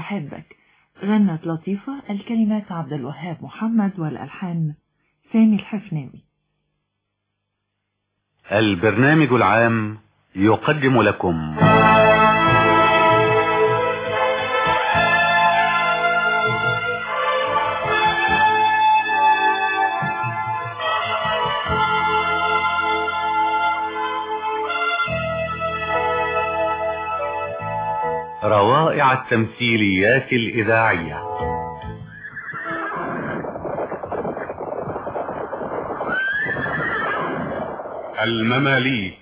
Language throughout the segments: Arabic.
بحبك. غنت لطيفة، الكلمات عبد الوهاب محمد والألحان سامي الحفناوي. البرنامج العام يقدم لكم روائع التمثيليات الإذاعية. المماليك،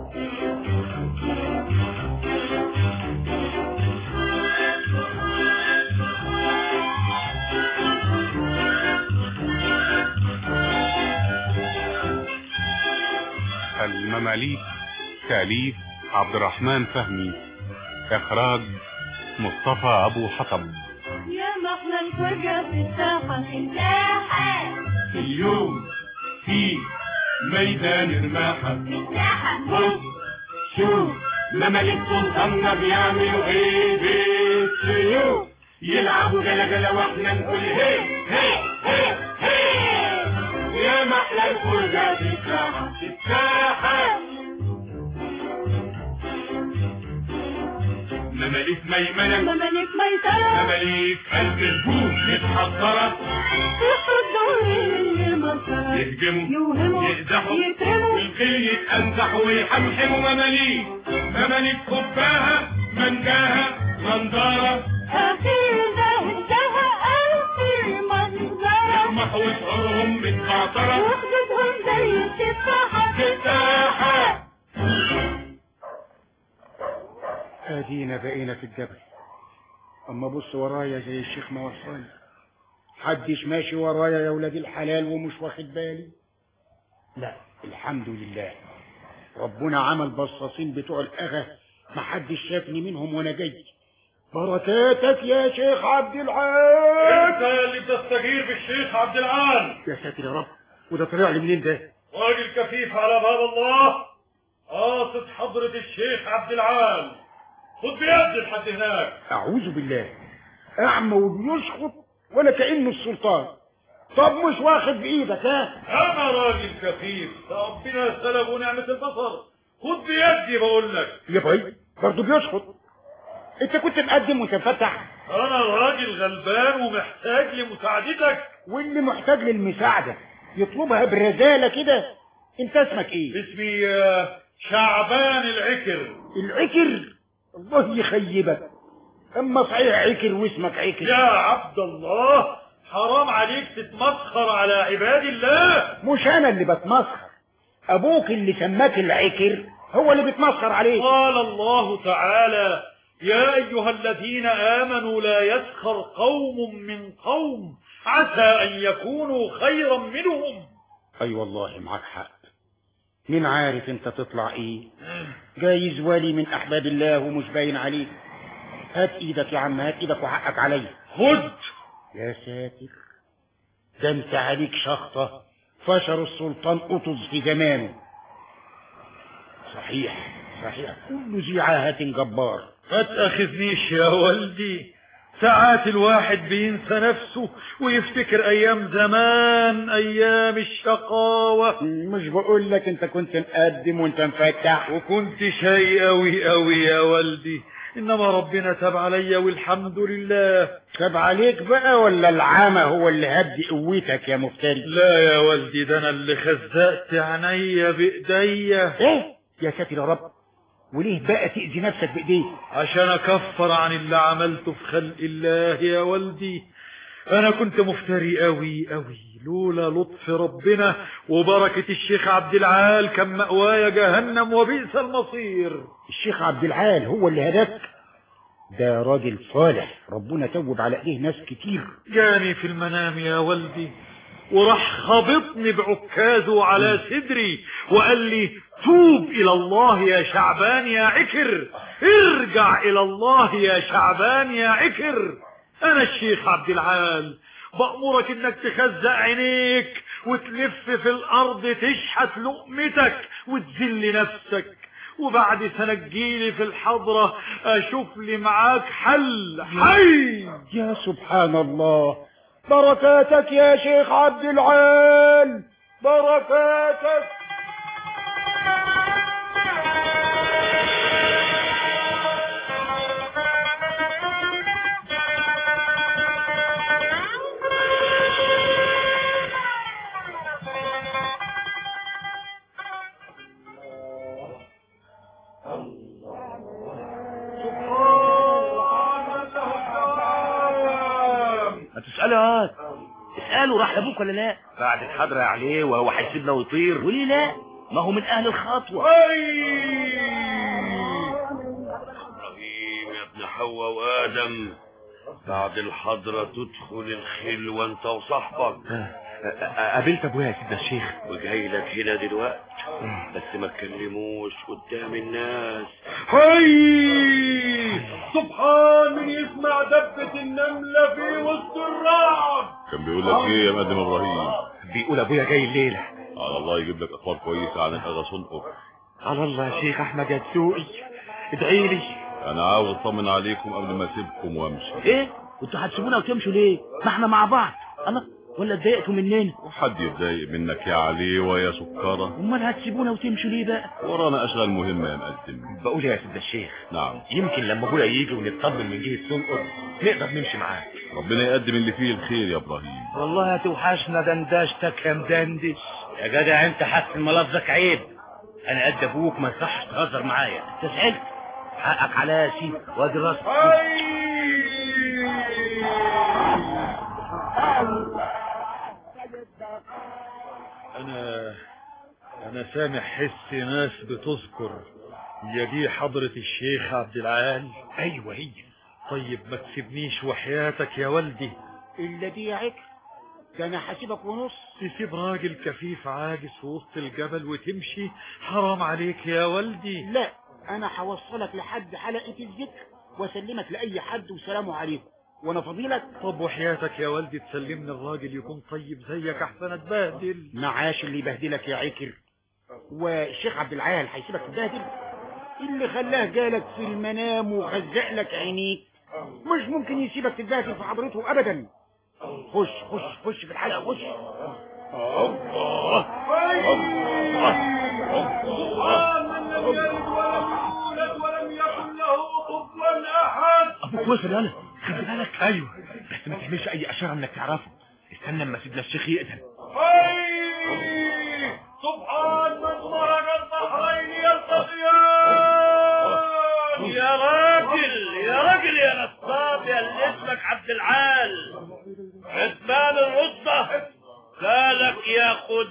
المماليك تأليف عبد الرحمن فهمي، إخراج مصطفى أبو حطب. يا محلى الفرجة في الساحة اليوم في ميدان الماحة بص شوف مماليك سلطاننا بيعملوا ايه بالسيوف، يلعبوا جلا واحنا نقول هي هي هي هي. يا محلى الفرجة في الساحة مماليك ميمنة مماليك ميسرة مماليك قلب البوم متحضرة، يهجموا يوهموا يقدحوا يترموا والخيل يتأنزحوا ويحمحموا. مماليك خباها منجاها منظرة، أخيرا انتهى ألف منظرة، يرمحوا وشعورهم متبعترة وخدودهم زي التفاحة في الساحة. ادينا بقينا في الجبل، اما بص ورايا زي الشيخ ما وصاني. حدش ماشي ورايا يا ولاد الحلال ومش واخد بالي. لا الحمد لله، ربنا عمل بصاصين بتوع الاغا محدش شافني منهم وانا جاي. بركاتك يا شيخ عبد العال. انت اللي بتستجير بالشيخ عبد العال. يا ساتر يا رب، وده طلع لي منين ده؟ راجل كفيف على باب الله، قاصد حضرة الشيخ عبد العال، خد بيد لحد هناك. اعوذ بالله، اعمى وبيشخط ولا كأنه السلطان. طب مش واخد بايدك ها؟ انا راجل كفيف، ربنا سلب ونعمة البصر، خد بيدي بقول لك. يا باي برضه بيشخط. انت كنت مقدم وانت مفتح. انا راجل غلبان ومحتاج لمساعدتك. واللي محتاج للمساعدة يطلبها برزالة كده. انت اسمك ايه؟ اسمي شعبان العكر. العكر؟ الله يخيبك، اما صحيح عكر واسمك عكر. يا عبد الله حرام عليك تتمسخر على عباد الله. مش انا اللي بتمسخر، ابوك اللي سماك العكر هو اللي بيتمسخر عليك. قال الله تعالى: يا ايها الذين امنوا لا يسخر قوم من قوم عسى ان يكونوا خيرا منهم. اي والله معاك حق. مين عارف انت تطلع ايه؟ جايز ولي من احباب الله ومش باين عليك. هات ايدك يا عم، هات ايدك وحقك عليا. خد. يا ساتر، ده انت عليك شخطة فشر السلطان قطز في زمانه. صحيح كل ذي عاهة جبار. ما تأخذنيش يا ولدي، ساعات الواحد بينسى نفسه ويفتكر ايام زمان، ايام الشقاوة. مش بقول لك انت كنت مقدم وانت مفتح وكنت شيء قوي يا ولدي، انما ربنا تاب عليا والحمد لله. تاب عليك بقى ولا العامة هو اللي هدي قوتك يا مفتري؟ لا يا ولدي، ده انا اللي خزقت عينيا بايديا. ايه يا ساتر يا رب، وليه بقى تأذي نفسك بايديك؟ عشان اكفر عن اللي عملته في خلق الله يا ولدي. انا كنت مفتري قوي لولا لطف ربنا وبركة الشيخ عبد العال كان مأوايا جهنم وبئس المصير. الشيخ عبد العال هو اللي هداك؟ ده راجل صالح، ربنا توب على ايديه ناس كتير. جاني في المنام يا ولدي وراح خبطني بعكازه على صدري وقال لي: توب الى الله يا شعبان يا عكر، ارجع الى الله يا شعبان يا عكر. انا الشيخ عبد العال بأمرك انك تخزق عينيك وتلف في الارض تشحت لقمتك وتذل نفسك وبعد سنة تجيلي في الحضرة اشوف لي معاك حل حي. يا سبحان الله، بركاتك يا شيخ عبد العال، بركاتك. هتسأله اسأله راح لابوك ولا لا؟ بعد الحضرة عليه وهو هيسيبنا ويطير. وليه لا؟ ما هو من اهل الخطوة. ابراهيم يا ابن حواء وادم، بعد الحضرة تدخل الخلوة انت وصاحبك. قابلت ابويا يا سيدنا الشيخ وجاي لك هنا دلوقتي، بس ما تكلموش قدام الناس. هاي سبحان من يسمع دبة النملة في وسط الرعد. كان بيقول لك ايه يا مقدم ابراهيم؟ بيقول ابويا جاي الليلة. على الله يجيب لك اخبار كويسه عن الاغا صنقر. على الله يا شيخ احمد يا دسوقي، ادعي لي. انا عاوز اطمن عليكم قبل ما اسيبكم وامشي. ايه كنتوا هتسيبونا وتمشوا ليه؟ ما احنا مع بعض. انا ولا اتضايقتوا مننا؟ وحد يتضايق منك يا علي ويا سكره؟ امال هتسيبونا وتمشوا ليه بقى؟ ورانا اشغال مهمه يا مقدم. بقول يا سيدنا الشيخ، نعم، يمكن لما ابويا يجي ونطمن من جهة صنقر نقدر نمشي معاه. ربنا يقدم اللي فيه الخير يا ابراهيم. والله هتوحشنا دندشتك يا مدندش. يا جدع انت حسن ملفظك عيب. انا قد ابوك ما يصحش تهزر معايا. انت زعلت؟ حقك عليا يا سيدي وادي راسك. انا سامع حس ناس بتذكر هي دي حضرة الشيخ عبد العال. ايوه هي. طيب ما تسيبنيش وحياتك يا والدي. الا دي يا عكر، ده انا حاسبك ونص. تسيب راجل كفيف عاجز في وسط الجبل وتمشي؟ حرام عليك يا والدي. لا، انا هوصلك لحد حلقة الذكر واسلمك لاي حد وسلام عليكم وانا فضيلك. طب وحياتك يا والدي تسلمني الراجل يكون طيب زيك احسن اتبهدل. معاش اللي يبهدلك يا عكر، والشيخ عبد العال هيسيبك تبهدل؟ اللي خلاه جالك في المنام وخزق لك عينيك مش ممكن يسيبك تتبهدل في حضرته ابدا. خش خش خش في الحلقة، خش. ولم يكن له كفوا احد. ابوك وصل يالا، خلي بالك. ايوه بس ما تعملش اي اشاره انك تعرفه. استنى اما سيدنا الشيخ يقدم. سبحان من مرج البحرين يلتقيان. يا راجل يا نصاب يا اللي اسمك عبد العال، عثمان الرصة قالك ياخد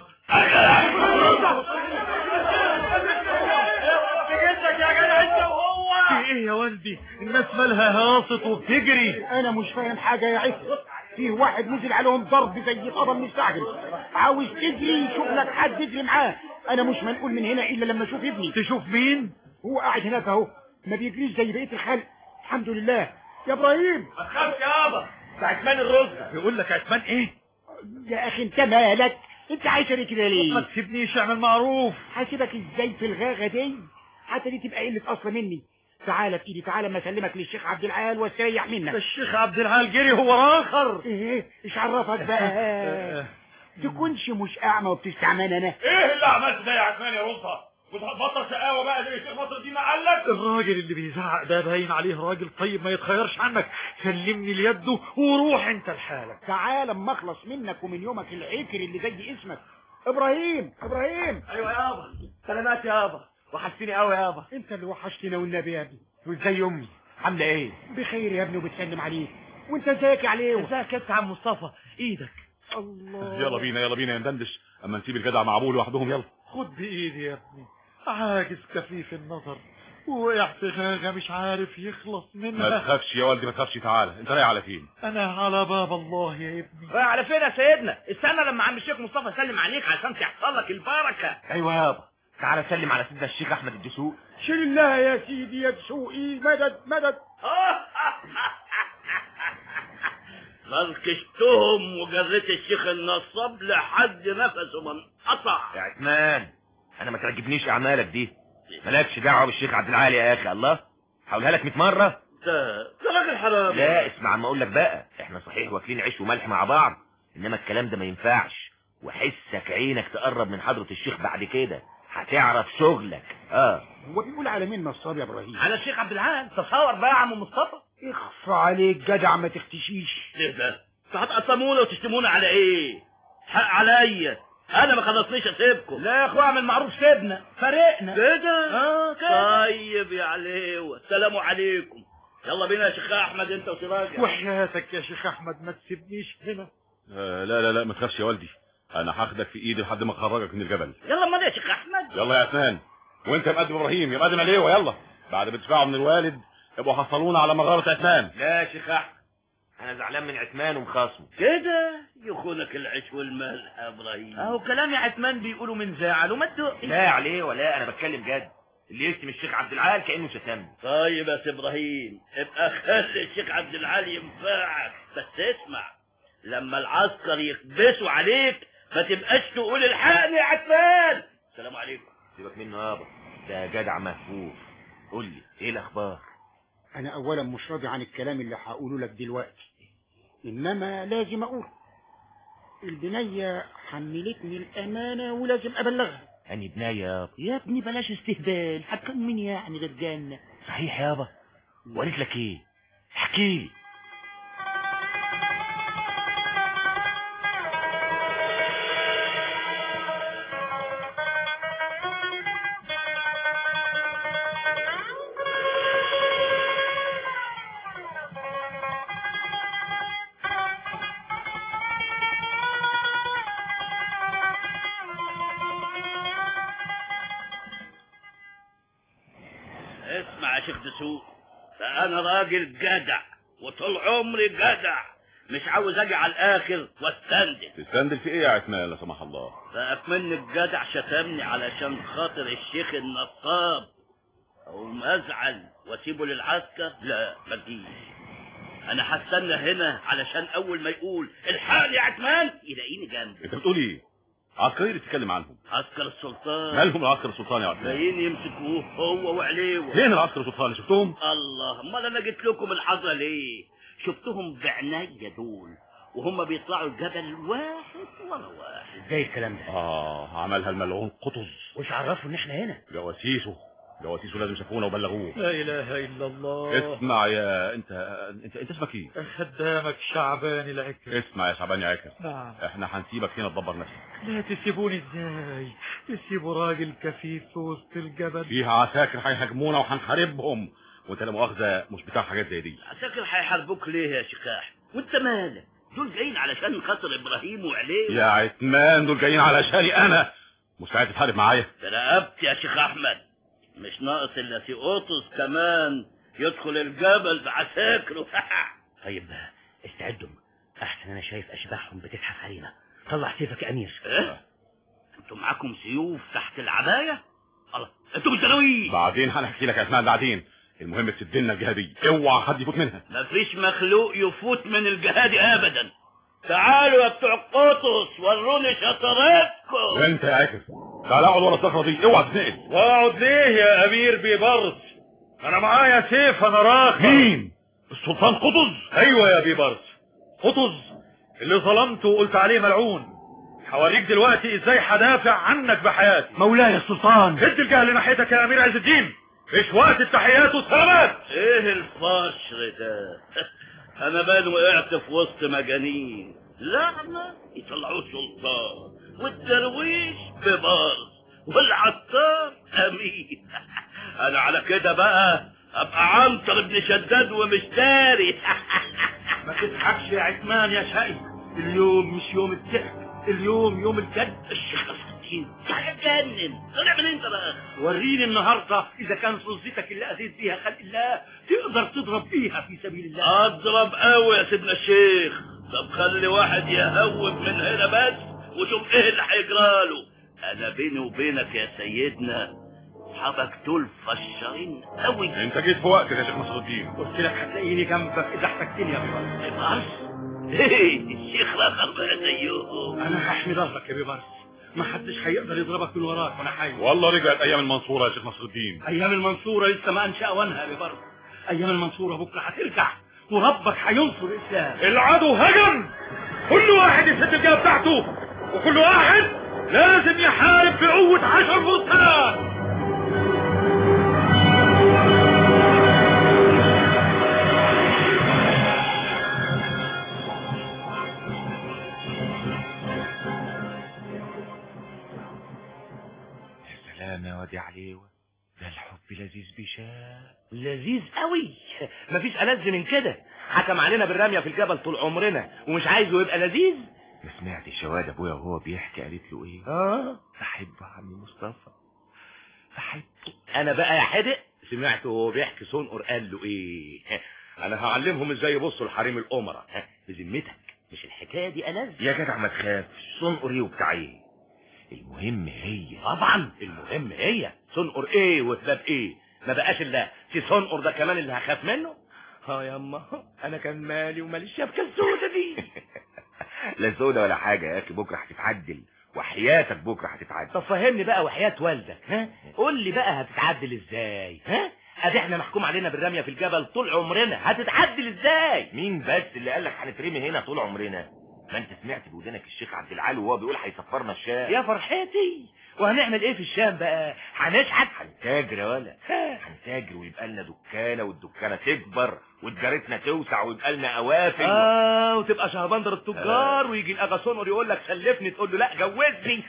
في ايه يا والدي؟ الناس مالها هاصت وبتجري. انا مش فاهم حاجة يا عكر. فيه واحد نزل عليهم ضرب زي القضا المستعجل، عاوز تجري يشوف لك حد يجري معاه. انا مش منقول من هنا الا لما اشوف ابني. تشوف مين؟ هو قاعد هناك اهو، ما بيجريش زي بقية الخلق. الحمد لله يا ابراهيم. ما تخافش يابا، ده عثمان الرصة. بيقول لك عثمان ايه؟ يا اخي انت مالك؟ انت عايش كده ليه؟ ما تسيبنيش اعمل معروف. هسيبك ازاي في الغاغة دي؟ حتى دي تبقى قلة اصل مني. تعالى في ايدي، تعالى اما اسلمك للشيخ عبد العال واستريح منك. ده الشيخ عبد العال جري هو راخر. ايه ايش عرفك بقى؟ تكونش مش اعمى وبتستعمل انا؟ ايه اللي عملت ده يا عثمان يا رصة؟ وتبطل شقاوة بقى زي الشيخ مصر الدين ما قالك؟ الراجل اللي بيزعق ده باين عليه راجل طيب ما يتخيرش عنك. سلمني ليده وروح انت لحالك. تعالى اما اخلص منك ومن يومك العكر اللي زي اسمك. ابراهيم. ايوه يابا، سلامات يابا، وحشتني قوي يابا. انت اللي وحشتنا والنبي يا ابني. وازاي امي عامله ايه؟ بخير يا ابني وبتسلم عليك. وانت ازيك يا عليه؟ ازيك يا عم مصطفى؟ ايدك. الله. يلا بينا يا ندندش، اما نسيب الجدع مع ابوه لوحدهم. يلا خد بايدي يا ابني، عاجز كفيف النظر ووقع في غاغة مش عارف يخلص منها. ما تخافش يا والدي، ما تخافش. تعالى، انت رايح على فين؟ انا على باب الله يا ابني. رايح على فين يا سيدنا؟ استنى لما عم الشيخ مصطفى يسلم عليك عشان تحصل لك البركه. ايوه يابا، تعالى سلم على سيدنا الشيخ احمد الدسوق. شيل الله يا سيدي يا دسوقي. مدد. ملكشتهم وجريت الشيخ النصاب لحد نفسه من قطع. يا عثمان، انا ما تعجبنيش اعمالك دي. وطي. مالكش دعوه بالشيخ عبد العال يا اخي. الله حاولها لك 100 مره. ده راجل حرام. لا اسمع عم اقول لك بقى، احنا صحيح واكلين عيش وملح مع بعض، انما الكلام ده ما ينفعش. وحسك عينك تقرب من حضرة الشيخ بعد كده هتعرف شغلك. هو بيقول على مين نصاب يا ابراهيم؟ على الشيخ عبد العال. تصور بقى يا عم مصطفى. اخفى عليك جدع ما تختشيش. ايه ده؟ انتوا هتقسمونا وتشتمونا على ايه؟ حق عليا، انا ما خلصنيش اسيبكم. لا يا اخويا اعمل معروف، سيبنا فرقنا كده. طيب يا عليوه، السلام عليكم. يلا بينا يا شيخ احمد انت وسراجة. وحياتك يا شيخ احمد ما تسيبنيش هنا. لا ما تخافش يا والدي، انا هاخدك في ايدي لحد ما اخرجك من الجبل. يلا امال يا شيخ احمد. يلا يا عثمان، وانت يا مقدم ابراهيم يا مقدم عليه. ويلا بعد ما تدفعوا من الوالد يبقوا حصلونا على مغارة عثمان. لا يا شيخ احمد، انا زعلان من عثمان ومخاصمه. كده يخونك العيش والملح يا ابراهيم. اهو كلام يا عثمان بيقولوا من زعل وما تدقش. لا عليه ولا، انا بتكلم جد. اللي يشتم الشيخ عبد العال كانه شتمني. طيب يا سي ابراهيم، ابقى خلي الشيخ عبد العال ينفعك، بس اسمع، لما العسكر يكبسوا عليك ما تبقاش تقول الحقني يا عثمان. السلام عليكم. سيبك منه يابا، ده جدع مهفوف. قول لي ايه الاخبار؟ انا اولا مش راضي عن الكلام اللي هقوله لك دلوقتي، انما لازم اقول البنية حملتني الامانة ولازم ابلغها. اني بناية يابا. يا ابني بلاش استهبال، هتكون مين يعني غير جنة؟ صحيح يابا. وقالت لك ايه؟ احكي لي. اسمع يا شيخ دسوق، فانا راجل جدع وطول عمري جدع، مش عاوز اجي على الاخر واستندل. تستندل في ايه يا عثمان لا سمح الله؟ فاكمن الجدع شتمني علشان خاطر الشيخ النصاب، او ازعل واسيبه للعسكر؟ لا ما تجيش، انا هستنى هنا علشان اول ما يقول الحقني يا عثمان يلاقيني جنبه. انت بتقول ايه؟ عسكري اللي بتتكلم عنهم؟ عسكر السلطان. مالهم العسكر السلطان يا عثمان؟ جايين يمسكوه هو وعليوه. فين العسكر السلطان؟ شفتهم؟ الله، امال انا جيت لكم الحظه ليه؟ شفتهم بعناية دول وهم بيطلعوا الجبل واحد ورا واحد. ازاي الكلام ده؟ عملها الملعون قطز. وش عرفوا ان احنا هنا؟ جواسيسه لازم شافونا وبلغوه. لا اله الا الله. اسمع يا انت اسمك ايه؟ خدامك شعبان العكر. اسمع يا شعبان يا عكر. نعم. احنا هنسيبك هنا تدبر نفسك. لا تسيبوني ازاي؟ تسيبوا راجل كفيف في وسط الجبل؟ فيها عساكر هيهاجمونا وهنحاربهم، وانت لا مؤاخذه مش بتاع حاجات زي دي. عساكر هيحاربوك ليه يا شيخاح؟ وانت مالك؟ دول جايين علشان خاطر ابراهيم وعليه. يا عثمان دول جايين علشاني انا. مستعد تحارب معايا؟ رقبت يا شيخ احمد، مش ناقص الا في قطز كمان يدخل الجبل بعساكره. طيب استعدوا، احسن انا شايف اشباحهم بتزحف علينا. طلع سيفك يا امير. ايه؟ انتوا معاكم سيوف تحت العباية؟ الله، انتوا مش دراويش. بعدين هنحكي لك يا عثمان بعدين. المهم تسد لنا الجهه دي، اوعى حد يفوت منها. مفيش مخلوق يفوت من الجهاد ابدا. تعالوا يا بتوع قطز وروني شطارتكم. انت يا عكر تعال اقعد ورا الصخره دي، اوعى تتنقل. واقعد ليه يا امير بيبرس؟ انا معايا سيف انا راخر. مين؟ السلطان قطز؟ ايوه يا بيبرس، قطز اللي ظلمته وقلت عليه ملعون. هوريك دلوقتي ازاي هدافع عنك بحياتي. مولاي السلطان. هد الجهل ناحيتك يا امير عز الدين، مش وقت التحيات والسلامات. ايه الفشر ده؟ انا بالي وقعت في وسط مجانين. لعنة يطلعوه سلطان، والدرويش ببارس، والعطار امين. انا على كده بقى ابقى عنتر ابن شداد ومش داري. ما تضحكش يا عثمان يا شقي، اليوم مش يوم الضحك، اليوم يوم الجد. الشيخ الصديق هيتجنن. طلع من انت بقى؟ وريني النهارده اذا كان سلطتك اللي اذيت بيها خلق الله تقدر تضرب بيها في سبيل الله. اضرب قوي يا سيدنا الشيخ. طب خلي واحد يهوب من هنا بس وشوف ايه اللي هيجراله. انا بيني وبينك يا سيدنا اصحابك دول فشارين قوي. انت جيت في وقتك يا شيخ نصر الدين. قلت لك هتلاقيني جنبك اذا احتجتني يا بيبرس. بيبرس؟ ايه الشيخ رخر بقى زيهم. انا هحمي ظهرك يا بيبرس، ما حدش هيقدر يضربك من وراك وانا حي. والله رجعت ايام المنصوره يا شيخ نصر الدين. ايام المنصوره لسه ما انشأ وانها برضه. ايام المنصوره بكره هترجع وربك هينصر الاسلام. العدو هجم، كل واحد يسد الجهه بتاعته، وكل واحد لازم يحارب بقوه 10 فرسان. يا وادي عليوة، ده الحب لذيذ بشاء. لذيذ قوي، مفيش ألذ من كده. حكم علينا بالرمية في الجبل طول عمرنا ومش عايزه يبقى لذيذ. ما سمعتش شواد ابويا وهو بيحكي قالت له ايه؟ بحبه يا عم مصطفى، بحبه. انا بقى يا حدق سمعته وهو بيحكي صنقر قال له ايه؟ انا هعلمهم ازاي يبصوا لحريم الامراء. بذمتك مش الحكايه دي ألذ؟ يا جدع ما تخافش، صنقر ايه وبتاع ايه، المهم هي. طبعا المهم هي. صنقر ايه وهباب ايه؟ ما بقاش الا في صنقر ده كمان اللي هخاف منه. ياما انا كان مالي ومال الشبكه السودة دي. لا سودة ولا حاجه يا اخي، بكره هتتعدل وحياتك بكره هتتعدل. طب فهمني بقى وحياة والدك، قول لي بقى هتتعدل ازاي؟ ادي احنا محكوم علينا بالرميه في الجبل طول عمرنا، هتتعدل ازاي؟ مين بس اللي قال لك هنترمي هنا طول عمرنا؟ ما انت سمعت بودنك الشيخ عبد العال وهو بيقول هيسفرنا الشام. يا فرحتي، وهنعمل ايه في الشام بقى؟ هنشحت؟ هنتاجر يا ولا، هنتاجر ويبقى لنا دكانه، والدكانه تكبر وتجارتنا توسع ويبقى لنا قوافل وتبقى شهبندر التجار. ويجي الاغا صنقر يقول لك سلفني، تقول له لا جوزني.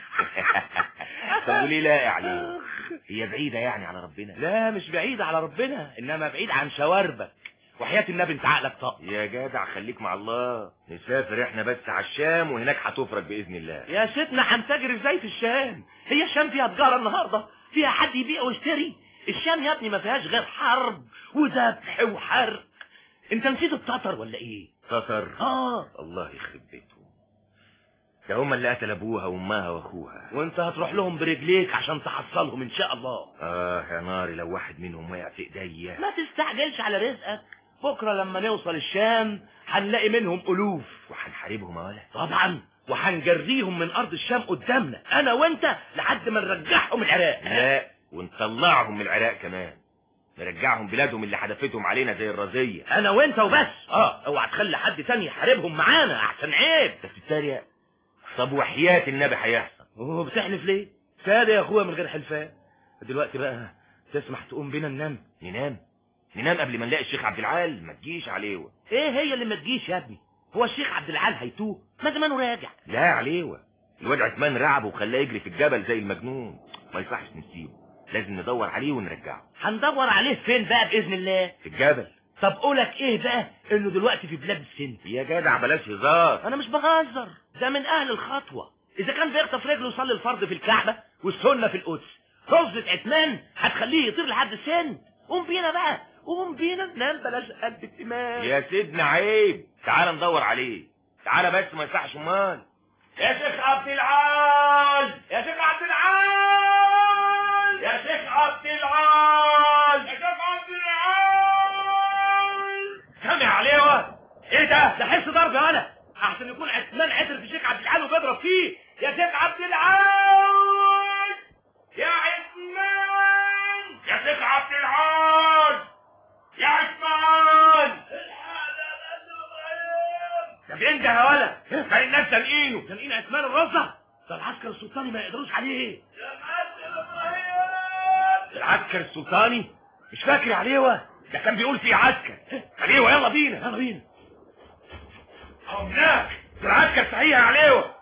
طب وليه لا يا علي؟ هي بعيده يعني على ربنا؟ لا مش بعيده على ربنا، انما بعيد عن شواربك. وحياة النبي انت عقلك طاق. يا جدع خليك مع الله، نسافر احنا بس على الشام وهناك هتفرج باذن الله. يا سيدنا هنتاجر ازاي في الشام؟ هي الشام فيها تجاره النهارده؟ فيها حد يبيع ويشتري؟ الشام يا ابني ما فيهاش غير حرب وذبح وحرق. انت نسيت التتر ولا ايه؟ تتر؟ الله يخرب بيتهم، ده هم اللي قتل ابوها وامها واخوها، وانت هتروح لهم برجليك عشان تحصلهم ان شاء الله. يا ناري لو واحد منهم وقع في ايديا. ما تستعجلش على رزقك، بكره لما نوصل الشام هنلاقي منهم الوف وهنحاربهم يا ولا. طبعا، وهنجريهم من ارض الشام قدامنا انا وانت لحد ما نرجعهم العراق. لا، ونطلعهم من العراق كمان، نرجعهم بلادهم اللي حدفتهم علينا زي الرزيه. انا وانت وبس. اوعى تخلي حد تاني يحاربهم معانا احسن عيب. انت بتتريق؟ طب وحياة النبي هيحصل. بتحلف ليه؟ ساده يا اخويا من غير حلفان. دلوقتي بقى تسمح تقوم بينا ننام قبل ما نلاقي الشيخ عبد العال. ما تجيش عليوه. ايه هي اللي ما تجيش يا ابني؟ هو الشيخ عبد العال هيتوه؟ ما زمانه راجع. لا يا عليوه، الواد عثمان رعبه وخلاه يجري في الجبل زي المجنون، ما يصحش نسيبه، لازم ندور عليه ونرجعه. هندور عليه فين بقى باذن الله؟ في الجبل. طب قولك ايه بقى انه دلوقتي في بلاد السند؟ يا جدع بلاش هزار. انا مش بهزر، ده من اهل الخطوه. اذا كان بيخطف رجله يصلي الفرض في الكعبه والسنه في القدس، رزة عثمان هتخليه يطير لحد السند. قوم بينا بقى، قوم بينا ننام، بلاش قد الدماغ. يا سيدنا عيب، تعال ندور عليه، تعال بس ما يصحش. امال يا شيخ عبد العال، يا شيخ عبد العال، يا شيخ عبد العال، يا شيخ عبد العال. سامع عليه؟ ايه ده حس ضرب يا ولا، احسن يكون عثمان عثر في الشيخ عبد العال وبيضرب فيه. يا شيخ عبد العال، يا عثمان، يا شيخ عبد العال، يا عثمان. طب انت يا ولا، كان الناس سالقينه، سالقين عثمان الرزة. ده العسكر السلطاني ما يقدروش عليه. يا معسكر ابراهيم، العسكر السلطاني مش فاكر عليه؟ ده كان بيقول فيه عسكر عليه. يلا بينا يلا بينا. هناك العسكر صحيح يا عليه.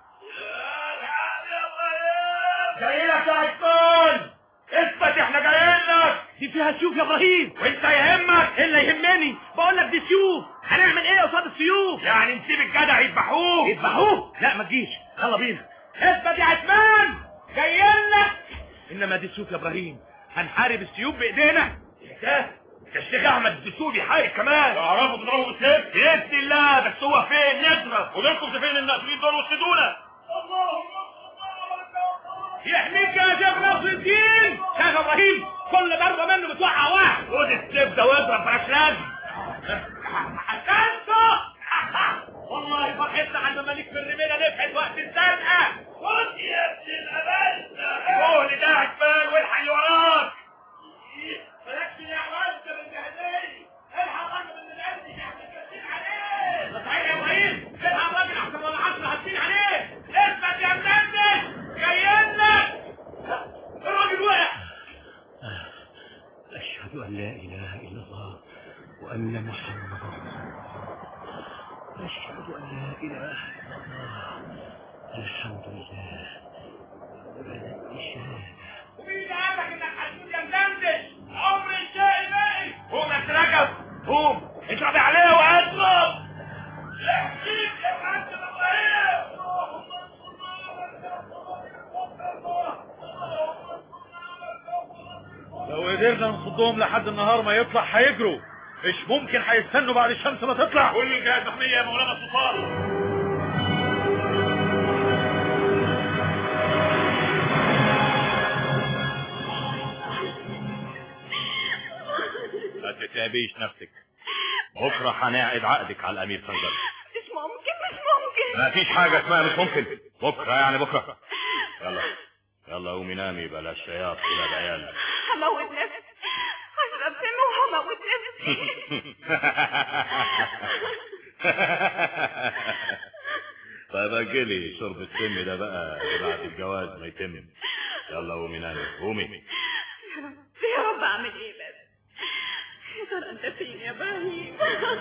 جاي لك يا عثمان، اثبت احنا جايين لك. دي فيها سيوف يا ابراهيم، وانت يهمك؟ ايه اللي يهمني؟ بقول لك دي سيوف، هنعمل ايه قصاد السيوف؟ يعني نسيب الجدع يذبحوه؟ لا ما تجيش، يلا بينا. اثبت يا عثمان، جايين لك. انما دي سيوف يا ابراهيم، هنحارب السيوف بايدينا؟ ده الشيخ احمد الدسوقي حارب كمان. تعرفوا تضربوا السيف؟ باذن الله، بس هو فين؟ نضرب. ودوركم فين الناصرين دول وسدونا؟ اللهم يحميك يا شيخ نصر الدين. شيخ ابراهيم كل ضربه منه بتوقع واحد. خد السيف ده واضرب مالكش لازم. حسنته والله فرحتنا على المماليك في الرميله نفحت وقت الزنقه. خد يا ابن لا إله إلا الله وأن محمدا رسول الله. أشهد أن لا إله إلا الله. الحمد لله. ومين قالك انك هتكون يا مدندش؟ عمر الشاي باقي. قوم يا ترجب، قوم اضرب عليه واضرب. احكيك يا معلم ابراهيم. لو قدرنا نصدهم لحد النهار ما يطلع هيجروا، مش ممكن هيستنوا بعد الشمس ما تطلع. كل الجهاز محمية يا مولانا السلطان. ما تتعبيش نفسك، بكره هنعقد عقدك على الامير فنجل. مش ممكن مش ممكن. ما فيش حاجه اسمها مش ممكن. بكره يعني بكره. يلا يلا قومي نامي بلاش شياط ولا عيال. هموت نفسي، هشرب سم وهموت نفسي. طيب اجلي شرب السم ده بقى بعد الجواز ما يتم. يلا قومي نامي قومي. يا رب اعمل ايه بس؟ يا ترى انت فين يا ابراهيم؟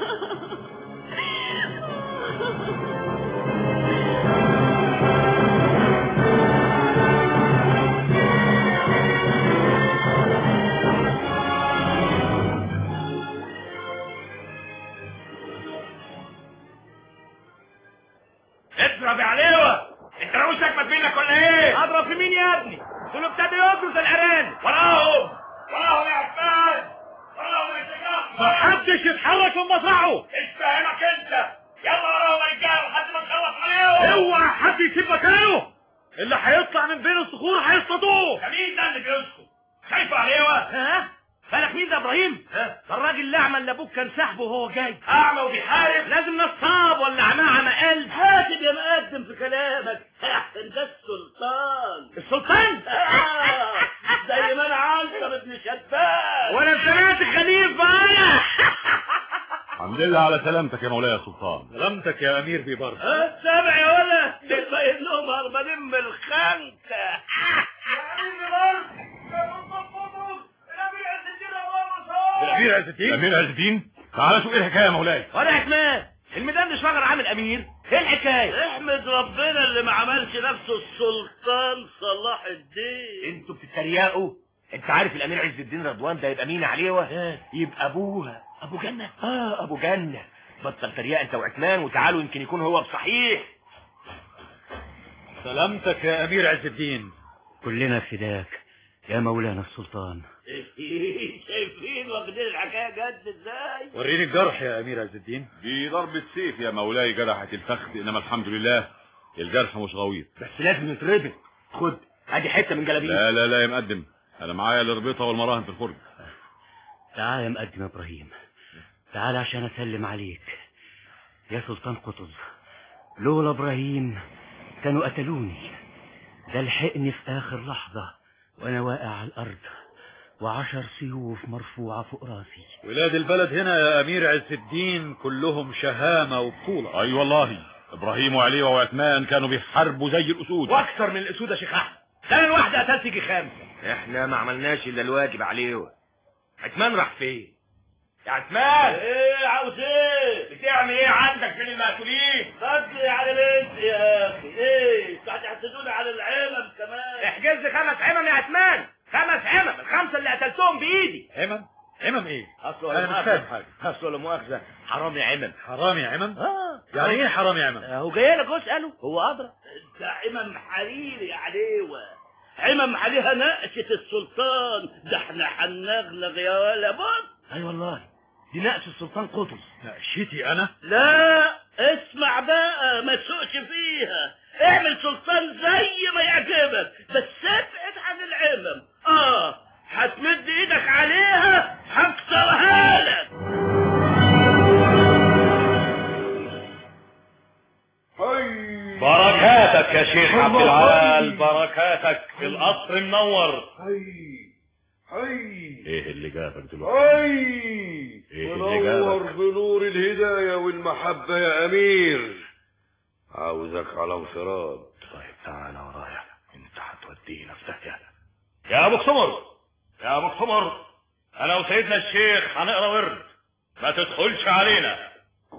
اضرب يا عليوة. انت روشك ما منك ولا ايه؟ اضرب في مين يا ابني؟ دول ابتدوا يجروا زي الارانب. وراهم يا عفان، وراهم يا شجاع. ما حدش يتحرك من مصرعه. ايش فاهمك انت؟ يلا وراهم يا رجاله لحد ما نخلص عليهم. اوعى حد يسيب مكانه، اللي هيطلع من بين الصخور هيصطادوه. ده مين ده اللي بيسكت؟ شايفه عليوة؟ ها؟ بالك مين ده ابراهيم؟ ها؟ ده الراجل الاعمى اللي ابوك كان سحبه وهو جاي. اعمى وبيحارب؟ لازم نصاب ولا عمى قلب. حاسب يا مقدم في كلامك. احسن ده السلطان. السلطان؟ زي ما انا عنتر ابن شباب. وانا سمعت خليفه انا. الحمد لله على سلامتك يا مولاي يا سلطان. سلامتك يا امير بيبر. سامع يا ولد؟ تبين لهم هربانين من الخنكه. الامير عز الدين. الامير عز الدين تعال شوف ايه الحكايه يا مولاي. ولا حكمان الميدان مش فاكر عامل امير. ايه الحكايه؟ احمد ربنا اللي ما عملش نفسه السلطان صلاح الدين. انتوا بتتريقوا. انت عارف الامير عز الدين رضوان ده يبقى مين عليوه؟ يبقى ابوها ابو جنه. ابو جنه. بطل تريقه انت وعثمان وتعالوا يمكن يكون هو بصحيح. سلامتك يا امير عز الدين. كلنا فداك يا مولانا السلطان. شايفين واخدين الحكايه جد ازاي؟ وريني الجرح يا امير عز الدين. دي ضربة سيف يا مولاي جرحت الفخذ، انما الحمد لله الجرح مش غويط. بس لازم يتربط. خد ادي حته من جلابيه. لا لا لا يا مقدم، انا معايا الربيطه والمراهن في الفرن. تعال يا مقدم ابراهيم، تعال عشان اسلم عليك يا سلطان قطز. لولا ابراهيم كانوا قتلوني. ده لحقني في اخر لحظه وانا واقع على الارض و10 سيوف مرفوعه فوق راسي. ولاد البلد هنا يا امير عز الدين كلهم شهامه وبطوله. اي والله ابراهيم وعليوه وعثمان كانوا بيحاربوا زي الاسود. واكثر من الاسود يا شيخ احمد. ده انا لوحدي قتلت يجي 5. احنا ما عملناش الا الواجب عليه. عثمان راح فين يا عثمان؟ ايه عاوز ايه؟ بتعمل ايه عندك بين المقتولين؟ بدي على بنتي يا اخي. ايه هتحسدوني على العمم كمان؟ احجز لي 5 عمم يا عثمان. 5 عمم، ال5 اللي قتلتهم بايدي. عمم ايه؟ انا مش فاهم حاجه. اصل لا مؤاخذه حرامي عمم. حرامي عمم؟ يعني ايه حرامي عمم؟ هو جاي لك اساله هو ادرى. ده عمم حريري عليوه. عمم عليها نقشه السلطان. ده احنا هنغنغ يا ولا بص. اي والله دي نقش السلطان قطز. نقشتي انا؟ لا اسمع بقى ما تسوقش فيها. اعمل سلطان زي ما يعجبك بس ابعد عن العمم. هتمد ايدك عليها هكسرها لك. بركاتك يا شيخ عبد العال، بركاتك في القصر منور. ايه اللي جابك دلوقتي؟ ايه اللي جابك؟ بنور الهداية والمحبة يا امير. عاوزك على انفراد. طيب تعالى ورايا، انت هتودينا في داهية. يا ابو سمر، يا ابو سمر، انا وسيدنا الشيخ هنقرا ورد، ما تدخلش علينا.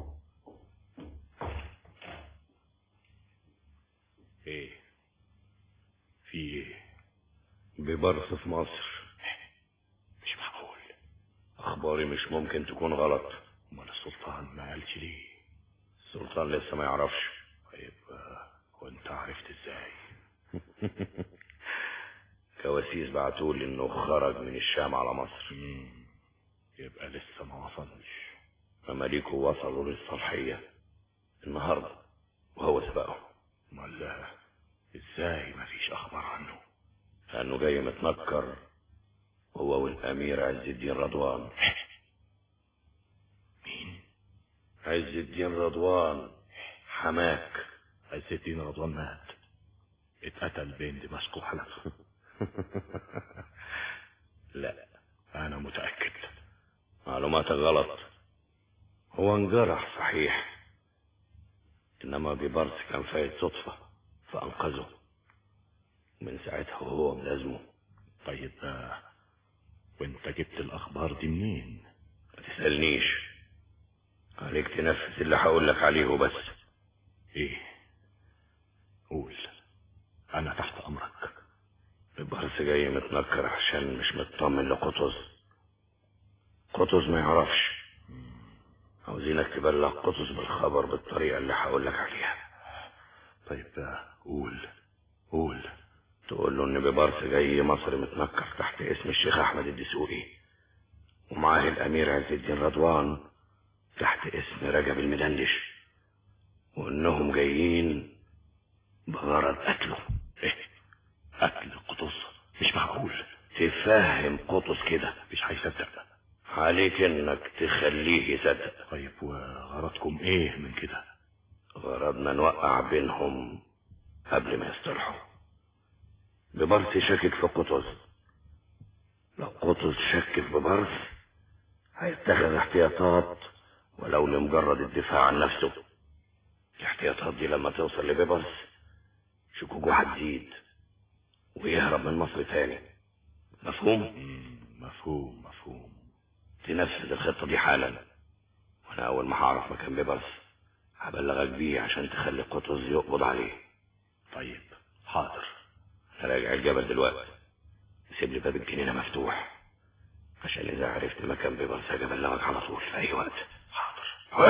ايه في ايه؟ ببرص في مصر. مش معقول. اخباري مش ممكن تكون غلط. امال السلطان ما قالش ليه؟ السلطان لسه ما يعرفش. طيب وانت عرفت ازاي؟ كواسيس بعتولي انه خرج من الشام على مصر. يبقى لسه ما وصلش. مماليكه وصلوا للصالحية النهارده وهو سبقهم. امال ازاي ما فيش اخبار عنه؟ لانه جاي متنكر هو والامير عز الدين رضوان. مين؟ عز الدين رضوان حماك. عز الدين رضوان مات، اتقتل بين دمشق وحلب. لا انا متأكد. معلوماتك غلط. هو انجرح صحيح، انما ببرص كان فايت صدفة فانقذه، من ساعتها وهو ملازمه. طيب وانت جبت الاخبار دي منين؟ ما تسألنيش، عليك تنفذ اللي هقول لك عليه وبس. ايه؟ قول، انا تحت امرك. ببرص جاي متنكر عشان مش مطمن لقطز. قطز ما يعرفش. عاوزينك تبلغ قطز بالخبر بالطريقة اللي هقول لك عليها. طيب قول. تقول له ان ببرص جاي مصر متنكر تحت اسم الشيخ احمد الدسوقي، ومعاه الامير عز الدين رضوان تحت اسم رجب المدندش، وانهم جايين بغرض قتله. ايه؟ قتل قطز؟ مش معقول. تفهم قطز كده مش هيصدق. عليك انك تخليه يصدق. طيب وغرضكم ايه من كده؟ غرضنا نوقع بينهم قبل ما يصطلحوا. ببرص شاكك في قطز، لو قطز شك في ببرص هيتخذ احتياطات ولو لمجرد الدفاع عن نفسه. الاحتياطات دي لما توصل لببرص شكوكه هتزيد ويهرب من مصر تاني. مفهوم؟ مفهوم. تنفذ الخطة دي حالا، وانا اول ما هعرف مكان ببرص هبلغك بيه عشان تخلي قطز يقبض عليه. طيب حاضر. راجع الجبل دلوقتي، سيب لي باب الجنينة مفتوح عشان اذا عرفت مكان ببرص هاجي ابلغك على طول في اي وقت. حاضر.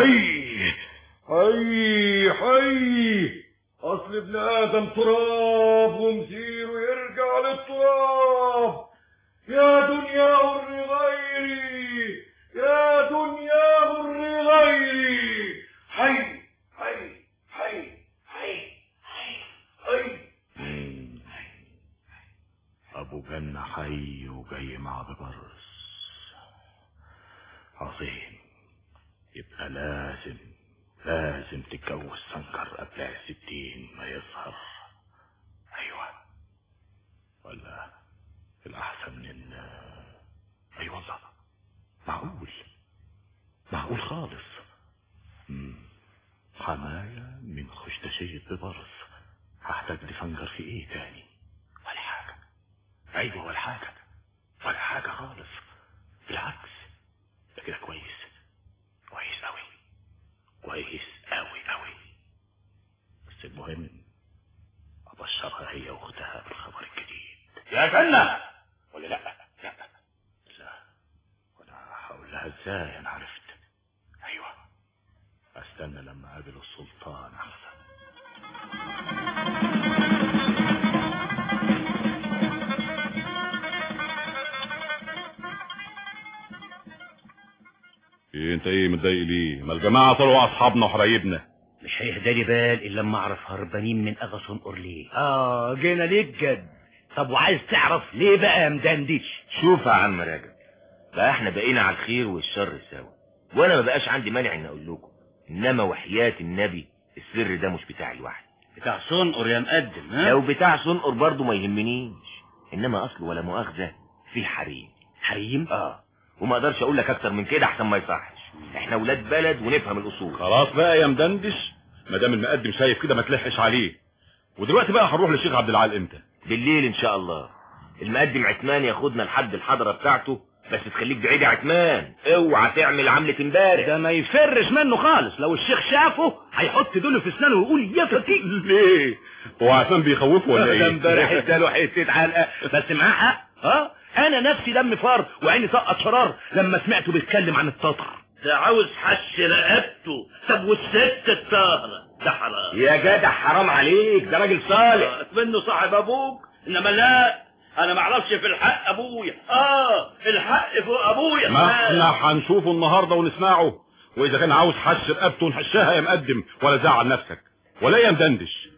حي اصل ابن ادم تراب ومسيره يرجع للتراب. يا دنيا غر غيري، يا دنيا غر غيري. حي حي حي حي حي حي. ابو جنة حي وجاي مع ببرص. عظيم. يبقى لازم تتجوز سنكر قبل 60 ما يظهر. ايوه، ولا الاحسن من ايوه والله معقول خالص. حماية من خشتشية ببرص. هحتاج لفنجر في ايه تاني؟ ولا حاجة. ايوه ولا حاجة خالص، بالعكس ده كده كويس قوي. بس المهم ابشرها هي واختها بالخبر الجديد. يا جنة ولا لا وانا هقول لها ازاي انا عرفت؟ ايوه استنى لما اقابل السلطان احسن. انت ايه متضايق ليه؟ ما الجماعه طلعوا اصحابنا وحبايبنا. مش هيهدى لي بال الا لما اعرف هربانين من اغاثون اورليه. جينا ليك جد. طب وعايز تعرف ليه بقى يا مدندش؟ شوف يا عم راجل، بقى احنا بقينا على الخير والشر سوا، وانا ما بقاش عندي مانع ان اقول لكم، انما وحياة النبي السر ده مش بتاعي لوحدي، بتاع صنقر يا مقدم. لو بتاع صنقر برضه ما يهمنيش، انما اصله ولا مؤاخذة في حريم. وما اقدرش اقول لك اكتر من كده احسن ما يصحش. احنا ولاد بلد ونفهم الاصول. خلاص بقى يا مدندش، ما دام المقدم شايف كده ما تلحش عليه. ودلوقتي بقى هنروح للشيخ عبد العال امتى؟ بالليل ان شاء الله. المقدم عثمان ياخدنا لحد الحضره بتاعته بس تخليك بعيد يا عتمان، اوعى تعمل عملة امبارح. ده ما يفرش منه خالص، لو الشيخ شافه هيحط دول في اسنانه ويقول يا فتيك. ليه؟ هو عشان بيخوفه ولا ايه؟ ده امبارح اداله حته علقه، بس معاه حق. انا نفسي دم فار وعيني سقط شرار لما سمعته بيتكلم عن التتر. ده عاوز حش رقبته. طب والست الطاهره ده حرام يا جدع، حرام عليك، ده راجل صالح منه صاحب ابوك، انما لا، انا ما اعرفش في الحق ابويا. الحق فوق ابويا. ما احنا هنشوفه النهارده ونسمعه، واذا كان عاوز حش رقبته نحشها يا مقدم، ولا زعل نفسك ولا يا مدندش.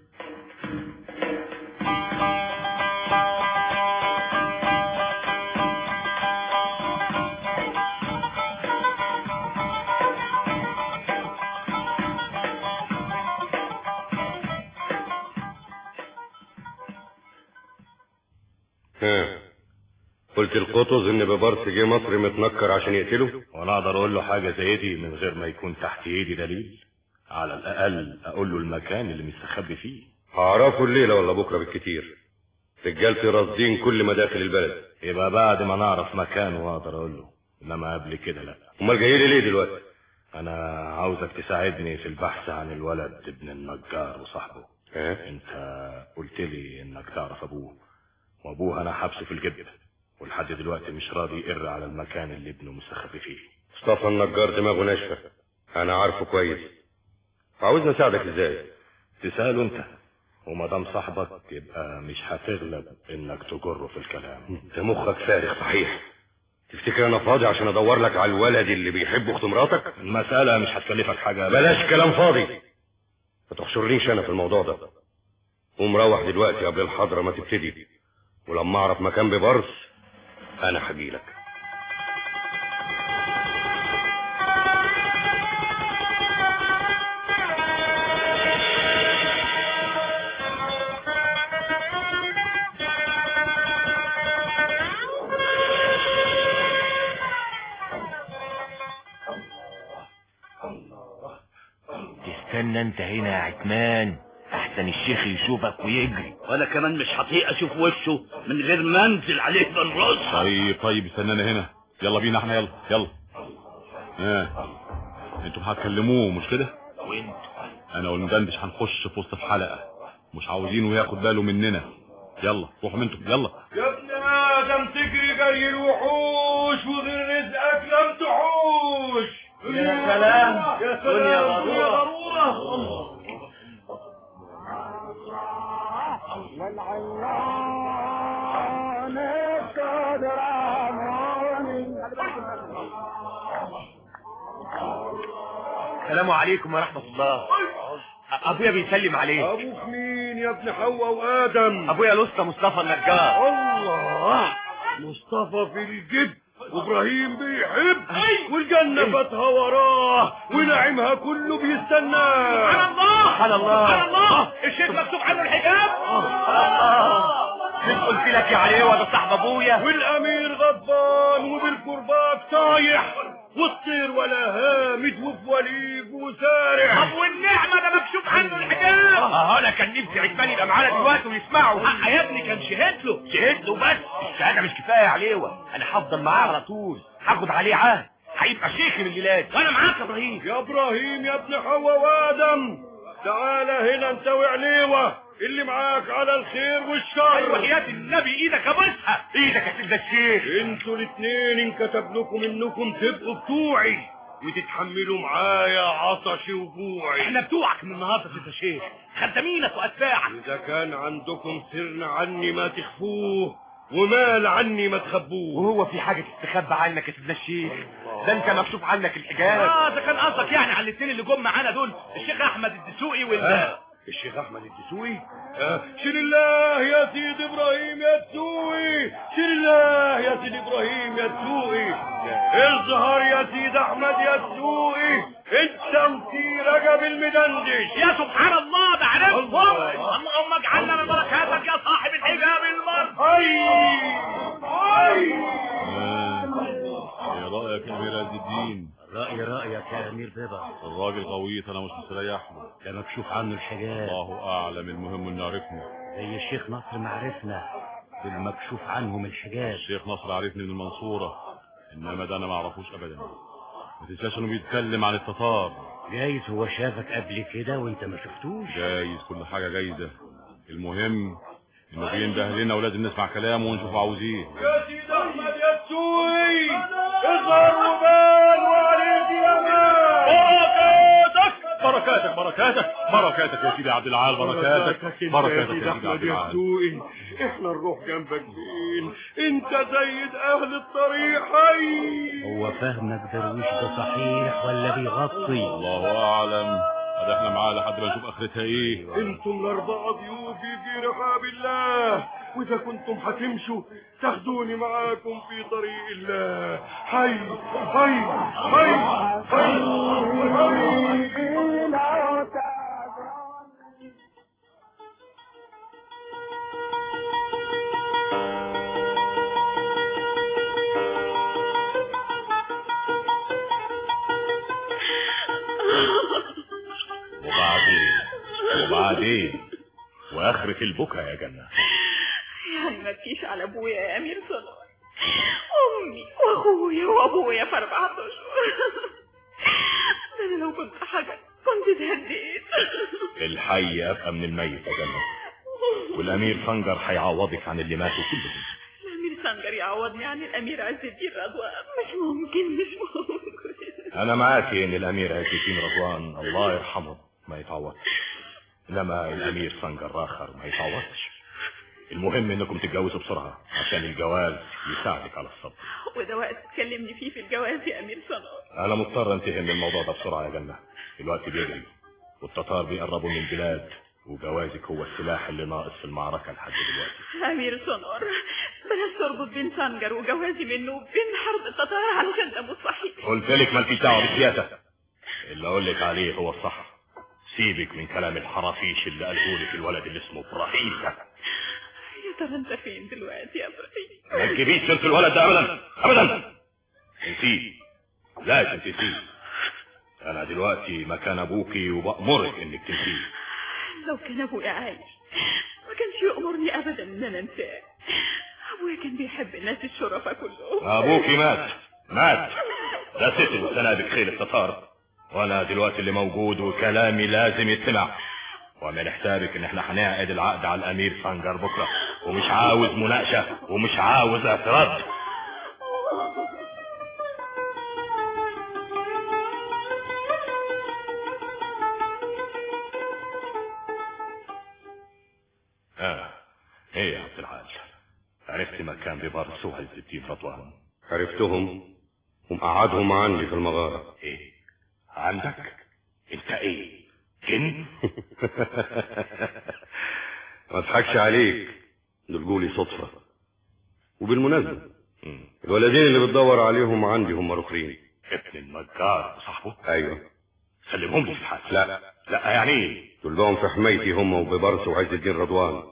قلت القطز ان ببارس جه مصر متنكر عشان يقتله؟ وانا اقدر اقول له حاجه زي دي من غير ما يكون تحت ايدي دليل؟ على الاقل اقول له المكان اللي مستخبي فيه. هعرفه الليله ولا بكره بالكتير. رجالتي راصدين كل مداخل البلد. يبقى بعد ما نعرف مكانه اقدر اقول له، انما قبل كده لا. امال جاي لي ليه دلوقتي؟ انا عاوزك تساعدني في البحث عن الولد ابن النجار وصاحبه. انت قلت لي انك تعرف ابوه، وابوه انا حبسه في الجب، ولحد دلوقتي مش راضي يقر على المكان اللي ابنه مستخبي فيه. مصطفى النجار دماغه ناشفه، انا عارفه كويس. عاوزني اساعدك ازاي؟ تساله انت، وما دام صاحبك يبقى مش هتغلب انك تجره في الكلام. انت مخك فارغ صحيح. تفتكر انا فاضي عشان ادور لك على الولد اللي بيحب اخت مراتك؟ المساله مش هتكلفك حاجه. بلاش كلام فاضي، ما تحشرنيش انا في الموضوع ده. قوم روح دلوقتي قبل الحضره ما تبتدي، ولما اعرف مكان ببرص انا هجيلك. تستنى انت هنا يا عتمان احسن الشيخ يشوفك ويجري. وانا كمان مش هطيق اشوف وشه من غير ما انزل عليه بالرص. طيب استنانا هنا، يلا بينا احنا، يلا. انتوا هتكلموه مش كده؟ وانت؟ انا والمدندش هنخش في وسط الحلقه، مش عاوزينه ياخد باله مننا. يلا روحوا انتوا، يلا. يا ابن ادم تجري جري الوحوش وغير رزقك لم تحوش. يا سلام، يا دنيا ضروره. السلام عليكم ورحمة الله. ابويا بيسلم عليك. ابوك مين يا ابن حواء وادم؟ ابويا الاسطى مصطفى النجار. الله، مصطفى في الجب وابراهيم بيحب، والجنة فاتها وراه ونعيمها كله بيستناه. سبحان الله، سبحان الله، سبحان الله. الشيخ مكتوب عنه الحجاب. مش قلت لك يا عليوه ده صاحب ابويا؟ والامير غضبان وبالكرباج طايح، والطير ولا هامد وفي وليج وسارح. طب والنعمه ده مكشوف عنه الحجاب. انا كان نفسي عتمان يبقى معانا دلوقتي ويسمعوا. يا ابني كان شهد له بس. الشهاده مش كفايه يا عليوه، انا هفضل معاه على طول، هاخد عليه عهد، هيبقى شيخ من البلاد. وانا معاك يا ابراهيم. يا ابراهيم يا ابن حواء وادم، تعالى هنا انت وعليوه اللي معاك على الخير والشر. وحياة النبي ايدك ابوسها. ايدك يا سيدنا الشيخ. انتوا الاثنين انكتب لكم انكم تبقوا بتوعي وتتحملوا معايا عطشي وجوعي. احنا بتوعك من النهارده يا سيدنا الشيخ، خدامينك واتباعك. اذا كان عندكم سر عني ما تخفوه، ومال عني ما تخبوه. وهو في حاجه تستخبى عنك يا سيدنا الشيخ؟ ده انت مكشوف عنك الحجاب. ده كان قصدك يعني على الاثنين اللي جم معانا دول، الشيخ احمد الدسوقي الشيخ احمد الدسوقي. شيل الله يا سيد ابراهيم يا دسوقي، شيل الله يا سيد ابراهيم يا دسوقي. اظهر يا سيد احمد يا دسوقي، انت وسي رجب المدندش. يا سبحان الله، ده عرفهم. اللهم اجعلنا من بركاتك يا صاحب الحجاب المر. ايه رايك يا امير عز الدين؟ رأيك يا امير بيبر. الراجل غويط، انا مش مستريح له. ده مكشوف عنه الحجاب. الله اعلم، المهم انه عرفنا. زي الشيخ نصر ما عرفنا بالمكشوف عنهم الحجاب. الشيخ نصر عرفني من المنصورة، انما ده انا ما اعرفوش ابدا. ما تنساش انه بيتكلم عن التتار. جايز هو شافك قبل كده وانت ما شفتوش. جايز، كل حاجه جايزه. المهم انه بينده لنا ولازم نسمع كلامه ونشوف عاوز ايه. يا سيد احمد يا السوي، اظهر وبان وعليك يا مان. بركاتك بركاتك بركاتك يا سيدي عبد العال، بركاتك بركاتك يا سيدي عبد العال. احنا نروح جنبك فين؟ انت سيد اهل الطريق. حي هو فهمك درويش ده صحيح ولا بيغطي؟ الله اعلم. هذا احنا معاه لحد ما نشوف اخرتها ايه. انتم الاربعه ضيوف في رحاب الله، واذا كنتم هتمشوا تاخدوني معاكم في طريق الله. حي حي حي حي. وبعدين واخرة البكا يا جنة؟ يعني ما تجيش على ابويا يا امير صنع، امي واخويا وابويا في 4 اشهر. انا لو كنت حاجه كنت اتهديت. الحي ابقى من الميت يا جنة، والامير فنجر هيعوضك عن اللي ماتوا كلهم. الامير فنجر يعوضني عن الامير عز الدين رضوان؟ مش ممكن مش ممكن. انا معاكي ان الامير عز الدين رضوان الله يرحمه ما يتعوضش، انما الامير فنجر راخر ما يتعوضش. المهم انكم تتجوزوا بسرعه عشان الجواز يساعدك على الصبر. وده وقت تكلمني فيه في الجواز يا امير صنع؟ انا مضطر انتهي من الموضوع ده بسرعه يا جنة، الوقت بيجري والتتار بيقربوا من البلاد، وجوازك هو السلاح اللي ناقص في المعركه لحد دلوقتي. امير صنور، بلاش تربط بين فنجر وجوازي منه وبين حرب التتار علشان ده مستحيل. قلت لك مالكيش دعوه بالسياسه، اللي اقول لك عليه هو الصح. سيبك من كلام الحرافيش اللي قاله لك الولد اللي اسمه ابراهيم ده. يا ترى انت فين دلوقتي يا ابراهيم؟ ما تجيبيش سيره الولد ده ابدا ابدا. انسيه، لازم تنسيه. انا دلوقتي مكان ابوكي وبأمرك انك تنسيه. لو كان ابويا عايش ما كانش يأمرني ابدا ان انا انساه. ابويا كان بيحب الناس الشرفاء كلهم. ابوكي مات ده ست سنابك خيل التتار، وانا دلوقتي اللي موجود وكلامي لازم يتسمع. ومن حسابك ان احنا هنعقد العقد على الامير فنجر بكره، ومش عاوز مناقشه ومش عاوز اعتراض. ايه يا عبد العال، عرفت مكان ببرس وعز الدين رضوان؟ عرفتهم ومقعدهم عندي في المغارة. ايه عندك انت؟ ايه جن؟ ما اضحكش عليك، دول جولي صدفة. وبالمناسبة الولدين اللي بتدور عليهم عندي هم ركرين. ابن النجار صاحبه؟ ايوه. سلمهم لي في الحال. لا يعني ايه؟ دول بقوا في حمايتي هم وببرس وعز الدين رضوان.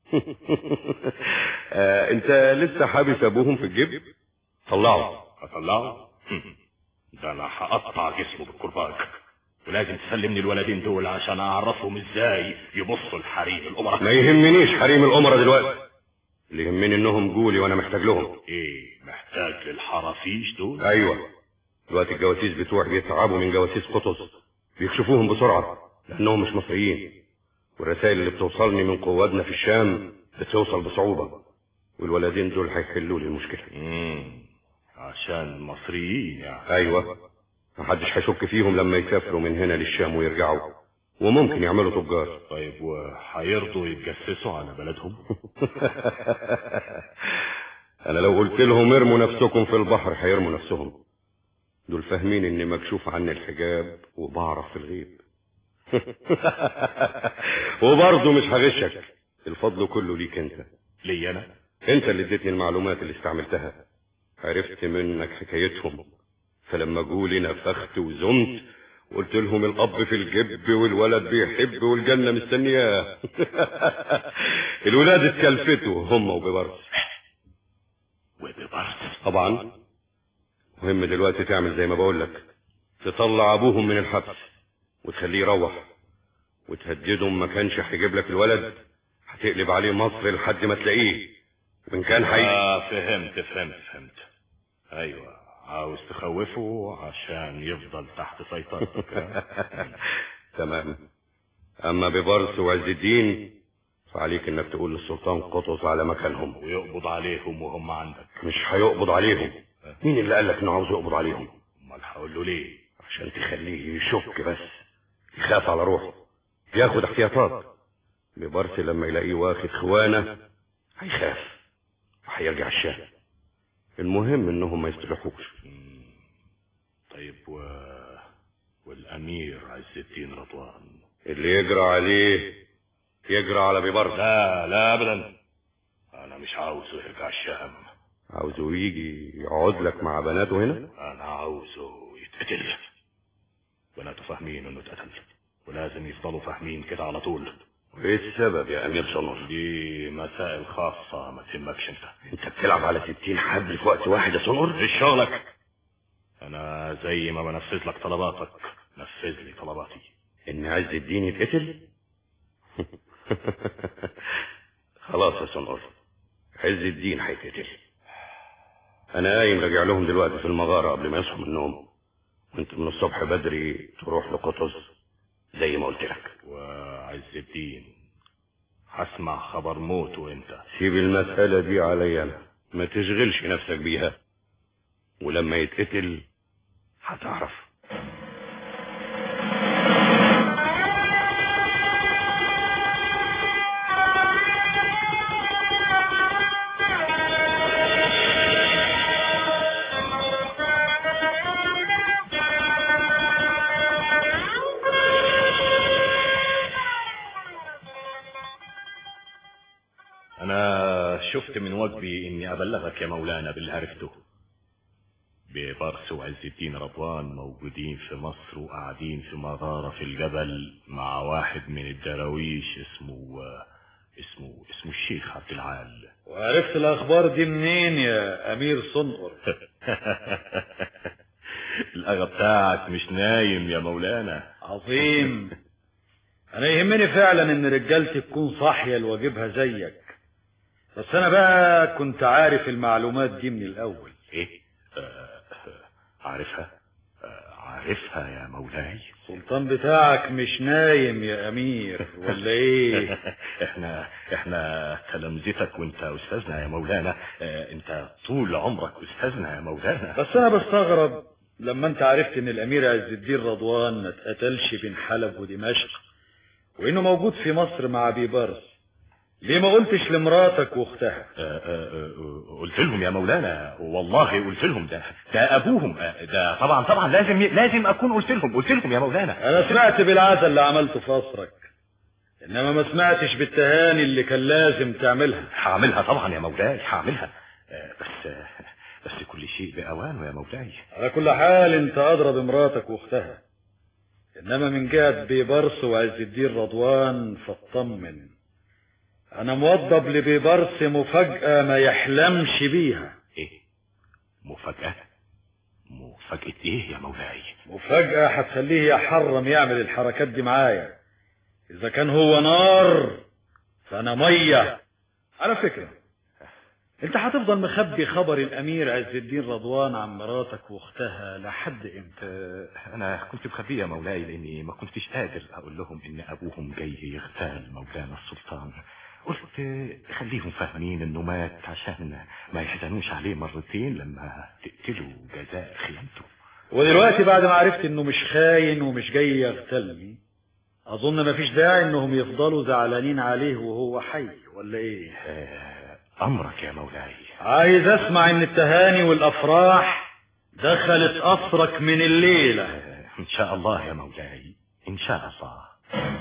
انت لسه حابس ابوهم في الجيب؟ طلعه. اطلعه؟ ده انا هقطع جسمه بالكرباج، ولازم تسلمني الولدين دول عشان اعرفهم ازاي يبصوا لحريم الامراء. ما يهمنيش حريم الامراء دلوقتي، اللي يهمني انهم جولي وانا محتاج لهم. ايه محتاج للحرافيش دول؟ ايوه، دلوقتي الجواسيس بتوعي بيتعبوا من جواسيس قطز، بيكشفوهم بسرعه لانهم مش مصريين، والرسائل اللي بتوصلني من قوادنا في الشام بتوصل بصعوبه، والولدين دول هيحلوا لي المشكله. عشان مصريين يعني؟ ايوه، محدش هيشك فيهم لما يسافروا من هنا للشام ويرجعوا، وممكن يعملوا تجار. طيب وهيرضوا يتجسسوا على بلدهم؟ انا لو قلت لهم ارموا نفسكم في البحر هيرموا نفسهم، دول فاهمين اني مكشوف عني الحجاب وبعرف في الغيب. وبرضه مش هغشك، الفضل كله ليك انت. لي انا؟ انت اللي اديتني المعلومات اللي استعملتها، عرفت منك حكايتهم، فلما جولي نفخت وزمت وقلت لهم الاب في الجب والولد بيحب والجنه مستنياه. الولاد اتكلفتوا هم وببرس. طبعا مهم دلوقتي تعمل زي ما بقول لك، تطلع ابوهم من الحبس وتخليه يروح، وتهدده ما كانش هيجيب لك الولد هتقلب عليه مصر لحد ما تلاقيه، وان كان فهمت. ايوه عاوز تخوفه عشان يفضل تحت سيطرتك. تمام. اما ببرس وعز الدين فعليك انك تقول للسلطان قطز على مكانهم ويقبض عليهم وهم عندك. مش هيقبض عليهم. مين اللي قالك انه عاوز يقبض عليهم؟ امال هقول له ليه؟ عشان تخليه يشك بس، يخاف على روحه، ياخد احتياطات. ببرس لما يلاقيه واخد خوانه هيخاف وهيرجع الشام. المهم انهم ما يستلحوش. طيب والامير عز الدين رضوان اللي يجرى عليه يجرى على ببرس. لا ابدا، انا مش عاوزه يرجع الشام. عاوزه يجي يقعد لك مع بناته هنا؟ انا عاوزه يتقتل. بناته فاهمين انه اتقتل ولازم يفضلوا فاهمين كده على طول. وايه السبب يا امير صنور؟ دي مسائل خاصة ما تهمكش انت بتلعب على 60 حبل في وقت واحد يا صنور؟ ايش شغلك؟ انا زي ما بنفذ لك طلباتك نفذ لي طلباتي. ان عز الدين يتقتل؟ خلاص يا صنور، عز الدين هيتقتل. انا قايم راجع لهم دلوقتي في المغارة قبل ما يصحوا من النوم، وانت من الصبح بدري تروح لقطز زي ما قلت لك. وعز الدين هسمع خبر موته انت. سيب المسألة دي عليا انا، ما تشغلش نفسك بيها، ولما يتقتل هتعرف. انا شفت من واجبي اني ابلغك يا مولانا باللي عرفته. ببرس وعز الدين رضوان موجودين في مصر وقاعدين في مغارة في الجبل مع واحد من الدراويش اسمه الشيخ عبد العال. وعرفت الاخبار دي منين يا امير صنقر؟ الاغا بتاعك مش نايم يا مولانا. عظيم. انا يهمني فعلا ان رجالتي تكون صاحية لواجبها زيك، بس انا بقى كنت عارف المعلومات دي من الاول. ايه؟ عارفها يا مولاي. السلطان بتاعك مش نايم يا امير ولا ايه؟ احنا تلامذتك وانت استاذنا يا مولانا. انت طول عمرك استاذنا يا مولانا. بس انا بستغرب لما انت عرفت ان الامير عز الدين رضوان ما اتقتلش بين حلب ودمشق وانه موجود في مصر مع بيبرس. ليه ما قلتش لمراتك واختها؟ قلت لهم يا مولانا، والله قلت لهم. ده ابوهم. ده طبعا لازم اكون قلت لهم يا مولانا. انا سمعت بالعزا اللي عملته في قصرك، انما ما سمعتش بالتهاني اللي كان لازم تعملها. هعملها طبعا يا مولاي، هعملها. بس كل شيء باوانه يا مولاي. على كل حال انت ادرى بمراتك واختها، انما من جهة بيبرس وعز الدين رضوان فاطمن. انا موضب لبيبرس مفاجأة ما يحلمش بيها. ايه مفاجأة ايه يا مولاي؟ مفاجأة هتخليه يحرم يعمل الحركات دي معايا. اذا كان هو نار فانا مية. على فكرة انت هتفضل مخبي خبر الامير عز الدين رضوان عن مراتك واختها لحد امتى؟ انا كنت مخبيه يا مولاي لاني ما كنتش قادر اقول لهم ان ابوهم جاي يغتال مولانا السلطان. قلت خليهم فاهمين انه مات عشان ما يحزنوش عليه مرتين لما تقتلوا جزاء خيانته. ودلوقتي بعد ما عرفت انه مش خاين ومش جاي يغتالني، اظن مفيش داعي انهم يفضلوا زعلانين عليه وهو حي، ولا ايه؟ امرك يا مولاي. عايز اسمع ان التهاني والافراح دخلت قصرك من الليلة. ان شاء الله يا مولاي، ان شاء الله.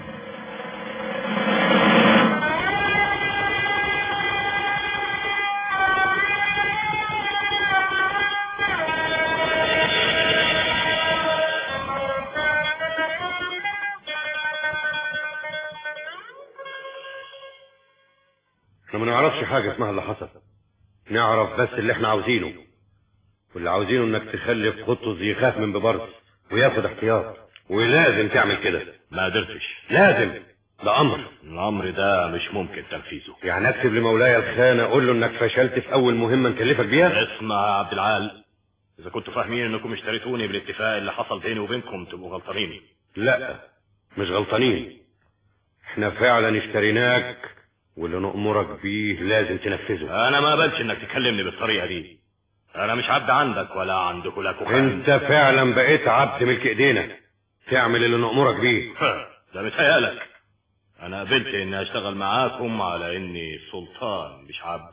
احنا ما نعرفش حاجة اسمها اللي حصل، نعرف بس اللي احنا عاوزينه، واللي عاوزينه انك تخلي قطز يخاف من ببرس وياخد احتياط، ولازم تعمل كده. ما قدرتش. لازم، ده امر. الامر ده مش ممكن تنفيذه. يعني اكتب لمولاي الخانة اقول له انك فشلت في اول مهمة نكلفك بيها؟ اسمع يا عبد العال، اذا كنتوا فاهمين انكم اشتريتوني بالاتفاق اللي حصل بيني وبينكم تبقوا غلطانين. لا مش غلطانين، احنا فعلا اشتريناك واللي نأمرك بيه لازم تنفذه. انا ما قبلش انك تكلمني بالطريقة دي. انا مش عبد عندك ولا عند هلاك وخان. انت فعلا بقيت عبد ملك ايدينا، تعمل اللي نأمرك بيه. ده متهيألك. انا قبلت اني اشتغل معاكم على اني سلطان مش عبد.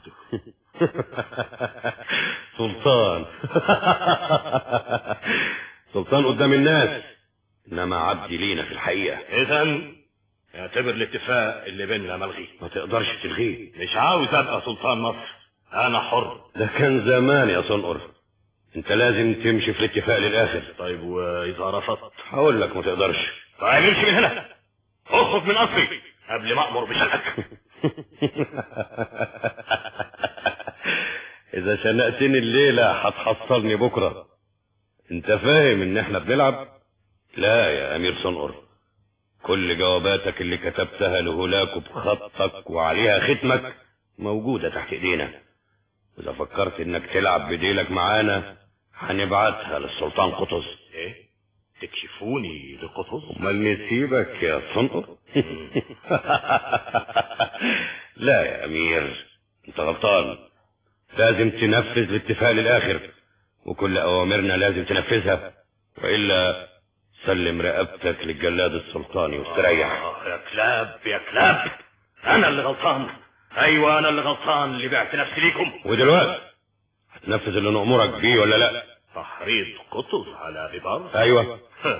سلطان. سلطان قدام الناس، انما عبدي لينا في الحقيقة. اذا اعتبر الاتفاق اللي بيننا ملغي. ما تقدرش تلغيه. مش عاوز ابقى سلطان مصر، انا حر. ده كان زمان يا صنقر، انت لازم تمشي في الاتفاق للاخر. طيب واذا رفضت؟ هقول لك ما تقدرش. طيب امشي من هنا، اخرج من قصري قبل ما امر بشنقك. اذا شنقتني الليلة هتحصلني بكرة. انت فاهم ان احنا بنلعب؟ لا يا امير صنقر، كل جواباتك اللي كتبتها لهلاك بخطك وعليها ختمك موجودة تحت ايدينا، واذا فكرت انك تلعب بديلك معانا هنبعتها للسلطان قطز. ايه؟ تكشفوني لقطز؟ امال نسيبك يا صنقر؟ لا يا امير، انت غلطان. لازم تنفذ الاتفاق للاخر، وكل اوامرنا لازم تنفذها، والا سلم رقبتك للجلاد السلطاني واستريح. يا كلاب يا كلاب، انا اللي غلطان. ايوه انا اللي غلطان اللي بعت نفسي ليكم. ودلوقتي هتنفذ اللي نأمرك بيه ولا لا؟ تحريض قطز على ببارس؟ ايوه.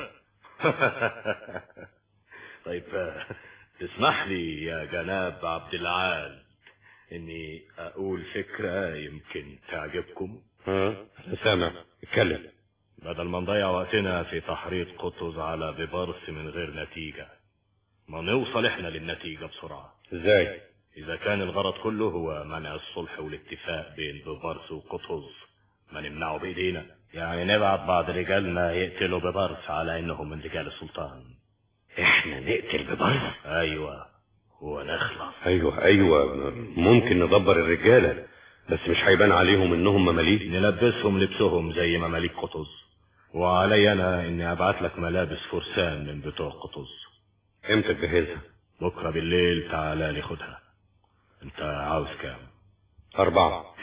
طيب تسمح لي يا جناب عبد العال اني اقول فكرة يمكن تعجبكم؟ انا سامع، اتكلم. بدل ما نضيع وقتنا في تحريض قطز على ببارس من غير نتيجة، ما نوصل احنا للنتيجة بسرعة. ازاي؟ اذا كان الغرض كله هو منع الصلح والاتفاق بين ببارس وقطز، ما نمنعه بايدينا. يعني نبعت بعض رجالنا يقتلوا ببارس على انهم من رجال السلطان. احنا نقتل ببارس؟ ايوه ونخلص. ايوه ممكن ندبر الرجالة، بس مش هيبان عليهم انهم مماليك. نلبسهم لبسهم زي مماليك قطز، وعلي انا اني ابعت لك ملابس فرسان من بتوع قطز. امتى تجهزها؟ بكرة بالليل تعالى لي خدها. انت عاوز كام؟ 4.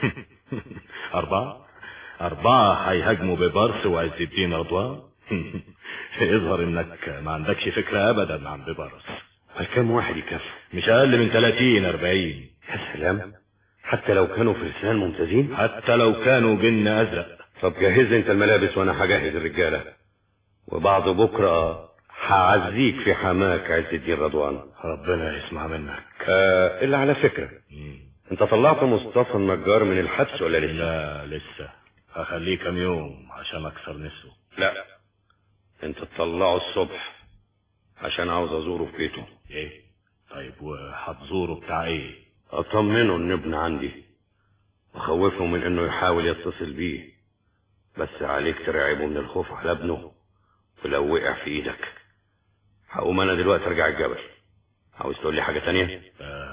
4 هيهاجموا ببارس وعز الدين رضوان. يظهر انك ما عندكش فكرة ابدا عن ببارس. كم واحد يكفي؟ مش اقل من 30-40. يا سلام، حتى لو كانوا فرسان ممتازين؟ حتى لو كانوا جن ازرق. طب جهز انت الملابس وانا هجهز الرجالة، وبعد بكرة هعزيك في حماك عز الدين رضوان. ربنا يسمع منك. الا على فكرة، انت طلعت مصطفى النجار من الحبس ولا لسه؟ لا لسه، هخليه كام يوم عشان اكسر نفسه. لا، انت تطلعه الصبح عشان عاوز ازوره في بيته. ايه؟ طيب وهتزوره بتاع ايه؟ اطمنه ان ابن عندي، واخوفه من انه يحاول يتصل بيه، بس عليك ترعبه من الخوف على ابنه، ولو وقع في ايدك. هقوم انا دلوقتي ارجع الجبل. عاوز تقول لي حاجة تانية؟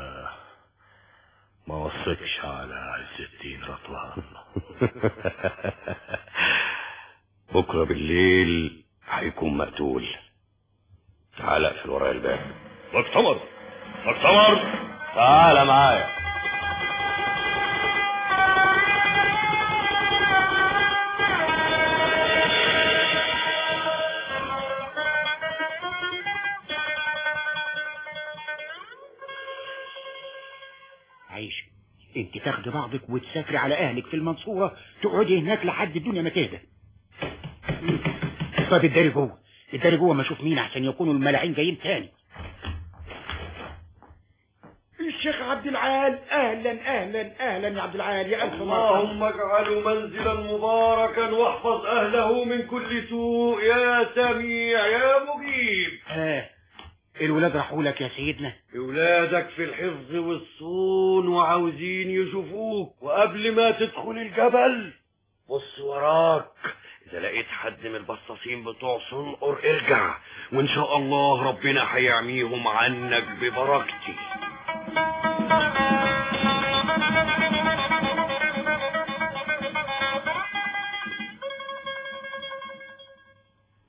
ما وثقش على عز الدين رضوان. بكرة بالليل هيكون مقتول. تعال اقفل ورايا الباب. مكتمر تعال معايا. عيش، انت تاخدي بعضك وتسافري على اهلك في المنصورة، تقعدي هناك لحد الدنيا ما تهدى. طب الداري جوه ما اشوف مين احسن يكونوا الملاعين جايين تاني. الشيخ عبد العال، اهلا يا عبد العال، يا الف مرحبا. اللهم اجعله منزلا مباركا واحفظ اهله من كل سوء يا سميع يا مجيب. الولاد راحوا لك يا سيدنا؟ اولادك في الحفظ والصون وعاوزين يشوفوك، وقبل ما تدخل الجبل بص وراك، اذا لقيت حد من البصاصين بتوع صنقر ارجع، وان شاء الله ربنا هيعميهم عنك ببركتي.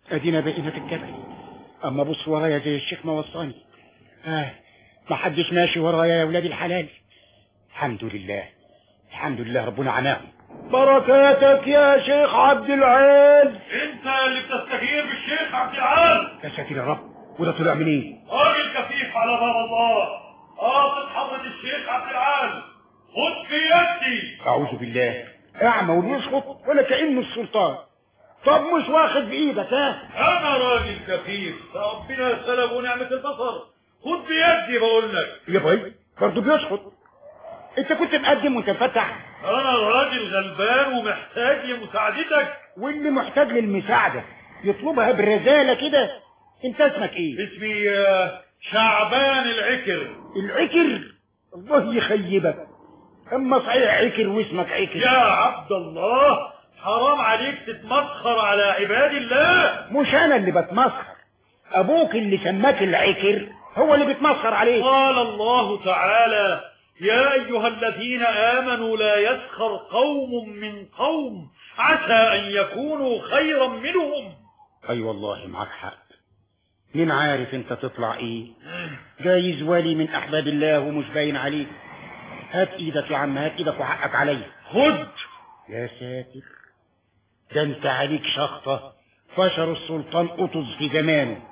ادينا بقينا في الجبل. اما بص ورايا زي الشيخ ما وصاني. ما حدش ماشي ورايا يا ولاد الحلال. الحمد لله الحمد لله ربنا عناهم. بركاتك يا شيخ عبد العال. انت اللي بتستجير بالشيخ عبد العال. يا ساتر يا رب، وده طلع منين؟ راجل كفيف على باب الله، قاصد حضرة الشيخ عبد العال. خد في يدي. اعوذ بالله، اعمى وبيسقط ولا كأنه السلطان. طب مش واخد بايدك؟ انا راجل كفيف، ربنا سلب ونعمة البصر. خد بيدي بقول لك. يا باي برضه بيسقط. انت كنت مقدم وانت مفتح. انا راجل غلبان ومحتاج لمساعدتك. واللي محتاج للمساعدة يطلبها بالرزالة كده. انت اسمك ايه؟ اسمي شعبان العكر. العكر؟ الله يخيبك. اما صحيح عكر واسمك عكر. يا عبد الله حرام عليك تتمسخر على عباد الله. مش انا اللي بتمسخر، ابوك اللي سماك العكر هو اللي بيتمسخر عليك. قال الله تعالى: يا أيها الذين آمنوا لا يسخر قوم من قوم عسى أن يكونوا خيرا منهم. أي والله معك حق. مين عارف انت تطلع ايه؟ جايز ولي من أحباب الله ومش باين عليك. هات ايدك يا عم، هات ايدك وحقك عليا. خد. يا ساتر، ده انت عليك شخطة فشر السلطان قطز في زمانه.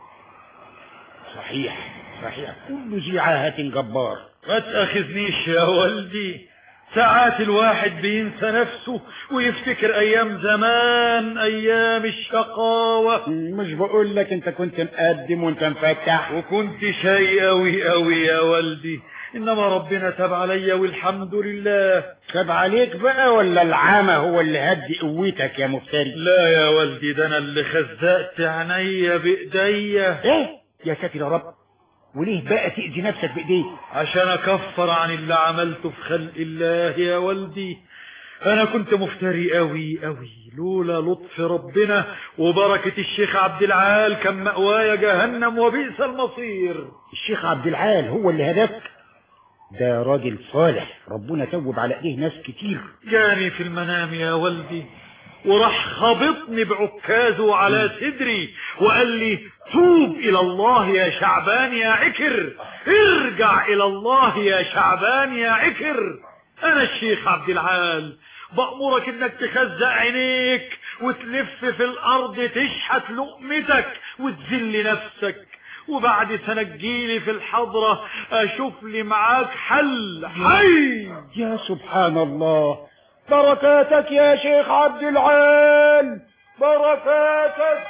صحيح كل ذي عاهة جبار. ما تأخذنيش يا ولدي، ساعات الواحد بينسى نفسه ويفتكر ايام زمان، ايام الشقاوة. مش بقول لك انت كنت مقدم وانت مفتح وكنت شيء قوي يا ولدي، انما ربنا تاب عليا والحمد لله. تاب عليك بقى ولا العامة هو اللي هدي قوتك يا مفتري؟ لا يا ولدي، ده انا اللي خزقت عينيا بايديا. ايه يا ساتر يا رب، وليه بقى تأذي نفسك بايديك؟ عشان اكفر عن اللي عملته في خلق الله يا ولدي. انا كنت مفتري قوي لولا لطف ربنا وبركة الشيخ عبد العال كان مأوايا جهنم وبئس المصير. الشيخ عبد العال هو اللي هداك؟ ده راجل صالح، ربنا توب على ايديه ناس كتير. جاني في المنام يا ولدي وراح خبطني بعكازه على صدري وقال لي: توب الى الله يا شعبان يا عكر، ارجع الى الله يا شعبان يا عكر. انا الشيخ عبد العال بأمرك انك تخزق عينيك وتلف في الارض تشحت لقمتك وتذل نفسك، وبعد سنة تجيلي في الحضرة اشوف لي معاك حل حي. يا سبحان الله، بركاتك يا شيخ عبد العال، بركاتك.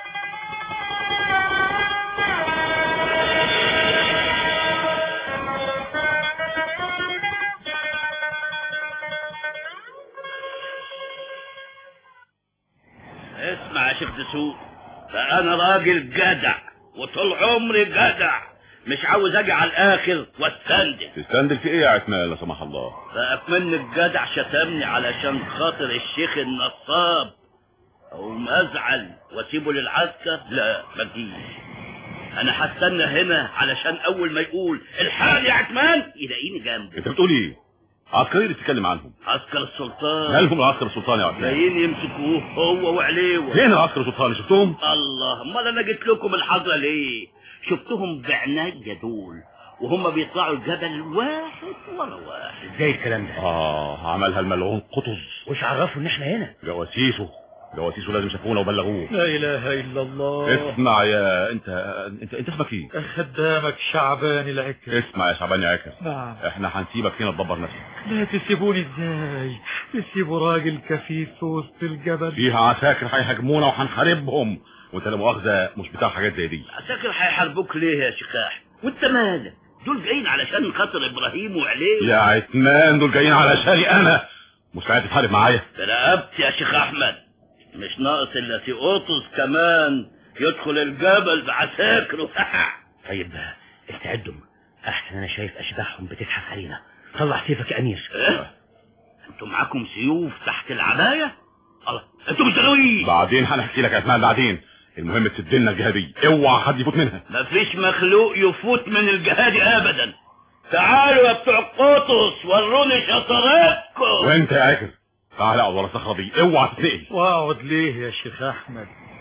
اسمع يا شيخ دسوق، فانا راجل جدع وطول عمري جدع، مش عاوز اجي على الاخر واستندل. تستندل في ايه يا عثمان لا سمح الله؟ فاكمن الجدع شتمني علشان خاطر الشيخ النصاب، او مزعل واسيبه للعسكر؟ لا ما تجيش، انا هستنى هنا علشان اول ما يقول الحال يا عثمان يلاقيني جنبه. انت بتقول ايه؟ عسكري اللي بتتكلم عنهم؟ عسكر السلطان. مالهم العسكر السلطان يا عثمان؟ جايين يمسكوه هو وعليه. فين العسكر السلطان؟ شفتهم؟ الله، امال انا جيت لكم الحضره ليه؟ شفتهم بعناية دول وهم بيطلعوا الجبل واحد ورا واحد. ازاي الكلام ده؟ عملها الملعون قطز. وش عرفوا ان احنا هنا؟ جواسيسه لازم شافونا وبلغوه. لا اله الا الله. اسمع يا انت اسمك ايه؟ خدامك شعبان العكر. اسمع يا شعبان يا عكر، نعم. احنا هنسيبك هنا تدبر نفسك. لا تسيبوني ازاي؟ تسيبوا راجل كفيف في وسط الجبل؟ فيها عساكر هيهاجمونا وهنحاربهم، وانت لا مؤاخذه مش بتاع حاجات زي دي. عساكر هيحاربوك ليه يا شيخاح؟ وانت مالك؟ دول جايين علشان خاطر ابراهيم وعليه. يا عثمان دول جايين علشاني انا، مش عايز تحارب معايا؟ رقبت يا شيخ احمد، مش ناقص الا في قطز كمان يدخل الجبل بعساكره. طيب استعدوا، احسن انا شايف اشباحهم بتزحف علينا. طلع سيفك يا امير. ايه؟ انتوا معاكم سيوف تحت العباية؟ الله، انتوا مش درويش. بعدين هنحكي لك يا عثمان بعدين، المهم تسد لنا الجهه دي، اوعى حد يفوت منها. مفيش مخلوق يفوت من الجهاد ابدا. تعالوا يا بتوع قطز وروني شطارتكم. وانت يا عكر تعال اقعد ورا الصخره دي، اوعى تتنقل. واقعد ليه يا شيخ احمد؟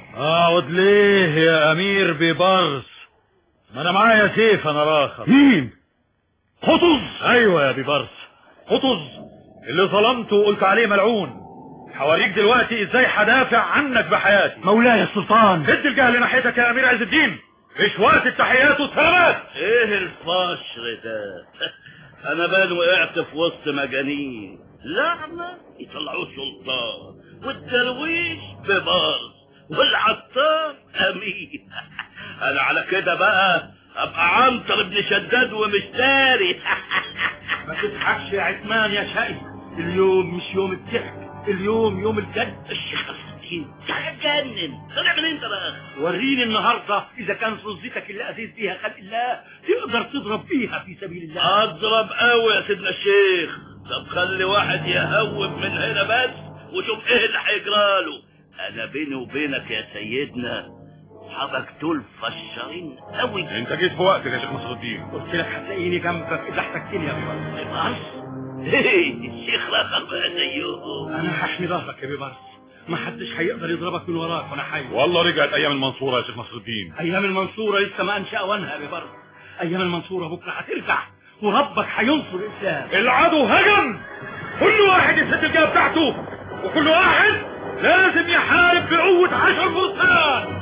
اقعد ليه يا امير ببرص؟ ما انا معايا سيف انا راخر. مين؟ قطز؟ ايوه يا ببرص، قطز اللي ظلمته وقلت عليه ملعون. هوريك دلوقتي ازاي هدافع عنك بحياتي. مولاي السلطان. هد الجهل ناحيتك يا امير عز الدين، مش وقت التحيات والسلامات. ايه الفشر ده؟ انا بان وقعت في وسط مجانين، لعنة يطلعوه سلطان، والدرويش ببارز، والعطار امين. انا على كده بقى ابقى عنتر ابن شداد ومش داري. ما تضحكش يا عثمان يا شقي، اليوم مش يوم الضحك، اليوم يوم الجد. الشيخ الصديق هتجنن، طلع من انت بقى؟ وريني النهارده اذا كان صوزتك اللي اذيت بيها خلق الله تقدر تضرب بيها في سبيل الله. اضرب قوي يا سيدنا الشيخ. طب خلي واحد يهوب من هنا بس وشوف ايه اللي هيجراله. انا بيني وبينك يا سيدنا اصحابك دول فشارين قوي. انت جيت في وقتك يا شيخ نصر الدين. قلت لك هتلاقيني جنبك اذا احتجتني يا بيبرس. ايه الشيخ رخر بقى زيهم. انا هحمي ظهرك يا بيبرس، ما حدش هيقدر يضربك من وراك وانا حي. والله رجعت ايام المنصوره يا شيخ نصر الدين. ايام المنصوره لسه ما انشا وانها يا بيبرس. ايام المنصوره بكره هترجع وربك هينصر الاسلام. العدو هجم، كل واحد يسد الجهه بتاعته، وكل واحد لازم يحارب بقوه 10 فرسان.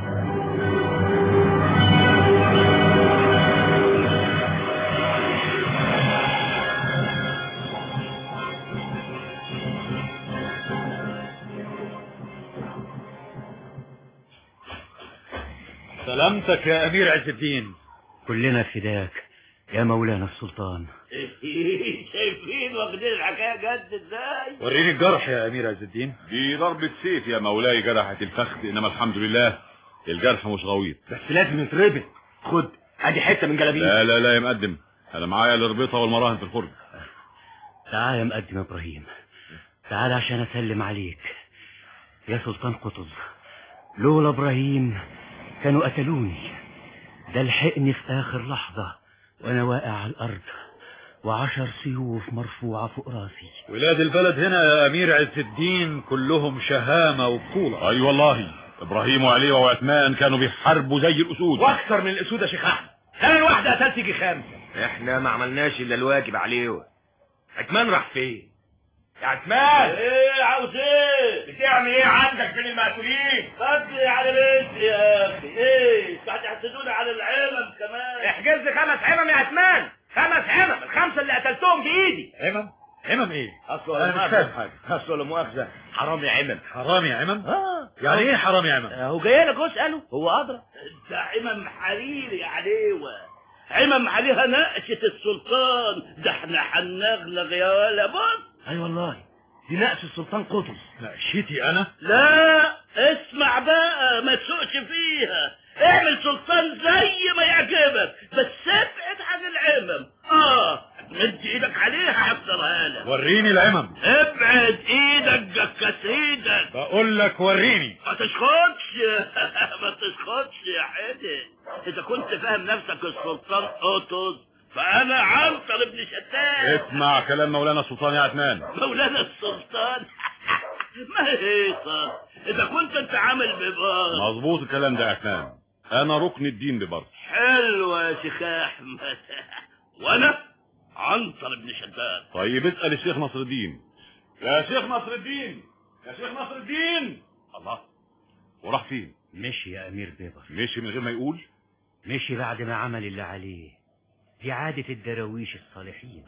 سلامتك يا امير عز الدين. كلنا فداك يا مولانا السلطان. شايفين واخدين الحكايه جد ازاي؟ وريني الجرح يا امير عز الدين. دي ضربة سيف يا مولاي جرحت الفخذ، انما الحمد لله الجرح مش غويط. بس لازم يتربط. خد ادي حته من جلابيه. لا لا لا يا مقدم، انا معايا الربيطه والمراهن في الفرن. تعال يا مقدم ابراهيم، تعال عشان اسلم عليك يا سلطان قطز. لولا ابراهيم كانوا قتلوني. ده لحقني في اخر لحظة وانا واقع على الارض و10 سيوف مرفوعة فوق راسي. ولاد البلد هنا يا امير عز الدين كلهم شهامة وبطولة. اي والله، ابراهيم وعلي وعثمان كانوا بيحاربوا زي الاسود واكثر من الاسود يا شيخ احمد. انا الواحدة قتلت تيجي 5. احنا ما عملناش الا الواجب عليه. عثمان راح فين يا عثمان؟ ايه عاوز ايه؟ بتعمل ايه عندك بين المقتولين؟ بدي على بنتي يا اخي. ايه هتحسدوني على العمم كمان؟ احجز لي 5 عمم يا عثمان. 5 عمم، ال5 اللي قتلتهم بايدي. عمم ايه؟ انا مش فاهم حاجه. اصل مؤاخذه حرامي عمم. حرامي عمم؟ يعني ايه حرامي عمم؟ هو جاي لك اساله، هو ادرى. ده عمم حريري يا عليوه، عمم عليها نقشة السلطان. ده احنا هنغلغ يا ولا. بص اي والله دي نقش السلطان قطز. نقشتي انا؟ لا اسمع بقى، ما تسوقش فيها. اعمل سلطان زي ما يعجبك، بس ابعد عن العمم. مد ايدك عليها هكسرها لك. وريني العمم. ابعد ايدك جكس ايدك. بقول لك وريني. ما تسخطش ما تسخطش يا حدي. اذا كنت فاهم نفسك السلطان قطز فانا عنتر ابن شداد. اسمع كلام مولانا السلطان يا عثمان. مولانا السلطان ما هيصة. اذا كنت انت عامل ببار. مظبوط الكلام ده يا عثمان، انا ركن الدين ببر. حلو يا شيخ احمد. وانا عنتر ابن شداد. طيب اسال الشيخ نصر الدين. يا شيخ نصر الدين، يا شيخ نصر الدين. الله، وراح فين؟ مشي يا امير بيبر. مشي من غير ما يقول؟ مشي بعد ما عمل اللي عليه. دي عادة الدراويش الصالحين.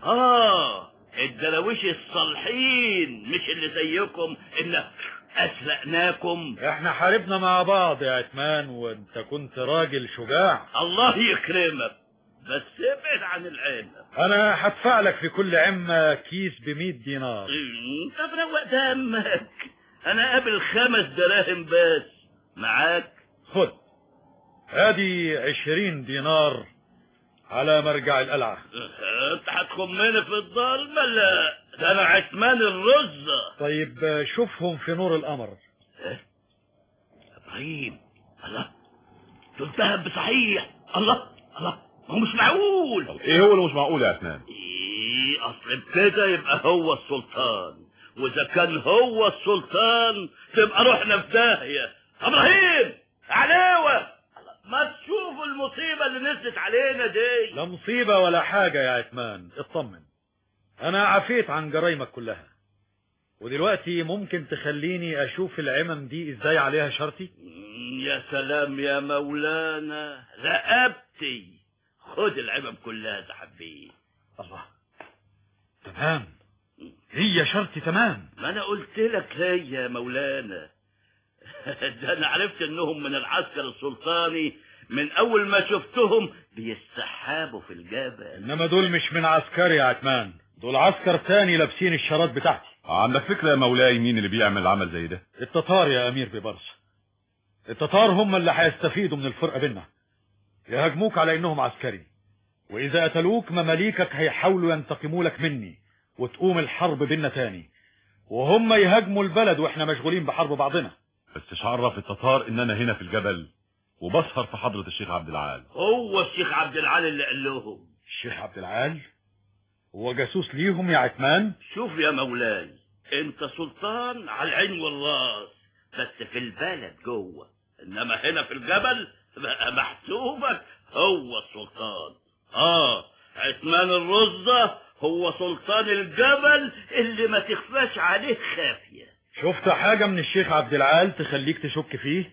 الدراويش الصالحين، مش اللي زيكم اللي اسرقناكم. احنا حاربنا مع بعض يا عثمان وانت كنت راجل شجاع. الله يكرمك، بس ابعد عن العمة. انا هدفع لك في كل عمة كيس ب100 دينار. طب روق دمك، انا قابل 5 دراهم بس. معاك؟ خد ادي 20 دينار على مرجع القلعة. انت هتخمني في الضلمة؟ لا، ده انا عثمان الرزة. طيب شوفهم في نور القمر. ابراهيم، الله، دول ذهب بصحيح. الله الله، ما هو مش معقول. ايه هو اللي مش معقول يا عثمان؟ اصل بكده يبقى هو السلطان، واذا كان هو السلطان تبقى روحنا في داهية. ابراهيم عليوة ما تشوفوا المصيبة اللي نزلت علينا دي. لا مصيبة ولا حاجة يا عثمان، اطمن، انا عفيت عن جرايمك كلها، ودلوقتي ممكن تخليني اشوف العمم دي ازاي عليها شرطي؟ يا سلام يا مولانا، رقبتي، خد العمم كلها يا حبيبي. الله، تمام، هي شرطي تمام. ما انا قلت لك هي يا مولانا. ده انا عرفت انهم من العسكر السلطاني من اول ما شفتهم بيستحابوا في الجبل. انما دول مش من عسكري يا عثمان، دول عسكر تاني لابسين الشارات بتاعتي. عندك فكرة يا مولاي مين اللي بيعمل عمل زي ده؟ التتار يا امير ببرس، التتار هم اللي هيستفيدوا من الفرقة بينا، يهاجموك على انهم عسكري، واذا قتلوك مماليكك هيحاولوا ينتقموا لك مني وتقوم الحرب بينا تاني، وهم يهاجموا البلد واحنا مشغولين بحرب بعضنا. بس عرف التتار ان انا هنا في الجبل وبسهر في حضرة الشيخ عبد العال. هو الشيخ عبد العال اللي قال لهم. الشيخ عبد العال هو جاسوس ليهم يا عثمان؟ شوف يا مولاي، انت سلطان على العين والراس بس في البلد جوه، انما هنا في الجبل بقى محسوبك هو السلطان. عثمان الرزة هو سلطان الجبل اللي ما تخفاش عليه خافية. شفت حاجة من الشيخ عبد العال تخليك تشك فيه؟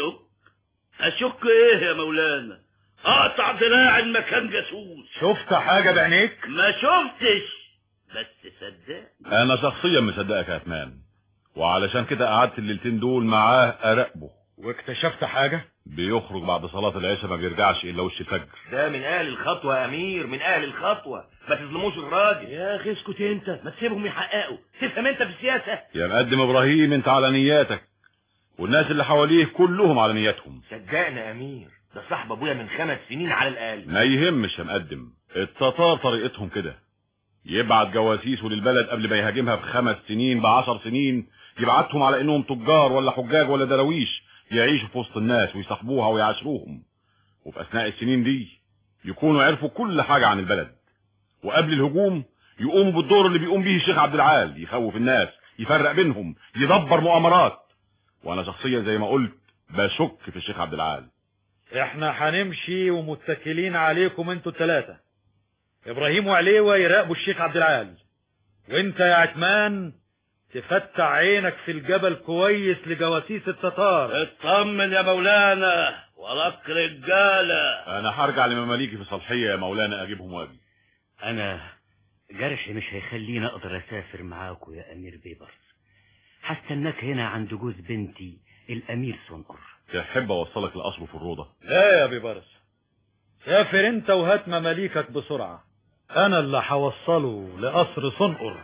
أشك ايه يا مولانا؟ اقطع دراع المكان جاسوس. شفت حاجة بعينيك؟ ما شفتش بس صدقني. انا شخصيا مصدقك يا عثمان، وعلشان كده قعدت الليلتين دول معاه اراقبه. واكتشفت حاجة؟ بيخرج بعد صلاة العشاء ما بيرجعش الا وش الفجر. ده من اهل الخطوة يا امير، من اهل الخطوة، ما تظلموش الراجل. يا اخي اسكت انت، ما تسيبهم يحققوا، تفهم انت في السياسة. يا مقدم ابراهيم انت على نياتك، والناس اللي حواليه كلهم على نياتهم. صدقنا يا امير، ده صاحب ابويا من 5 سنين على الاقل. ما يهمش يا مقدم، التتار طريقتهم كده، يبعت جواسيسه للبلد قبل ما يهاجمها ب5 سنين ب10 سنين، يبعتهم على انهم تجار ولا حجاج ولا دراويش يعيشوا في وسط الناس ويصاحبوها ويعاشروهم، وفي اثناء السنين دي يكونوا عرفوا كل حاجة عن البلد، وقبل الهجوم يقوموا بالدور اللي بيقوم به الشيخ عبد العال، يخوف الناس، يفرق بينهم، يدبر مؤامرات. وانا شخصيا زي ما قلت بشك في الشيخ عبد العال. احنا هنمشي ومتكلين عليكم انتوا الثلاثة، ابراهيم وعليوة يراقبوا الشيخ عبد العال، وانت يا عثمان تفتح عينك في الجبل كويس لجواسيس التتار. اطمن يا مولانا، وراك رجالة. انا هرجع لمماليكي في صالحية يا مولانا اجيبهم واجي. انا جرحي مش هيخليني اقدر اسافر معاكم يا امير بيبرس، هستناك هنا عند جوز بنتي الامير صنقر. تحب اوصلك لقصره في الروضة؟ لا يا بيبرس، سافر انت وهات مماليكك بسرعة، انا اللي هوصله لقصر صنقر.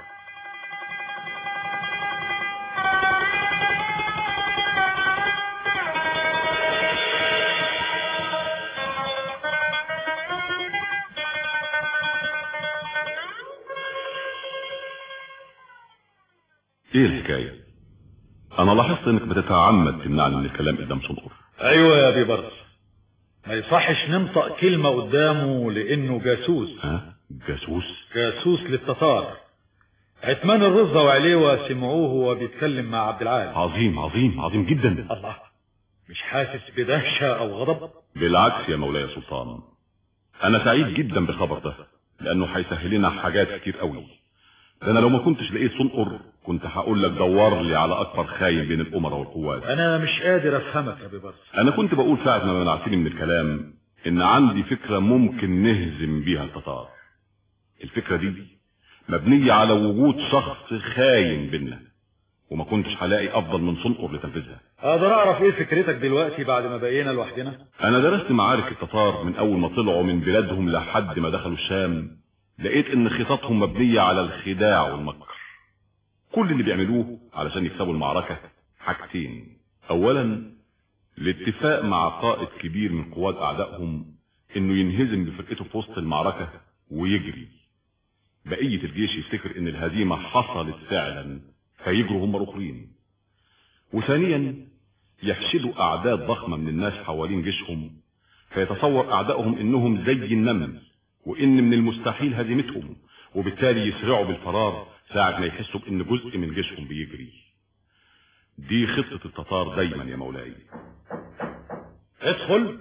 ايه الحكاية؟ انا لاحظت انك بتتعمد تمنعني من الكلام قدام صنقر. ايوه يا بيبرس، ما يصحش ننطق كلمة قدامه لانه جاسوس. جاسوس؟ جاسوس للتتار. عثمان الرزة وعليوة سمعوه وهو بيتكلم مع عبد العال. عظيم عظيم عظيم جدا. الله، مش حاسس بدهشة او غضب؟ بالعكس يا مولاي سلطان، انا سعيد جدا بالخبر ده، لانه هيسهل لنا حاجات كتير قوي. ده انا لو ما كنتش لقيت صنقر كنت هقول لك دور لي على اكبر خاين بين الامراء والقوات. انا مش قادر افهمك يا بيبرس. انا كنت بقول ساعة ما منعتني من الكلام ان عندي فكرة ممكن نهزم بيها التتار. الفكرة دي مبنية على وجود شخص خاين بينا، وما كنتش هلاقي افضل من صنقر لتنفيذها. اقدر اعرف ايه فكرتك دلوقتي بعد ما بقينا لوحدنا؟ انا درست معارك التتار من اول ما طلعوا من بلادهم لحد ما دخلوا الشام، لقيت ان خططهم مبنية على الخداع والمكر. كل اللي بيعملوه علشان يكسبوا المعركة حاجتين: اولا الاتفاق مع قائد كبير من قوات اعدائهم انه ينهزم بفرقته في وسط المعركة ويجري، بقية الجيش يفتكر ان الهزيمة حصلت فعلا فيجروا هم الاخرين. وثانيا يحشدوا اعداد ضخمة من الناس حوالين جيشهم، فيتصور اعدائهم انهم زي النمل وان من المستحيل هزيمتهم، وبالتالي يسرعوا بالفرار ساعة ما يحسوا بان جزء من جيشهم بيجري. دي خطة التتار دايما يا مولاي. ادخل.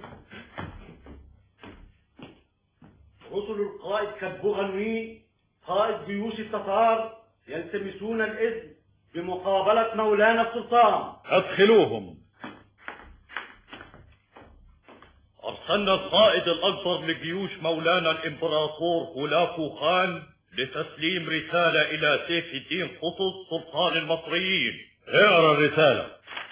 رسل القائد كتبوغنوي قائد جيوش التتار يلتمسون الإذن بمقابلة مولانا السلطان. ادخلوهم. أرسلنا القائد الأكبر لجيوش مولانا الإمبراطور هولاكو خان لتسليم رسالة إلى سيف الدين قطز سلطان المصريين. اقرأ الرسالة.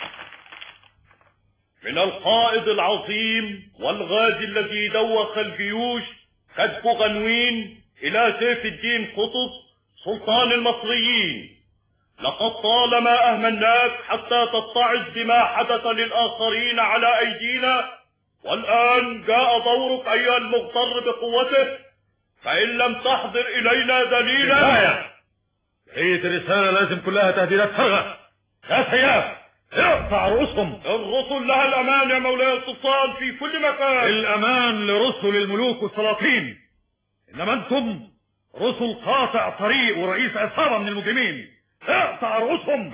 من القائد العظيم والغازي الذي دوخ الجيوش كتبوغنوين إلى سيف الدين قطز سلطان المصريين: لقد طالما أهملناك حتى تتعظ بما حدث للآخرين على أيدينا، والآن جاء دورك أيها المغتر بقوته، فإن لم تحضر إلينا دليلا. هي الرسالة لازم كلها تهديدات فارغة. يا سياف اقطع رؤوسهم. الرسل لها الأمان يا مولاي السلطان في كل مكان. الأمان لرسل الملوك والسلاطين، إنما أنتم رسل قاطع طريق ورئيس عصابة من المجرمين. اقطع رؤوسهم.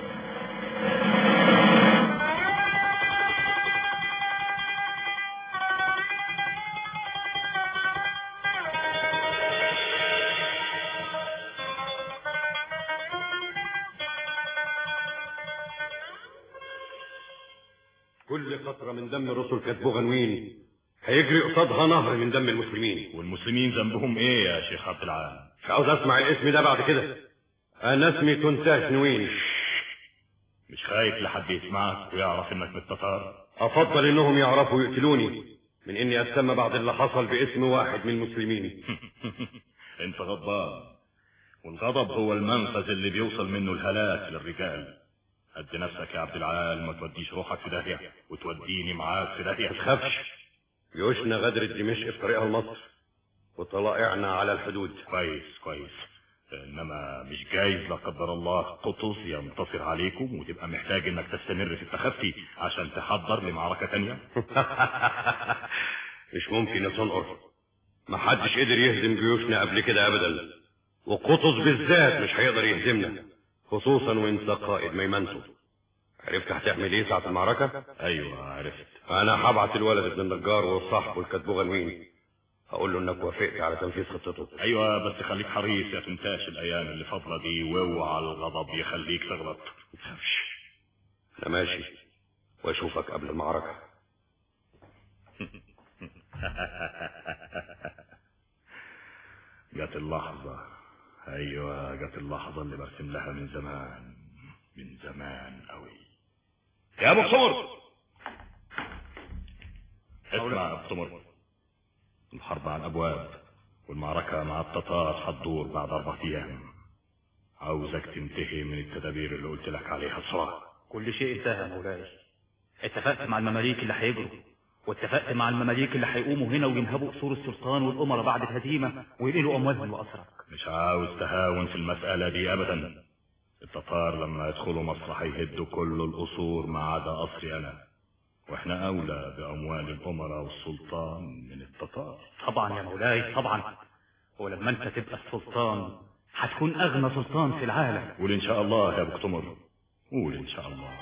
كل قطرة من دم الرسل كتبوغنوين هيجري قصادها نهر من دم المسلمين. والمسلمين ذنبهم ايه يا شيخ عبد العال؟ مش عاوز اسمع الاسم ده بعد كده. انا اسمي تنتاج نوين. مش خايف لحد يسمعك ويعرف انك من التتار؟ افضل انهم يعرفوا يقتلوني من اني اسمى بعد اللي حصل باسم واحد من المسلمين. انت غضبان، والغضب هو المنفذ اللي بيوصل منه الهلاك للرجال. قد نفسك يا عبد العال، ما توديش روحك في داهيه وتوديني معاك في داهيه. ما تخافش، جيوشنا غدرت دمشق في طريقها لمصر وطلائعنا على الحدود. كويس كويس، انما مش جايز لا قدر الله قطز ينتصر عليكم وتبقى محتاج انك تستمر في التخفي عشان تحضر لمعركه تانية. مش ممكن يا صنقر، ما حدش قدر يهزم جيوشنا قبل كده ابدا، وقطز بالذات مش هيقدر يهزمنا، خصوصا وانت قائد ميمنته. عرفت هتعمل ايه ساعة المعركة؟ ايوه عرفت. انا هبعت الولد ابن النجار وصاحبه الكتبوغنوين، هقول له انك وافقت على تنفيذ خطته. ايوه بس خليك حريص يا تنتاش الايام اللي فاضله دي، واوعى الغضب يخليك تغلط. ما تخافش، انا ماشي واشوفك قبل المعركة. جت اللحظة، ايوه جت اللحظة اللي برسم لها من زمان، من زمان قوي. يا ابو قمر اسمع يا ابو قمر، الحرب على الابواب والمعركة مع التتار هتدور بعد 4 ايام. عاوزك تنتهي من التدابير اللي قلت لك عليها بسرعة. كل شيء انتهى يا مولاي. اتفقت مع المماليك اللي هيجروا، واتفقت مع المماليك اللي هيقوموا هنا وينهبوا قصور السلطان والامراء بعد الهزيمة وينقلوا اموالهم واسرك. مش عاوز تهاون في المسألة دي ابدا. التتار لما يدخلوا مصر هيهدوا كل القصور ما عدا قصري انا، واحنا اولى باموال الامراء والسلطان من التتار. طبعا يا مولاي طبعا، ولما انت تبقى السلطان هتكون اغنى سلطان في العالم. قول ان شاء الله يا ابو قمر، قول ان شاء الله.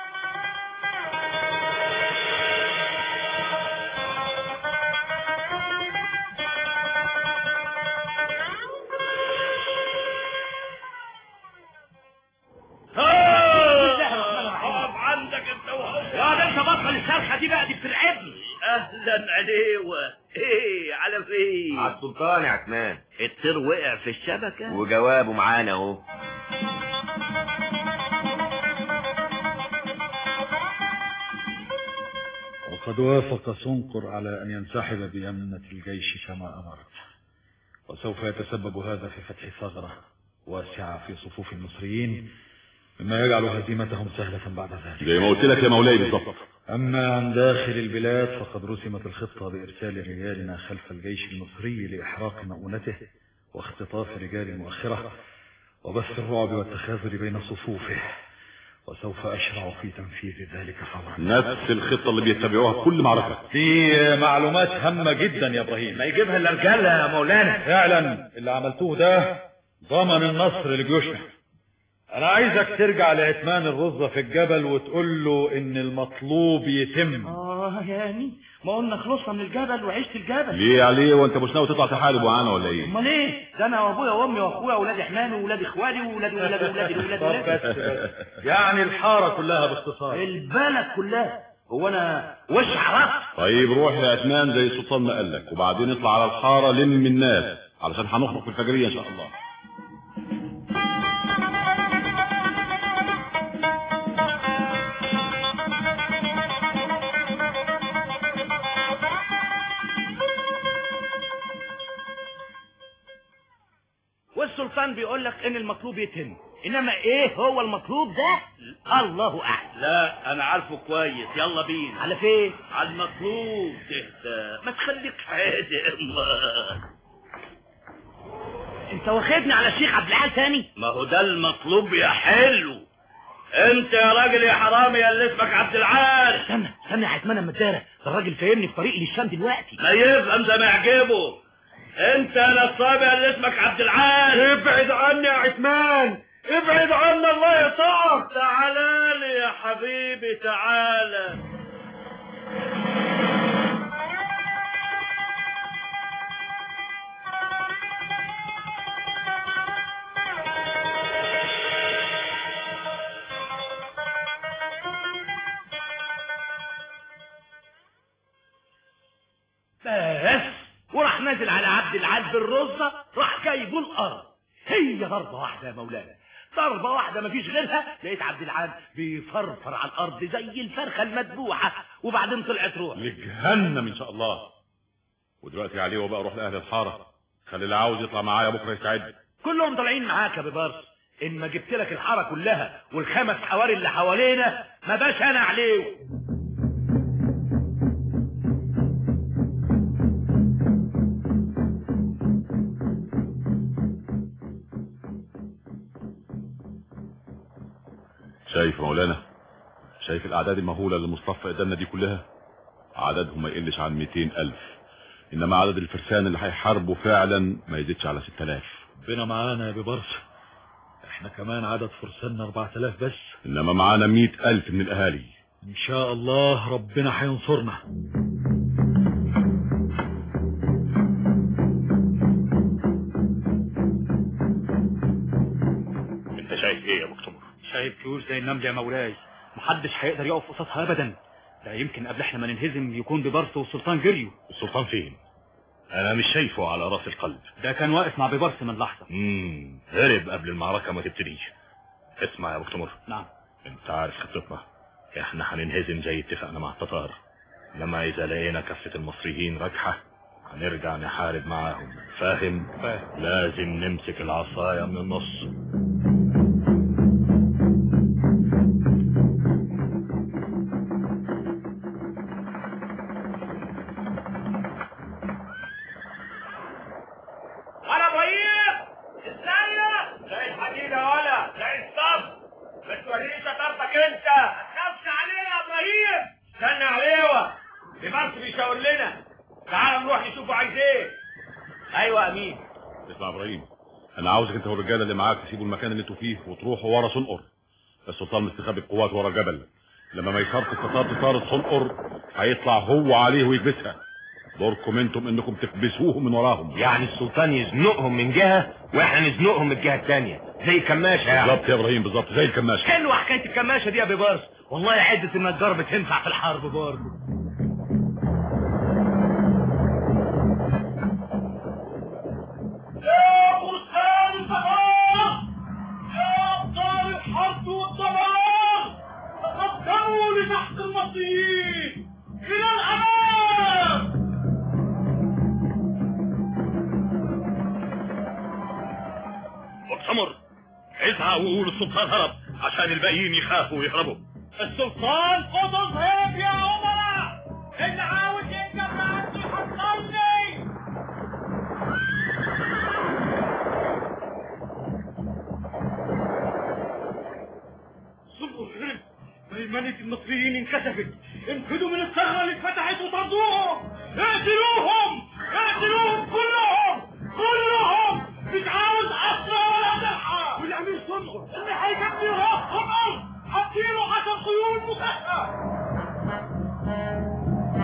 دي بقى دي بترعبني. اهلا عليوه. ايه على فين؟ على السلطان يا عثمان. الطير وقع في الشبكه وجوابه معانا اهو. وقد وافق سنقر على ان ينسحب بيمنة الجيش كما امرت، وسوف يتسبب هذا في فتح ثغرة واسعة في صفوف المصريين، مما يجعل هزيمتهم سهلة بعد ذلك. زي ما قلت لك يا مولاي بالضبط. أما عن داخل البلاد فقد رسمت الخطة بإرسال رجالنا خلف الجيش المصري لإحراق مؤونته واختطاف رجال المؤخرة وبث الرعب والتخاذل بين صفوفه، وسوف أشرع في تنفيذ ذلك فورا. نفس الخطة اللي بيتبعوها كل معركة. في معلومات هامة جدا يا إبراهيم. ما يجيبها الرجال يا مولانا. فعلا اللي عملتوه ده ضمن النصر لجيوشنا. انا عايزك ترجع لعثمان الرزة في الجبل وتقول له ان المطلوب يتم. يعني ما قلنا خلصنا من الجبل وعشت الجبل. ليه عليه وانت مش ناوي تطلع تحارب معانا ولا ايه؟ امال ايه؟ ده انا وابويا وامي واخويا واولاد حمامي واولاد اخوالي واولاد ولاد ولاد ولاد ولاد. يعني الحاره كلها باختصار. البلد كلها. هو انا وش عرفت؟ طيب روح يا عثمان زي السلطان ما قال لك، وبعدين اطلع على الحاره لم الناس علشان هنخرج في الفجريه ان شاء الله. والسلطان بيقول لك ان المطلوب يتم، انما ايه هو المطلوب ده الله اعلم. لا انا عارفه كويس. يلا بينا. على فين؟ على المطلوب. تهدى ما تخليك هادئ. الله انت واخدني على الشيخ عبد العال تاني؟ ما هو ده المطلوب يا حلو. انت يا راجل يا حرامي يا اللي اسمك عبد العال. استنى يا عثمان اما الدارة، الراجل فاهمني في طريقي للشام دلوقتي. ما يفهم زي ما يعجبه. انت يا نصاب يا اللي اسمك عبد العال. ابعد عني يا عثمان، ابعد عني الله يطاعك. تعالى لي يا حبيبي تعالى. بس وراح نازل على عبد العال بالرزة، راح جايبه الارض. هي ضربة واحدة يا مولانا، ضربة واحدة مفيش غيرها. لقيت عبد العال بيفرفر على الارض زي الفرخة المذبوحة، وبعدين طلعت روح لجهنم ان شاء الله. ودلوقتي عليه وبقى روح لاهل الحاره، خلي اللي عاوز يطلع معايا بكره يساعدني. كلهم طالعين معاك يا ببارس. ان ما جبت لك الحاره كلها والخمس حواري اللي حوالينا ما باش انا عليه. شايف مولانا، شايف الاعداد المهوله اللي مصطفى قدامنا دي كلها؟ عددهم ما يقلش عن 200,000، انما عدد الفرسان اللي هيحاربوا فعلا ما يزيدش على 6000. ربنا معانا يا ببرس، احنا كمان عدد فرساننا 4000 بس، انما معانا 100,000 من الاهالي. ان شاء الله ربنا هينصرنا. انت شايف ايه يا ابو تمر؟ شايف طيور زي النمل يا مولاي، محدش هيقدر يقف قصادها ابدا. ده يمكن قبل احنا ما ننهزم يكون ببرس والسلطان جريوا. السلطان فين؟ انا مش شايفه على راس القلب. ده كان واقف مع ببرس من لحظه. هرب قبل المعركه ما تبتدي. اسمع يا ابو تمر. نعم. انت عارف خطتنا، احنا هننهزم زي اتفقنا مع التتار. لما اذا لقينا كفه المصريين راجحه هنرجع نحارب معاهم. فاهم؟ لازم نمسك العصايه من النص. ولا ابراهيم ازيك؟ زي الحديد يا ولا، زي الصبر. ما توريني شطارتك انت، ما تخافش علينا يا ابراهيم. استنى عليوه، ببرس بيشاور لنا. تعال نروح نشوفه عايز ايه. ايوه يا امين. اسمع يا ابراهيم، انا عاوزك انت والرجاله اللي معاك تسيبوا المكان اللي انتوا فيه وتروحوا ورا صنقر. السلطان مستخبي القوات ورا جبل، لما ما يصارت التتار تطارد صنقر هيطلع هو عليه ويكبسها. دوركم انتم انكم تكبسوهم من وراهم. يعني السلطان يزنقهم من جهه واحنا نزنقهم من الجهه الثانيه زي الكماشه. يعني بالظبط يا ابراهيم، بالظبط زي الكماشه. حلوه حكايه الكماشه دي يا ببارس، والله عده النجار بتنفع في الحرب برضه. يا فرسان التتار، يا ابطال الحرب والدمار، تقدموا لسحق المصريين الى الامام. مؤتمر اسعى وقول السلطان هرب عشان الباقيين يخافوا ويهربوا. السلطان قطز هرب يا امراء، اللي عاوز يركب معاك يحصلني. صبروا هرب، ميمنة المصريين انكشفت. انفذوا من الثغرة اللي اتفتحت وطردوهم. اقتلوهم اقتلوهم كلهم كلهم، مش عاوز اسرى ولا ذبحة. والامير صنقر اللي هيجبني راسهم ارض هديله 10 خيول مكافأة.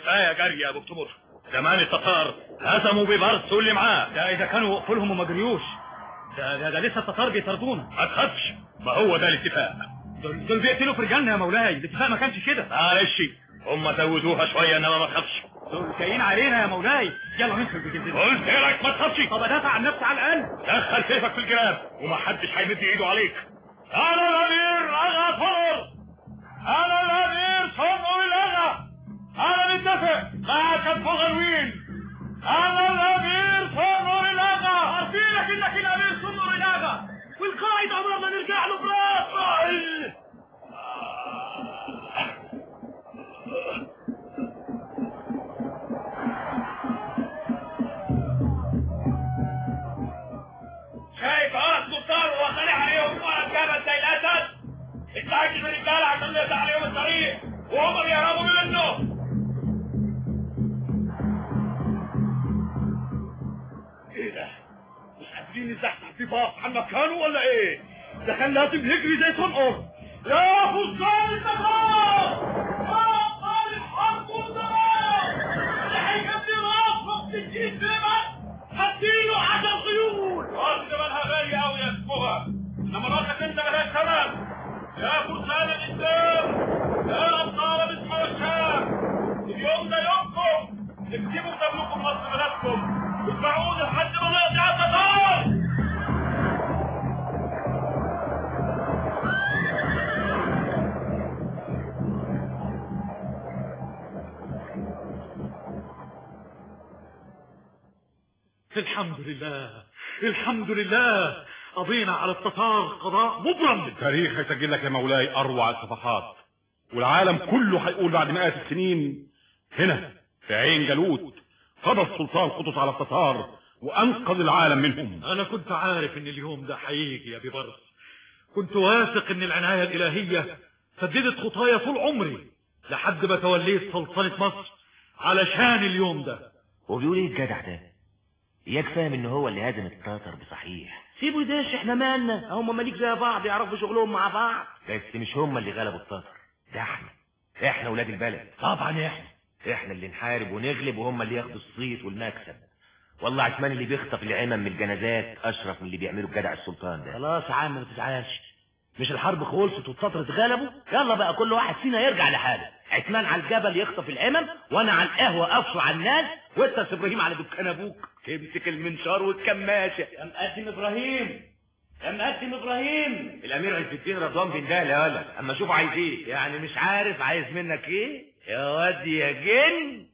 كفايه جري يا ابو تمر. زمان التتار هزموا ببرص واللي معاه. ده اذا كانوا وقفوا لهم وما جريوش. ده لسه التتار بيطردونا. ما تخافش، ما هو ده الاتفاق. دول بيقتلوا في رجالنا يا مولاي، الاتفاق ما كانش كده. معلش هم زودوها شويه انما ما تخافش. دول جايين علينا يا مولاي. يلا ندخل بجلدنا. قلت ايه رايك ما تخافش؟ طب ادافع عن نفسي على الاقل. دخل سيفك في الجراب ومحدش هيمد ايده عليك. انا الامير اغا فضل، انا الامير صنعوا الاغا، انا متفق مع كتف غنوين. انا الامير صنعوا الاغا. عارفينك انك الامير صنعوا الاغا والقائد امرنا نرجع له براسه. شايف السلطان وهو خالع عليهم ورا الجبل زي الاسد. استعجل بالرجاله عشان نقطع عليهم الطريق وهم بيهربوا منه. ايه ده؟ مش قادرين نزحزح في باص عن مكانه ولا ايه؟ ده كان لازم يجري زي صنقر. يا فستان التتار! ابطال الحرب والدمار! اللي هيجدي راسه بتجيب دماء هديله 10 خيول. راس جبلها غالية قوي يا اسمها، انما راسك انت ملهاش ثمن. يا فرسان الاسلام، يا ابطال باسم الشام، اليوم ده يومكم. اكتبوا كتابكم مصر بلدكم واسمعوني لحد ما نقضي على التتار. الحمد لله، الحمد لله، قضينا على التتار قضاء مبرم. التاريخ هيسجل لك يا مولاي اروع الصفحات، والعالم كله هيقول بعد مئات السنين هنا في عين جالوت قضى السلطان قطز على التتار وانقذ العالم منهم. انا كنت عارف ان اليوم ده هيجي يا ببرس، كنت واثق ان العناية الالهية سددت خطايا طول عمري لحد ما توليت سلطنة مصر علشان اليوم ده. وبيقول ايه الجدع ده؟ اياك فاهم ان هو اللي هزم التتر بصحيح. سيبوا يدش، احنا مالنا؟ هم مماليك زي بعض يعرفوا شغلهم مع بعض. بس مش هم اللي غلبوا التتر، ده احنا ولاد البلد. طبعا احنا اللي نحارب ونغلب وهم اللي ياخدوا الصيت والمكسب. والله عثمان اللي بيخطف العمم من الجنازات اشرف من اللي بيعمله الجدع السلطان ده. خلاص يا عم ما تزعلش، مش الحرب خلصت والتتر اتغلبوا؟ يلا بقى كل واحد فينا يرجع لحاله. عثمان على الجبل يخطف العمم، وانا على القهوه افصل على الناس، وانت يا ابراهيم على دكان ابوك تمسك المنشار والكماشه. يا مقدم ابراهيم، يا مقدم ابراهيم. الامير عز الدين رضوان بن دهل يا ولد، اما اشوف عايز ايه. يعني مش عارف عايز منك ايه يا واد يا جن؟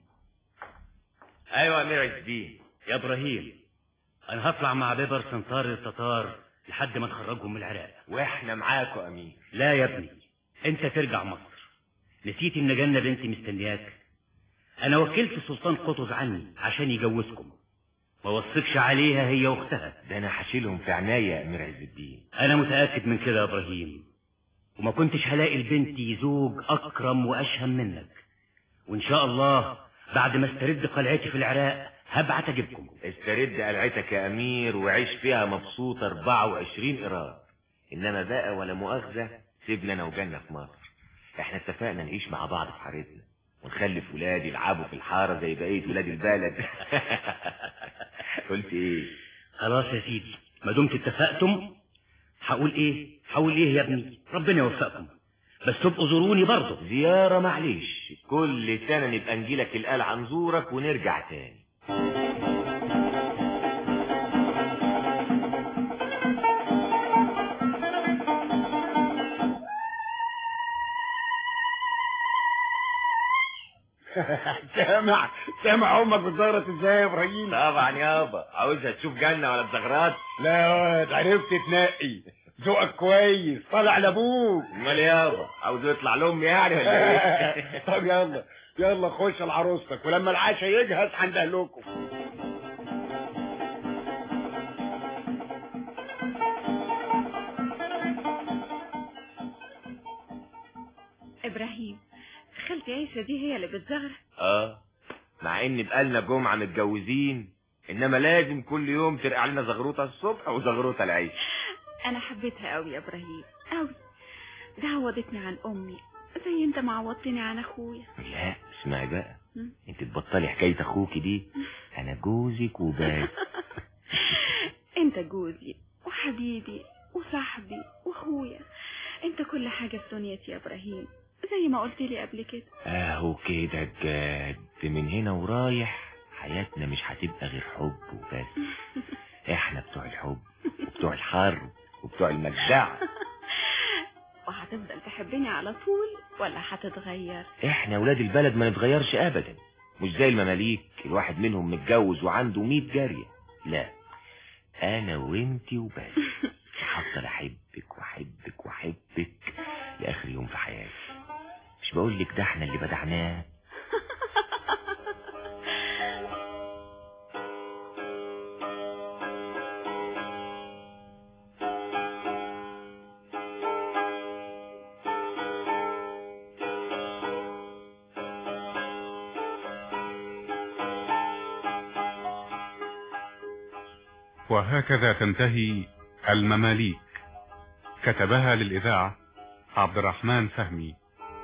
ايوه يا امير عز الدين. يا ابراهيم، انا هطلع مع بيبر سنطار التتار لحد ما نخرجهم من العراق. واحنا معاكم يا امير. لا يا ابني، انت ترجع مصر. نسيت ان جنة بنتي مستنياك؟ انا وكلت السلطان قطز عني عشان يجوزكم، ما وثقش عليها هي واختها. ده انا هشيلهم في عناية يا امير عز الدين. انا متأكد من كده يا ابراهيم، وما كنتش هلاقي لبنتي زوج اكرم واشهم منك. وان شاء الله بعد ما استرد قلعتي في العراق هبعت اجيبكم. استرد قلعتك يا امير وعيش فيها مبسوط 24 قرار. انما بقى ولا مؤاخذة سيبنا انا وجنة في مصر. احنا اتفقنا نعيش مع بعض في حارتنا ونخلف ولاد يلعبوا في الحارة زي بقية ولاد البلد. قلت ايه؟ خلاص يا سيدي، ما دمت اتفقتم. هقول ايه يا ابني؟ ربنا يوفقكم، بس تبقوا زوروني برضه زيارة. معلش كل سنة نبقى نجيلك القلعة نزورك ونرجع تاني. سامع امك بتزغرط ازاي يا ابراهيم؟ طبعا يابا، عاوزها تشوف جنة ولا تزغرات؟ لا يا واد، عرفت تنقي، ذوقك كويس، طالع لابوك. امال يابا عاوز يطلع لامي يعني ولا ايه؟ طب يلا خش لعروستك، ولما العشاء يجهز هندهلكم. ابراهيم، خالتي عيسى دي هي اللي بتزغرق؟ مع ان بقالنا جمعة متجوزين، انما لازم كل يوم ترقع لنا زغروطة الصبح وزغروطة العيش. انا حبيتها قوي يا ابراهيم قوي، ده عوضتني عن امي زي انت ما عوضتني عن اخويا. لا اسمعي بقى، انت تبطلي حكاية اخوكي دي، انا جوزك وبس. انت جوزي وحبيبي وصاحبي واخويا، انت كل حاجة في دنيتي يا ابراهيم، زي ما قلت لي قبل كده. اهو كده بجد، من هنا ورايح حياتنا مش هتبقى غير حب وبس. احنا بتوع الحب وبتوع الحرب وبتوع المجدعة. وهتفضل تحبني على طول ولا هتتغير؟ احنا ولاد البلد ما نتغيرش ابدا، مش زي المماليك الواحد منهم متجوز وعنده 100 جارية. لا، انا وانتي وبس. هفضل احبك واحبك واحبك لاخر يوم في حياتي. مش بقولك ده احنا اللي بدعناه. وهكذا تنتهي المماليك. كتبها للإذاعة عبد الرحمن فهمي.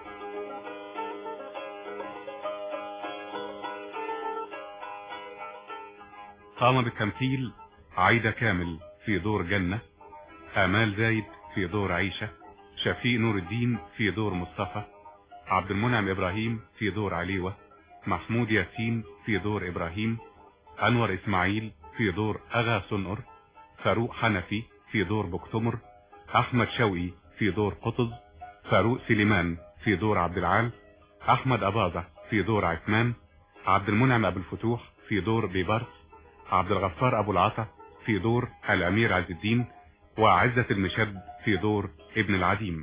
قام بالتمثيل عايدة كامل في دور جنة، آمال زايد في دور عيشة، شفيق نور الدين في دور مصطفى، عبد المنعم إبراهيم في دور عليوة، محمود ياسين في دور إبراهيم، أنور إسماعيل في دور أغا صنقر، فاروق حنفي في دور بكتمر، أحمد شوقي في دور قطز، فاروق سليمان في دور عبد العال، أحمد أباظة في دور عثمان، عبد المنعم أبو الفتوح في دور بيبرس، عبد الغفار أبو العطا في دور الأمير عز الدين، وعزة المشد في دور ابن العديم.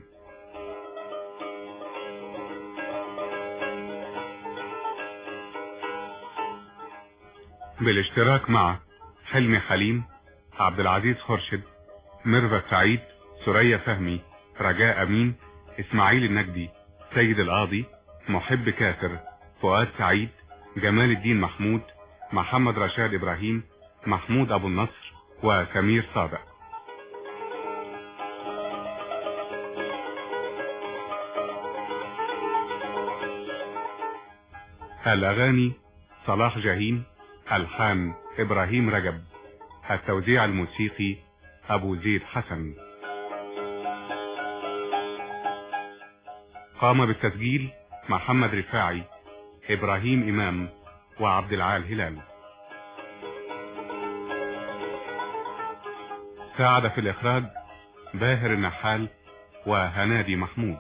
بالاشتراك مع حلمي حليم، عبد العزيز خرشد، ميرفت سعيد، سوريا فهمي، رجاء أمين، إسماعيل النجدي، سيد القاضي، محب كافر، فؤاد سعيد، جمال الدين محمود، محمد رشاد إبراهيم، محمود أبو النصر، وسمير صادق. الأغاني صلاح جاهين، ألحان إبراهيم رجب، التوزيع الموسيقي أبو زيد حسن. قام بالتسجيل محمد رفاعي، إبراهيم إمام، وعبد العال هلال. ساعد في الإخراج باهر النحال وهنادي محمود.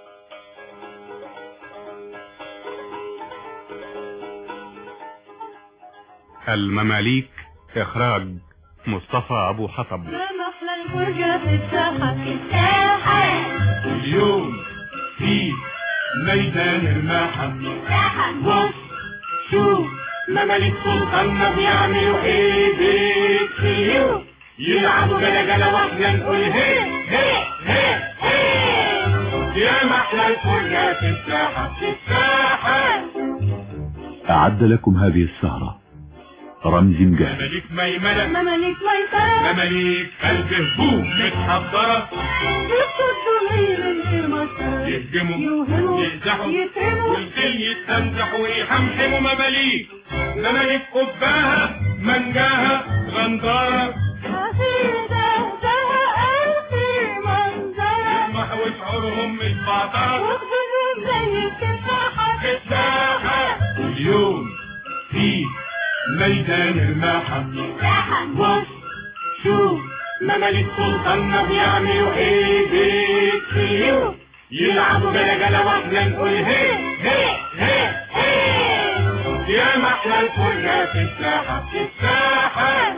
المماليك إخراج مصطفى أبو حطب. ما محلى الفرجة في الساحة في الساحة، اليوم في ميدان الماحة ساحة. بص شوف مماليك سلطاننا بيعملوا ايه بيكسيو، يلعبوا جلا واحنا نقول هي هي هي هي. يا محلى الفرجة في الساحة في الساحة. أعد لكم هذه السهرة رمزي مجاهد. مماليك ميمنة، مماليك ميسرة، مماليك قلب هبوب متحضرة، يصدوا من غير مسرة، يهجموا يوهموا يمزحوا يترموا، والكل يتمزح ويحمحموا. مماليك مماليك قباها منجاها غندارة، حفيدة ألفي منظرة، يسمحوا شعورهم متبعترة وخدودهم زي التفاحة في الساحة. اليوم في ميدان الماحة بص شوف مماليك سلطاننا بيعملوا ايه بيكسيو، يلعبوا جلا واحنا نقول هي هي هي هي. يا محلى الفرجة في الساحة في الساحة.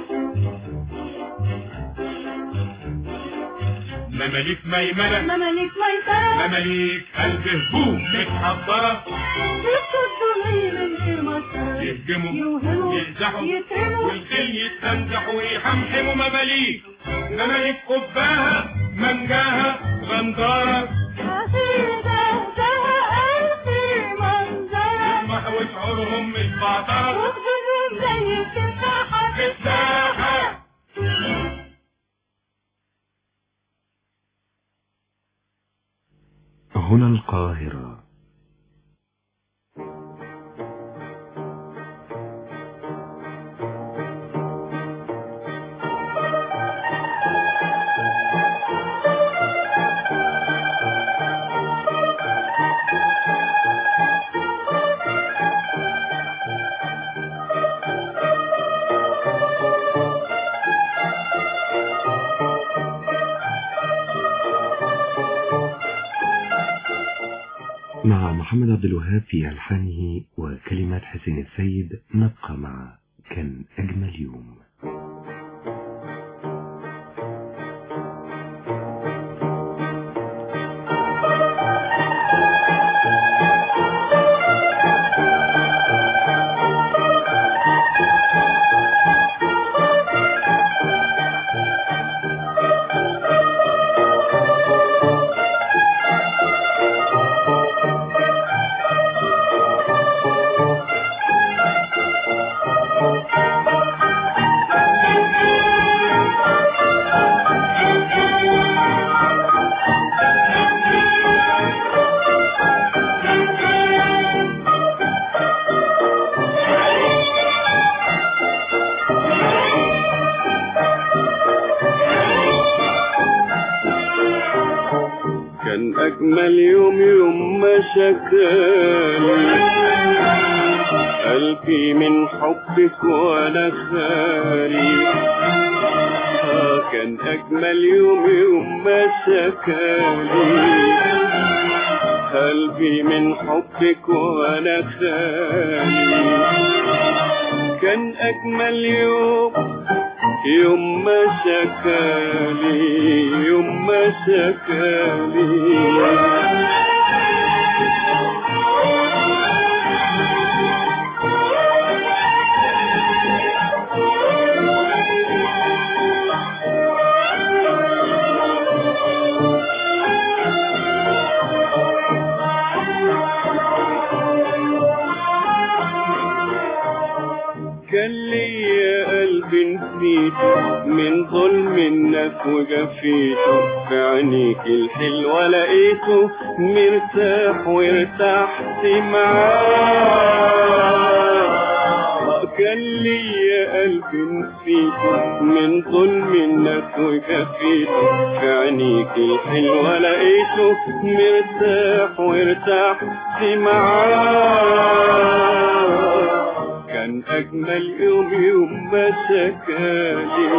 مماليك ميمنة، مماليك ميسرة، مماليك قلب هبوب متحضرة، يصدوا من غير مسرة، يهجموا يوهموا يمزحوا يترموا، والكل يتمزح ويحمحموا. مماليك قباها منجاها غندارة، حفيدة ألفي منظرة، يسمحوا شعورهم متبعترة وخدودهم زي التفاحة في الساحة. هنا القاهرة. مع محمد عبد الوهاب في ألحانه وكلمات حسين السيد. نبقى مع كان أجمل يوم. كان أجمل يوم يوم ما شكالي قلبي من حبك وأنا خالي. كان أجمل يوم يوم ما شكالي قلبي من حبك وأنا خالي. كان أجمل يوم يوم ما شكالي يوم ما شكالي. كان ليا قلبي نسيته من ظلم الناس وجفيته، في عينيك الحلوة لقيته مرتاح وارتحت معاه. كان ليا قلبي نسيته من ظلم الناس وجفيته، في عينيك الحلوة لقيته مرتاح وارتحت معاه. كان أجمل يوم يوم ما شكالي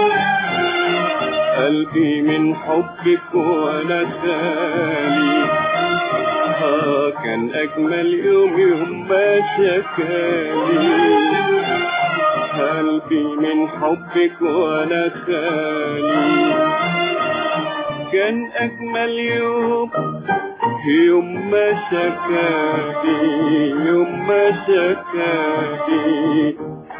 قلبي من حبك وأنا خالي. كان أجمل يوم يوم ما شكالي قلبي من حبك وأنا خالي. كان أجمل يوم يوم ما شكالي يوم ما شكالي.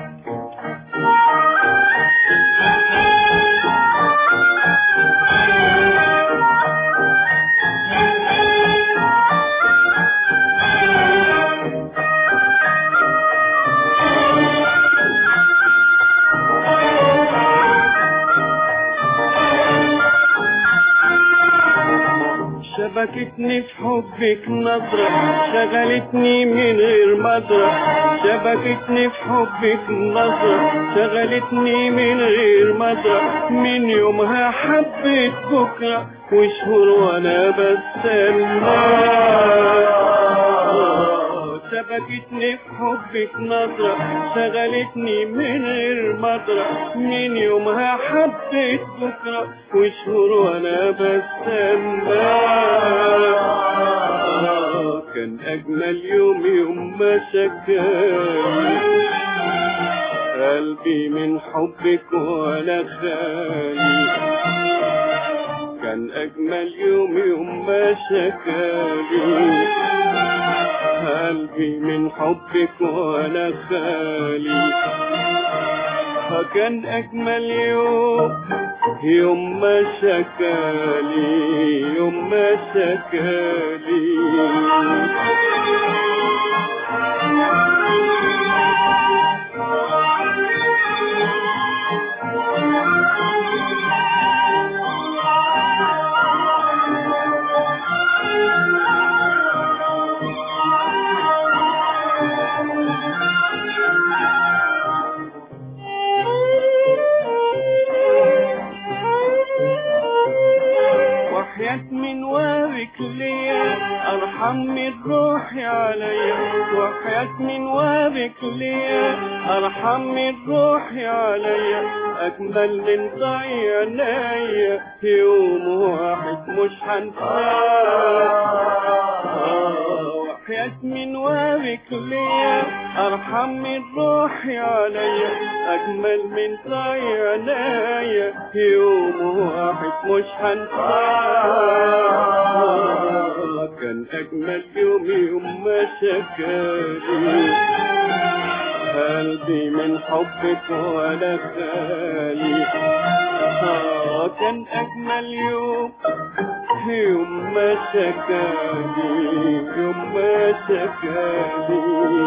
شبكتني في حبك نظرة شغلتني من غير مدرة. شبكتني في حبك نظرة شغلتني من غير مدرة. من يومها حبيت بكرة وشهور وانا بستنى. شبكتني في حبك نظرة شغلتني من غير مدرة. من يومها حبيت بكرة وشهور وانا بستنى. كان أجمل يوم يوم ما شكالي قلبي من حبك وأنا خالي. كان أجمل يوم يوم ما شكالي قلبي من حبك وأنا خالي. كان أجمل يوم يوم ما شكالي يوم ما شكالي. وحياة من وابك ليا ارحم من روحي عليا وحياة من وابك ليا ارحم من روحي عليا اجمل من ضيع عينيا يوم واحد مش هنساه وحياة من وابك ليا ارحم من روحي عليا اجمل من ضيع عينيا يوم واحد مش هنساه كان اجمل يوم ما شكالي قلبي من حبك ولا خالي كان اجمل يوم ما شكالي يوم ما شكالي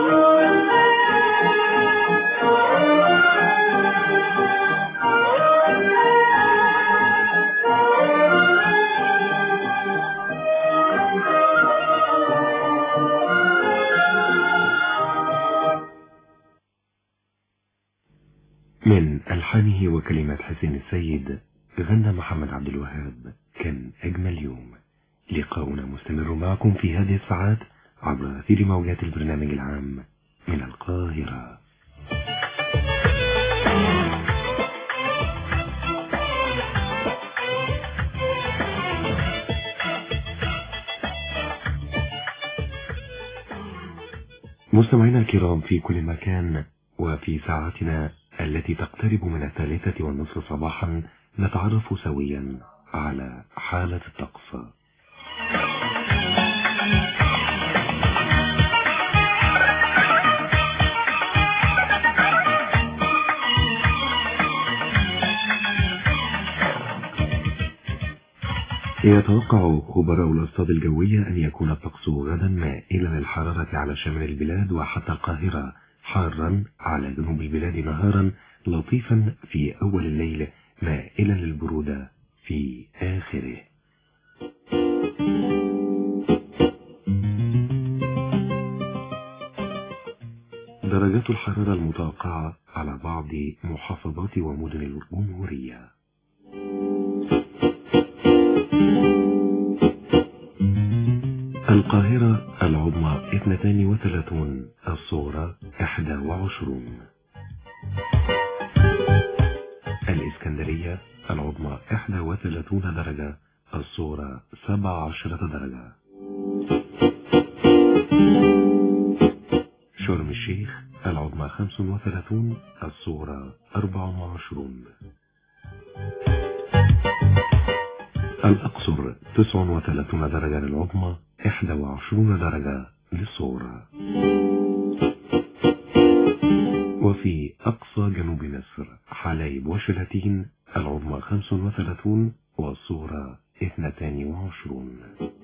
من ألحانه وكلمات حسين السيد غنى محمد عبد الوهاب كان أجمل يوم. لقاؤنا مستمر معكم في هذه الساعات عبر أثير موجات البرنامج العام من القاهرة. مستمعينا الكرام في كل مكان، وفي ساعتنا التي تقترب من 3:30 صباحا نتعرف سويا على حالة الطقس. يتوقع خبراء الأرصاد الجوية أن يكون الطقس غدا مائلا للحرارة على شمال البلاد وحتى القاهرة، حارا على جنوب البلاد نهارا، لطيفا في أول الليل، مائلا للبرودة في آخره. درجات الحرارة المتوقعة على بعض محافظات ومدن الجمهورية: القاهرة العظمى 32، الصغرى 21. الإسكندرية العظمى 31 درجة، الصغرى 17 درجة. شرم الشيخ العظمى 35، الصغرى 24. الأقصر 39 درجة للعظمى، 21 درجة للصغرى. وفي أقصى جنوب مصر حلايب وشلاتين العظمى 35 والصغرى 22.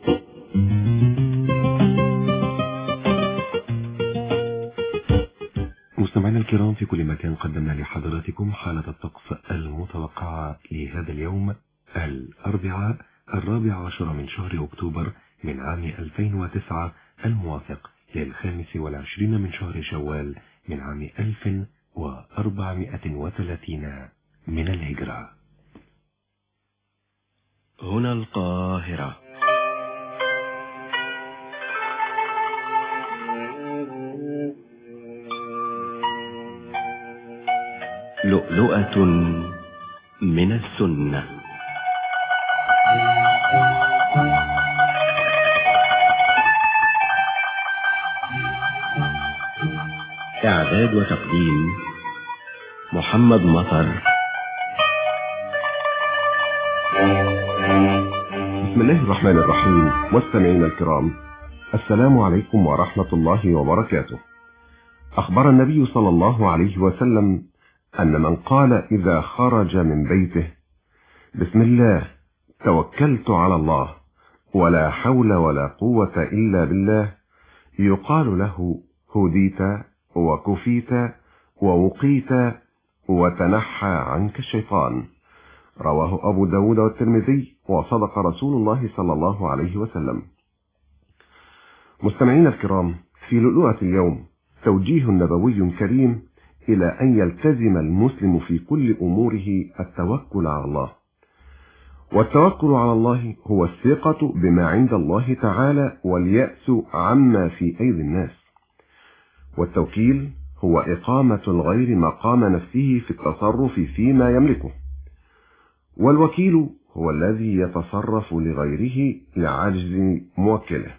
مستمعينا الكرام في كل مكان، قدمنا لحضراتكم حالة الطقس المتوقعة لهذا اليوم الأربعاء 14 من شهر أكتوبر من عام 2009 الموافق لل25 من شهر شوال من عام 1430 من الهجرة. هنا القاهرة. لؤلؤة من السنة. إعداد وتقديم محمد مطر. بسم الله الرحمن الرحيم. مستمعينا الكرام، السلام عليكم ورحمة الله وبركاته. أخبر النبي صلى الله عليه وسلم أن من قال إذا خرج من بيته: بسم الله توكلت على الله ولا حول ولا قوة إلا بالله، يقال له: هديت وكفيت ووقيت وتنحى عنك الشيطان. رواه أبو داود والترمذي، وصدق رسول الله صلى الله عليه وسلم. مستمعين الكرام، في لؤلؤة اليوم توجيه نبوي كريم إلى أن يلتزم المسلم في كل أموره التوكل على الله، والتوكل على الله هو الثقة بما عند الله تعالى واليأس عما في أيدي الناس. والتوكيل هو إقامة الغير مقام نفسه في التصرف فيما يملكه، والوكيل هو الذي يتصرف لغيره لعجز موكله.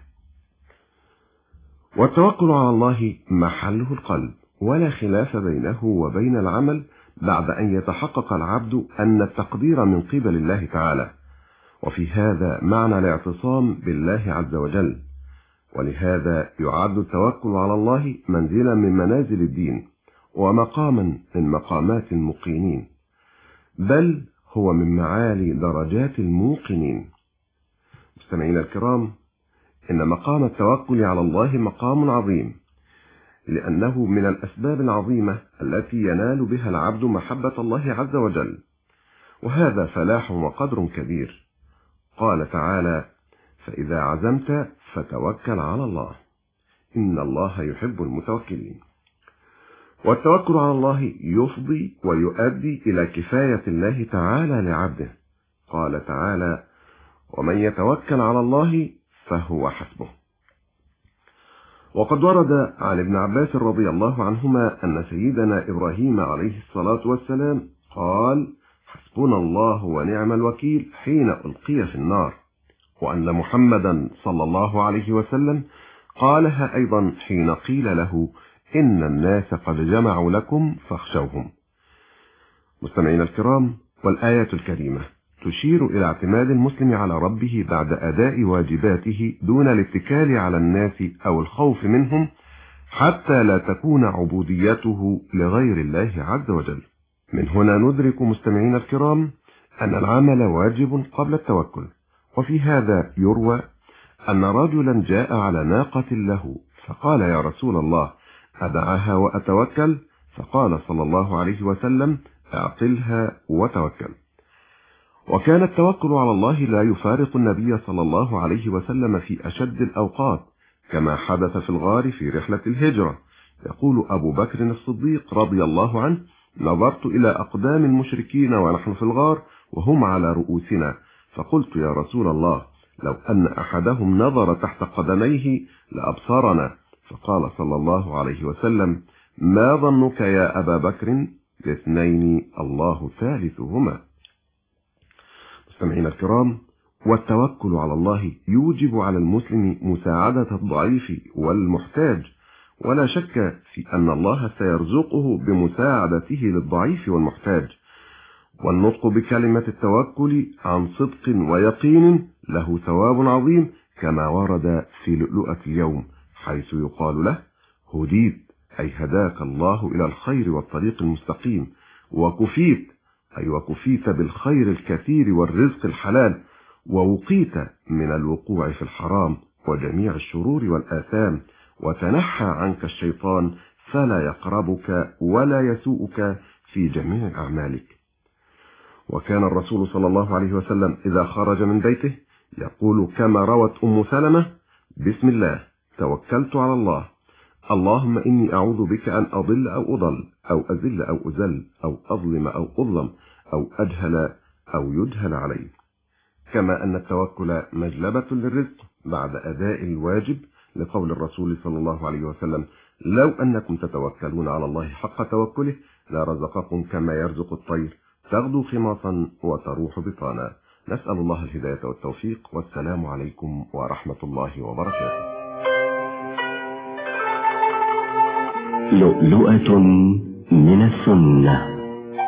والتوكل على الله محله القلب، ولا خلاف بينه وبين العمل بعد أن يتحقق العبد أن التقدير من قبل الله تعالى، وفي هذا معنى الاعتصام بالله عز وجل. ولهذا يعد التوكل على الله منزلا من منازل الدين ومقاما من مقامات المقيمين، بل هو من معالي درجات الموقنين. مستمعينا الكرام، إن مقام التوكل على الله مقام عظيم، لأنه من الأسباب العظيمة التي ينال بها العبد محبة الله عز وجل، وهذا فلاح وقدر كبير. قال تعالى: فإذا عزمت فتوكل على الله إن الله يحب المتوكلين. والتوكل على الله يفضي ويؤدي إلى كفاية الله تعالى لعبده. قال تعالى: ومن يتوكل على الله فهو حسبه. وقد ورد عن ابن عباس رضي الله عنهما أن سيدنا إبراهيم عليه الصلاة والسلام قال: حسبنا الله ونعم الوكيل حين ألقي في النار، وأن محمدا صلى الله عليه وسلم قالها أيضا حين قيل له إن الناس قد جمعوا لكم فاخشوهم. مستمعين الكرام، والآية الكريمة تشير إلى اعتماد المسلم على ربه بعد أداء واجباته دون الاتكال على الناس أو الخوف منهم، حتى لا تكون عبوديته لغير الله عز وجل. من هنا ندرك مستمعين الكرام أن العمل واجب قبل التوكل. وفي هذا يروى أن رجلا جاء على ناقة له فقال: يا رسول الله، أدعها وأتوكل؟ فقال صلى الله عليه وسلم: اعقلها وتوكل. وكان التوكل على الله لا يفارق النبي صلى الله عليه وسلم في أشد الأوقات، كما حدث في الغار في رحلة الهجرة. يقول أبو بكر الصديق رضي الله عنه: نظرت إلى أقدام المشركين ونحن في الغار وهم على رؤوسنا، فقلت: يا رسول الله، لو أن أحدهم نظر تحت قدميه لأبصرنا. فقال صلى الله عليه وسلم: ما ظنك يا أبا بكر باثنين الله ثالثهما. مستمعين الكرام، والتوكل على الله يوجب على المسلم مساعدة الضعيف والمحتاج، ولا شك في أن الله سيرزقه بمساعدته للضعيف والمحتاج. والنطق بكلمة التوكل عن صدق ويقين له ثواب عظيم، كما ورد في لؤلؤة اليوم حيث يقال له: هديت، أي هداك الله إلى الخير والطريق المستقيم، وكفيت، أي وكفيت بالخير الكثير والرزق الحلال، ووقيت من الوقوع في الحرام وجميع الشرور والآثام، وتنحى عنك الشيطان فلا يقربك ولا يسوءك في جميع أعمالك. وكان الرسول صلى الله عليه وسلم إذا خرج من بيته يقول كما روت أم سلمة: بسم الله توكلت على الله، اللهم إني أعوذ بك أن أضل أو أضل، أو أذل أو أذل، أو أظلم أو أظلم، أو أجهل أو يجهل علي. كما أن التوكل مجلبة للرزق بعد أداء الواجب، لقول الرسول صلى الله عليه وسلم: لو أنكم تتوكلون على الله حق توكله لرزقكم كما يرزق الطير تغدو خماصا وتروح بطانا. نسأل الله الهداية والتوفيق، والسلام عليكم ورحمة الله وبركاته. لؤلؤة من السنة.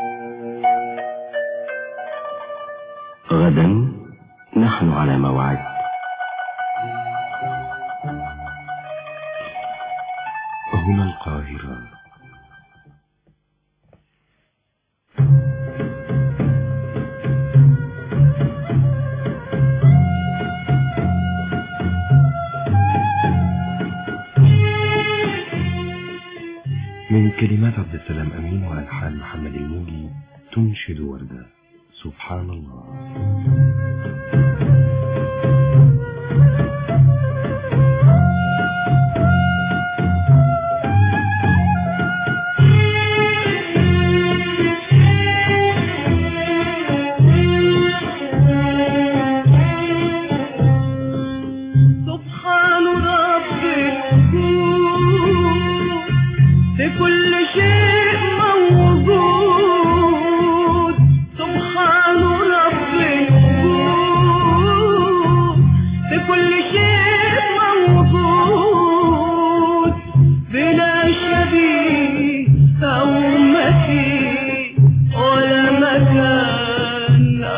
غدا نحن على موعد. هنا القاهرة. من كلمات عبد السلام أمين وألحان محمد الموجي تنشد وردة سبحان الله.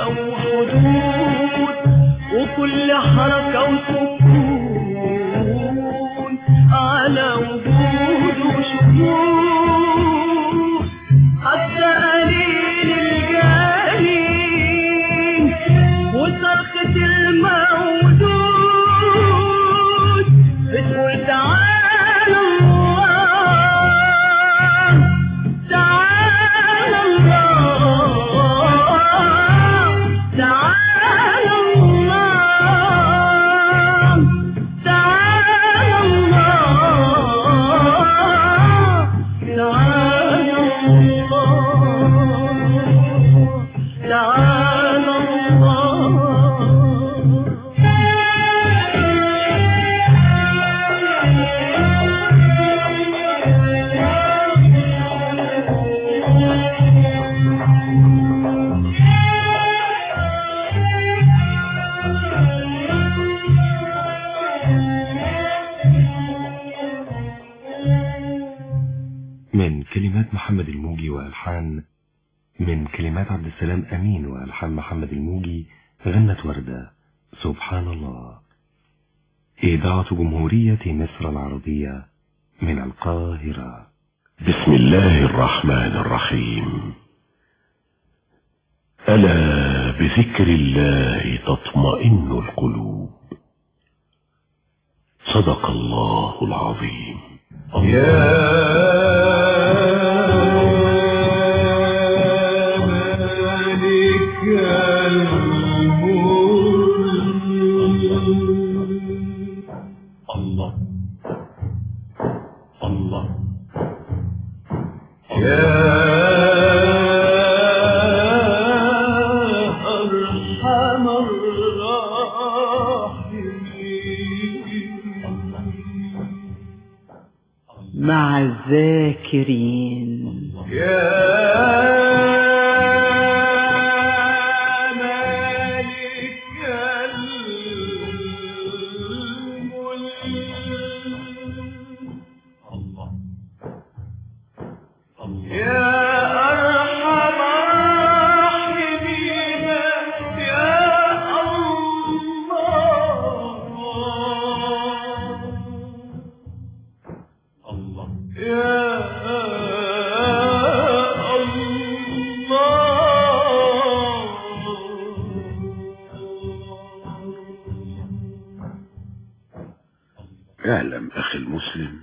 وحدود وكل حركة وسكون على وجود وشهود حتى قليل الجانين وصرخة الموجود بتقول تعالى الله تعالى الله تعالى الله تعالى الله تعالى الله تعالى من كلمات محمد الموجي وألحان من كلمات عبد السلام أمين وألحان محمد الموجي غنت وردة سبحان الله. إذاعة جمهورية مصر العربية من القاهرة. بسم الله الرحمن الرحيم. ألا بذكر الله تطمئن القلوب. صدق الله العظيم. الله الله يا أرحم الراحمين مع الذاكرين اعلم أخي المسلم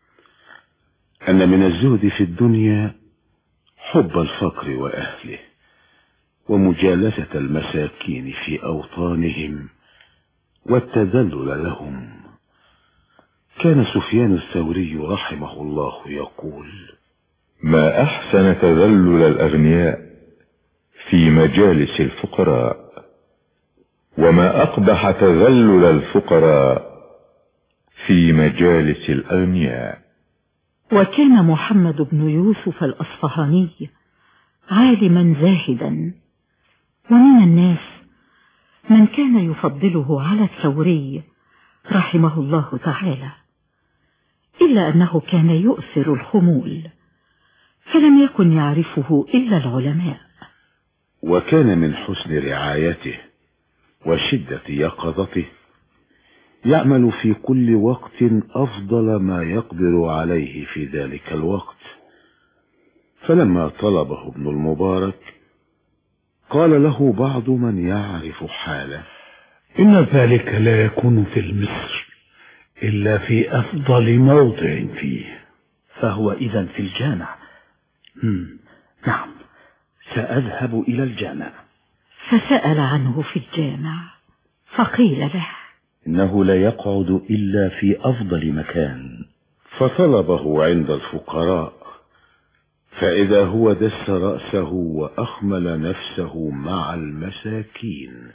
أن من الزهد في الدنيا حب الفقر وأهله ومجالسة المساكين في أوطانهم والتذلل لهم. كان سفيان الثوري رحمه الله يقول: ما أحسن تذلل الأغنياء في مجالس الفقراء، وما أقبح تذلل الفقراء في مجالس الأغنياء. وكان محمد بن يوسف الأصفهاني عالما زاهدا، ومن الناس من كان يفضله على الثوري رحمه الله تعالى، إلا أنه كان يؤثر الخمول، فلم يكن يعرفه إلا العلماء. وكان من حسن رعايته وشدة يقظته يعمل في كل وقت أفضل ما يقدر عليه في ذلك الوقت. فلما طلبه ابن المبارك قال له بعض من يعرف حاله: إن ذلك لا يكون في مصر إلا في أفضل موضع فيه. فهو إذن في الجامع. نعم، سأذهب إلى الجامع. فسأل عنه في الجامع فقيل له: إنه لا يقعد إلا في أفضل مكان. فطلبه عند الفقراء، فإذا هو دس رأسه وأخمل نفسه مع المساكين.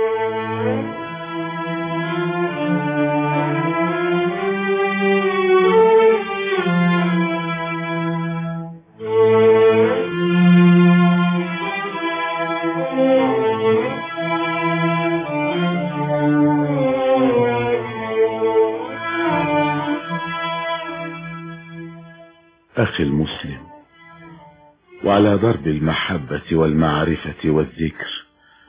أخي المسلم، وعلى ضرب المحبة والمعرفة والذكر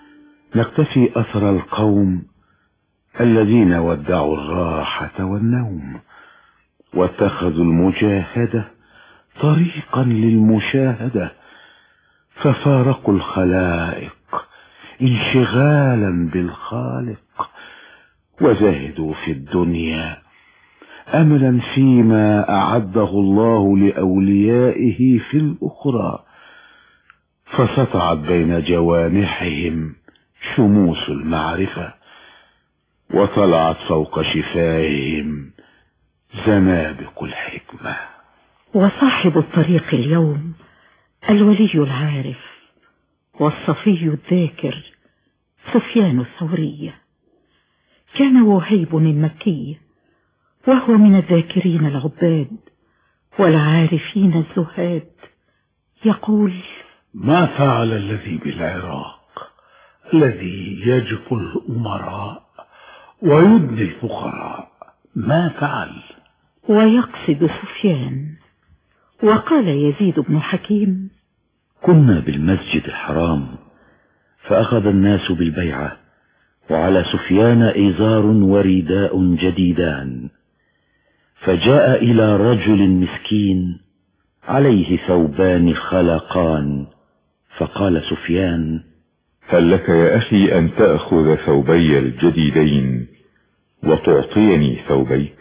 نقتفي أثر القوم الذين ودعوا الراحة والنوم واتخذوا المجاهدة طريقا للمشاهدة، ففارقوا الخلائق انشغالا بالخالق، وزهدوا في الدنيا أملا فيما أعده الله لأوليائه في الأخرى، فسطعت بين جوانحهم شموس المعرفة، وطلعت فوق شفاههم زنابق الحكمة. وصاحب الطريق اليوم الولي العارف والصفي الذاكر سفيان الثوري، كان وهيب المكي، وهو من الذاكرين العباد والعارفين الزهاد، يقول: ما فعل الذي بالعراق الذي يجفو الأمراء ويدني الفقراء؟ ما فعل؟ ويقصد سفيان. وقال يزيد بن حكيم: كنا بالمسجد الحرام فأخذ الناس بالبيعة، وعلى سفيان إزار ورداء جديدان، فجاء إلى رجل مسكين عليه ثوبان خلقان، فقال سفيان: هل لك يا أخي أن تأخذ ثوبي الجديدين وتعطيني ثوبيك؟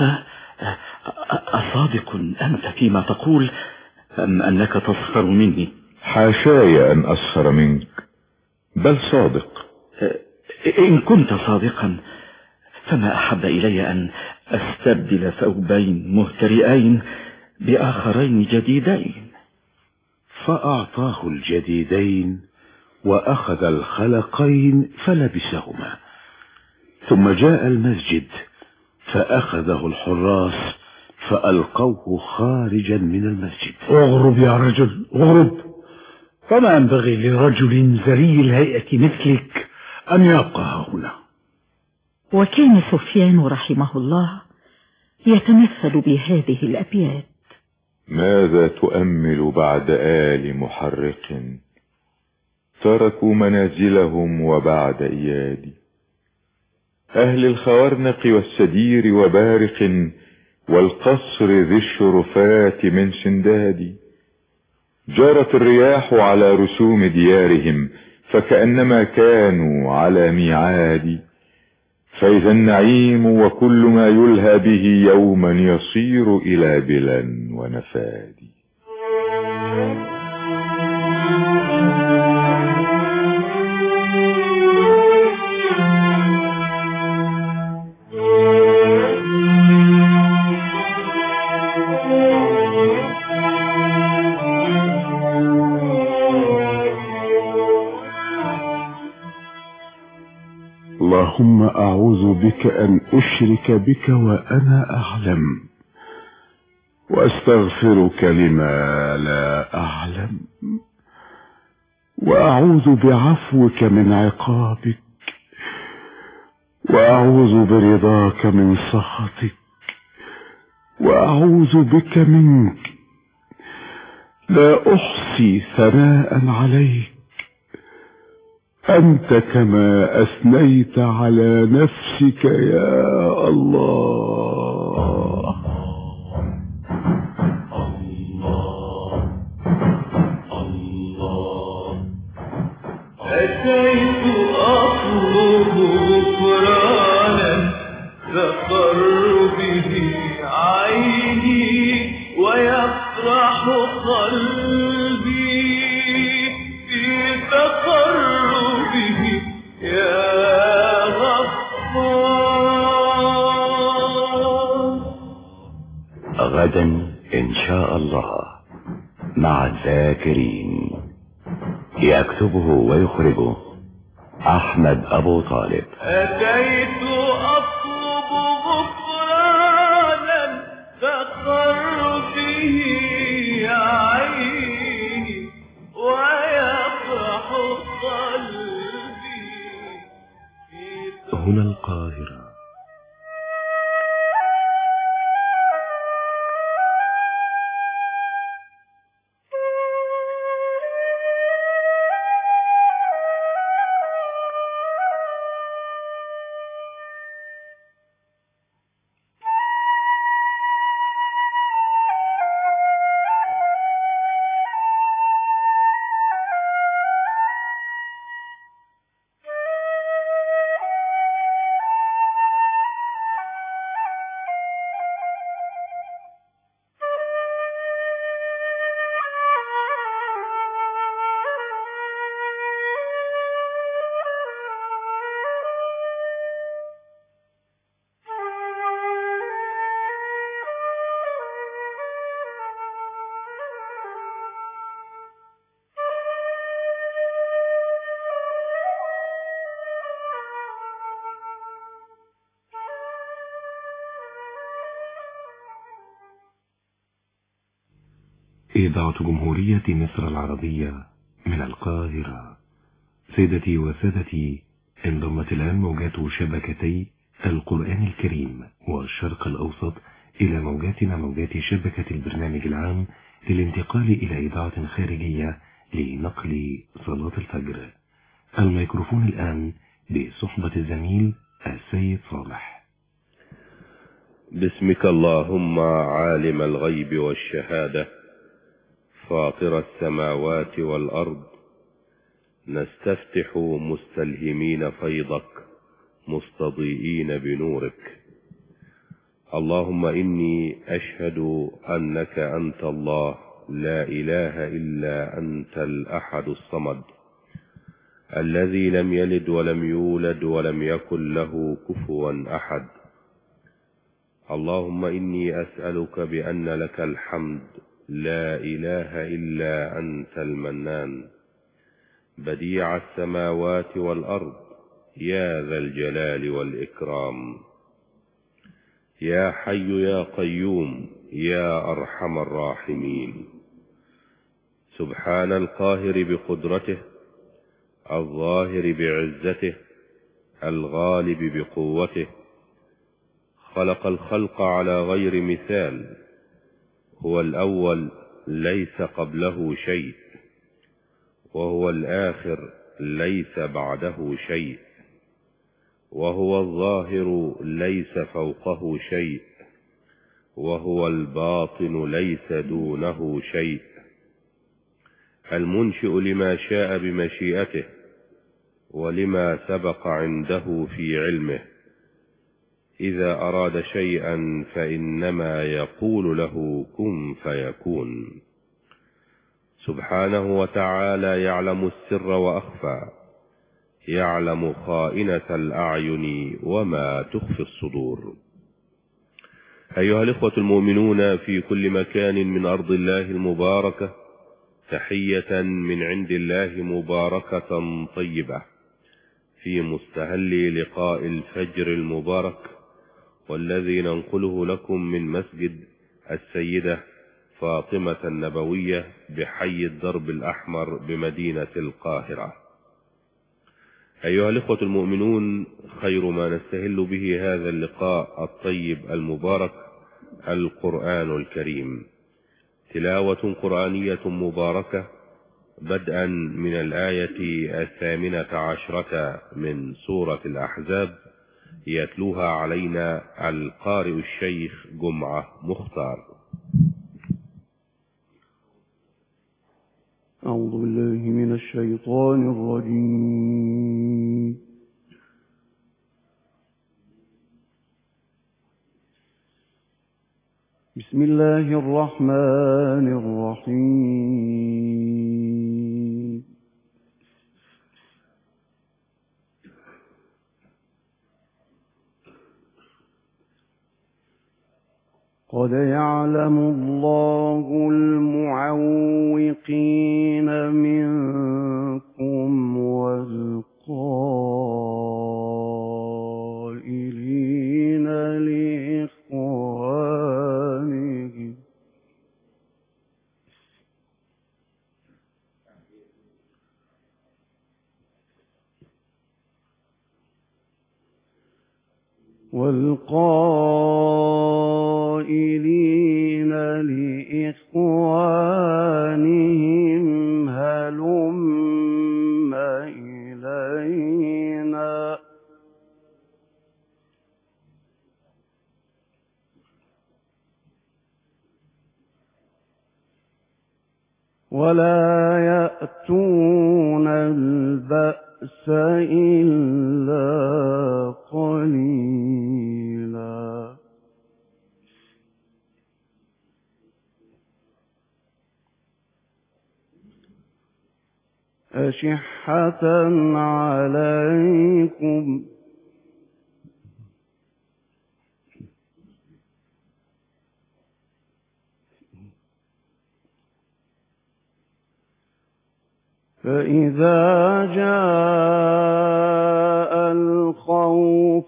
أصادق أنت فيما تقول أم أنك تسخر مني؟ حاشاي أن أسخر منك، بل صادق. إن كنت صادقا فما أحب إلي أن أستبدل ثوبين مهترئين بآخرين جديدين. فأعطاه الجديدين وأخذ الخلقين فلبسهما، ثم جاء المسجد فأخذه الحراس فألقوه خارجا من المسجد. اغرب يا رجل اغرب، فما ينبغي لرجل زري الهيئة مثلك أن يبقى هنا. وكان سفيان رحمه الله يتمثل بهذه الأبيات: ماذا تؤمل بعد آل محرق، تركوا منازلهم وبعد إيادي، أهل الخوارنق والسدير وبارق، والقصر ذي الشرفات من سنداد، جارت الرياح على رسوم ديارهم، فكأنما كانوا على ميعاد، فإذا النعيم وكل ما يلهى به يوما يصير إلى بلا ونفاد. اللهم أعوذ بك أن أشرك بك وأنا أعلم، وأستغفرك لما لا أعلم، وأعوذ بعفوك من عقابك، وأعوذ برضاك من سخطك، وأعوذ بك منك، لا أحصي ثناء عليك، أنت كما أثنيت على نفسك يا الله. أتيت أطلب غفرانا تقر به عيني ويفرح قلبي في تقربه يا غفار. غدا إن شاء الله مع الذاكرين، يكتبه ويخرجه أحمد أبو طالب. أتيت أطلب غفرانا تقر به عيني ويفرح قلبي. هنا القاهرة. إذاعة جمهورية مصر العربية من القاهرة. سيدتي وسادتي، انضمت الآن موجات شبكتي القرآن الكريم والشرق الأوسط إلى موجاتنا موجات شبكة البرنامج العام للانتقال إلى إذاعة خارجية لنقل صلاة الفجر. الميكروفون الآن بصحبة الزميل السيد صالح. باسمك اللهم عالم الغيب والشهادة فاطر السماوات والأرض، نستفتح مستلهمين فيضك مستضيئين بنورك. اللهم إني أشهد أنك أنت الله لا إله إلا أنت الأحد الصمد الذي لم يلد ولم يولد ولم يكن له كفوا أحد. اللهم إني أسألك بأن لك الحمد لا إله إلا أنت المنان بديع السماوات والأرض يا ذا الجلال والإكرام، يا حي يا قيوم يا أرحم الراحمين. سبحان القاهر بقدرته، الظاهر بعزته، الغالب بقوته، خلق الخلق على غير مثال، هو الأول ليس قبله شيء، وهو الآخر ليس بعده شيء، وهو الظاهر ليس فوقه شيء، وهو الباطن ليس دونه شيء، المنشئ لما شاء بمشيئته ولما سبق عنده في علمه. إذا أراد شيئا فإنما يقول له كن فيكون. سبحانه وتعالى يعلم السر وأخفى، يعلم خائنة الأعين وما تخفي الصدور. أيها الإخوة المؤمنون في كل مكان من أرض الله المباركة، تحية من عند الله مباركة طيبة في مستهل لقاء الفجر المبارك، والذي ننقله لكم من مسجد السيدة فاطمة النبوية بحي الدرب الأحمر بمدينة القاهرة. أيها الإخوة المؤمنون، خير ما نستهل به هذا اللقاء الطيب المبارك القرآن الكريم، تلاوة قرآنية مباركة بدءا من الآية 18 من سورة الأحزاب، يتلوها علينا القارئ الشيخ جمعة مختار. أعوذ بالله من الشيطان الرجيم. بسم الله الرحمن الرحيم. قد يعلم الله المعوقين منكم والقائلين لإخوانهم لإخوانهم هلم إلينا ولا يأتون البأس إلا قليلا أشحة عليكم فإذا جاء الخوف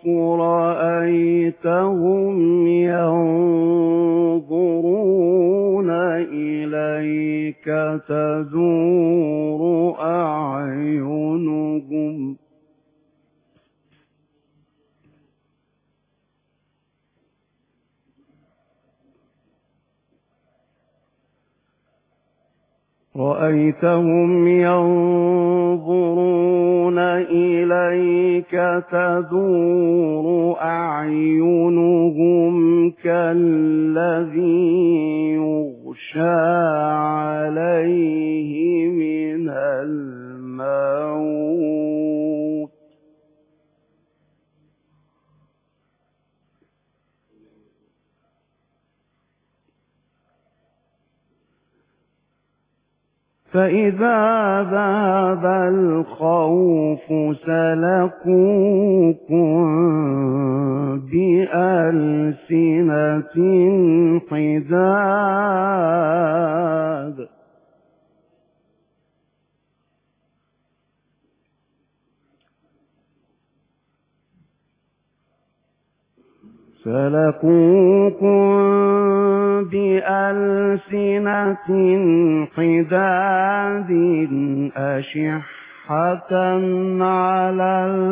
رأيتهم ينظرون إليك رأيتهم ينظرون إليك تدور أعينهم كالذي يغشى عليه من الموت فإذا ذهب الخوف سلكوكم بألسنة حداد حداد أشحة على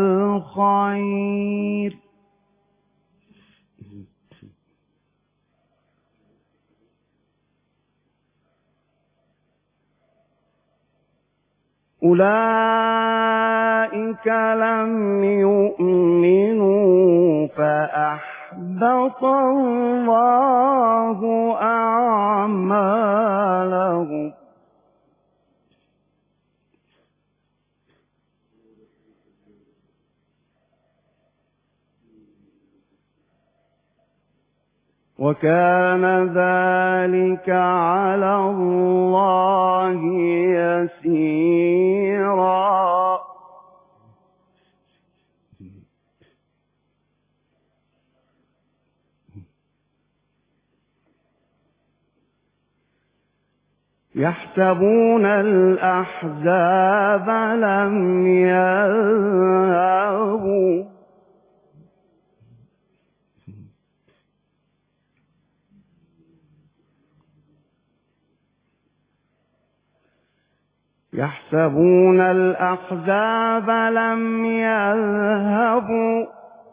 الخير أولئك لم يؤمنوا فأحبط الله أعمالهم وكان ذلك على الله يسيرا يحسبون الأحزاب لم يذهبوا يحسبون الأحزاب لم يذهبوا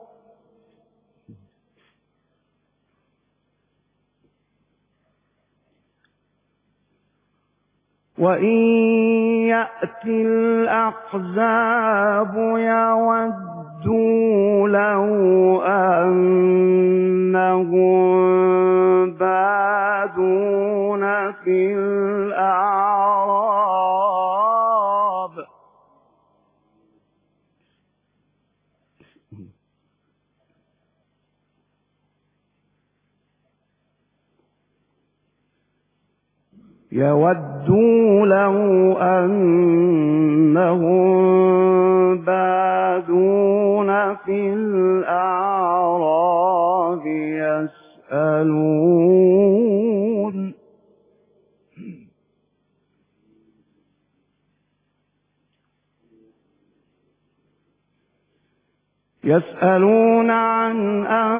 وإن يأتي الأحزاب يودوا لو أنهم بادون في الأعراب يودوا لو أنهم بادون في الأعراب يسألون عن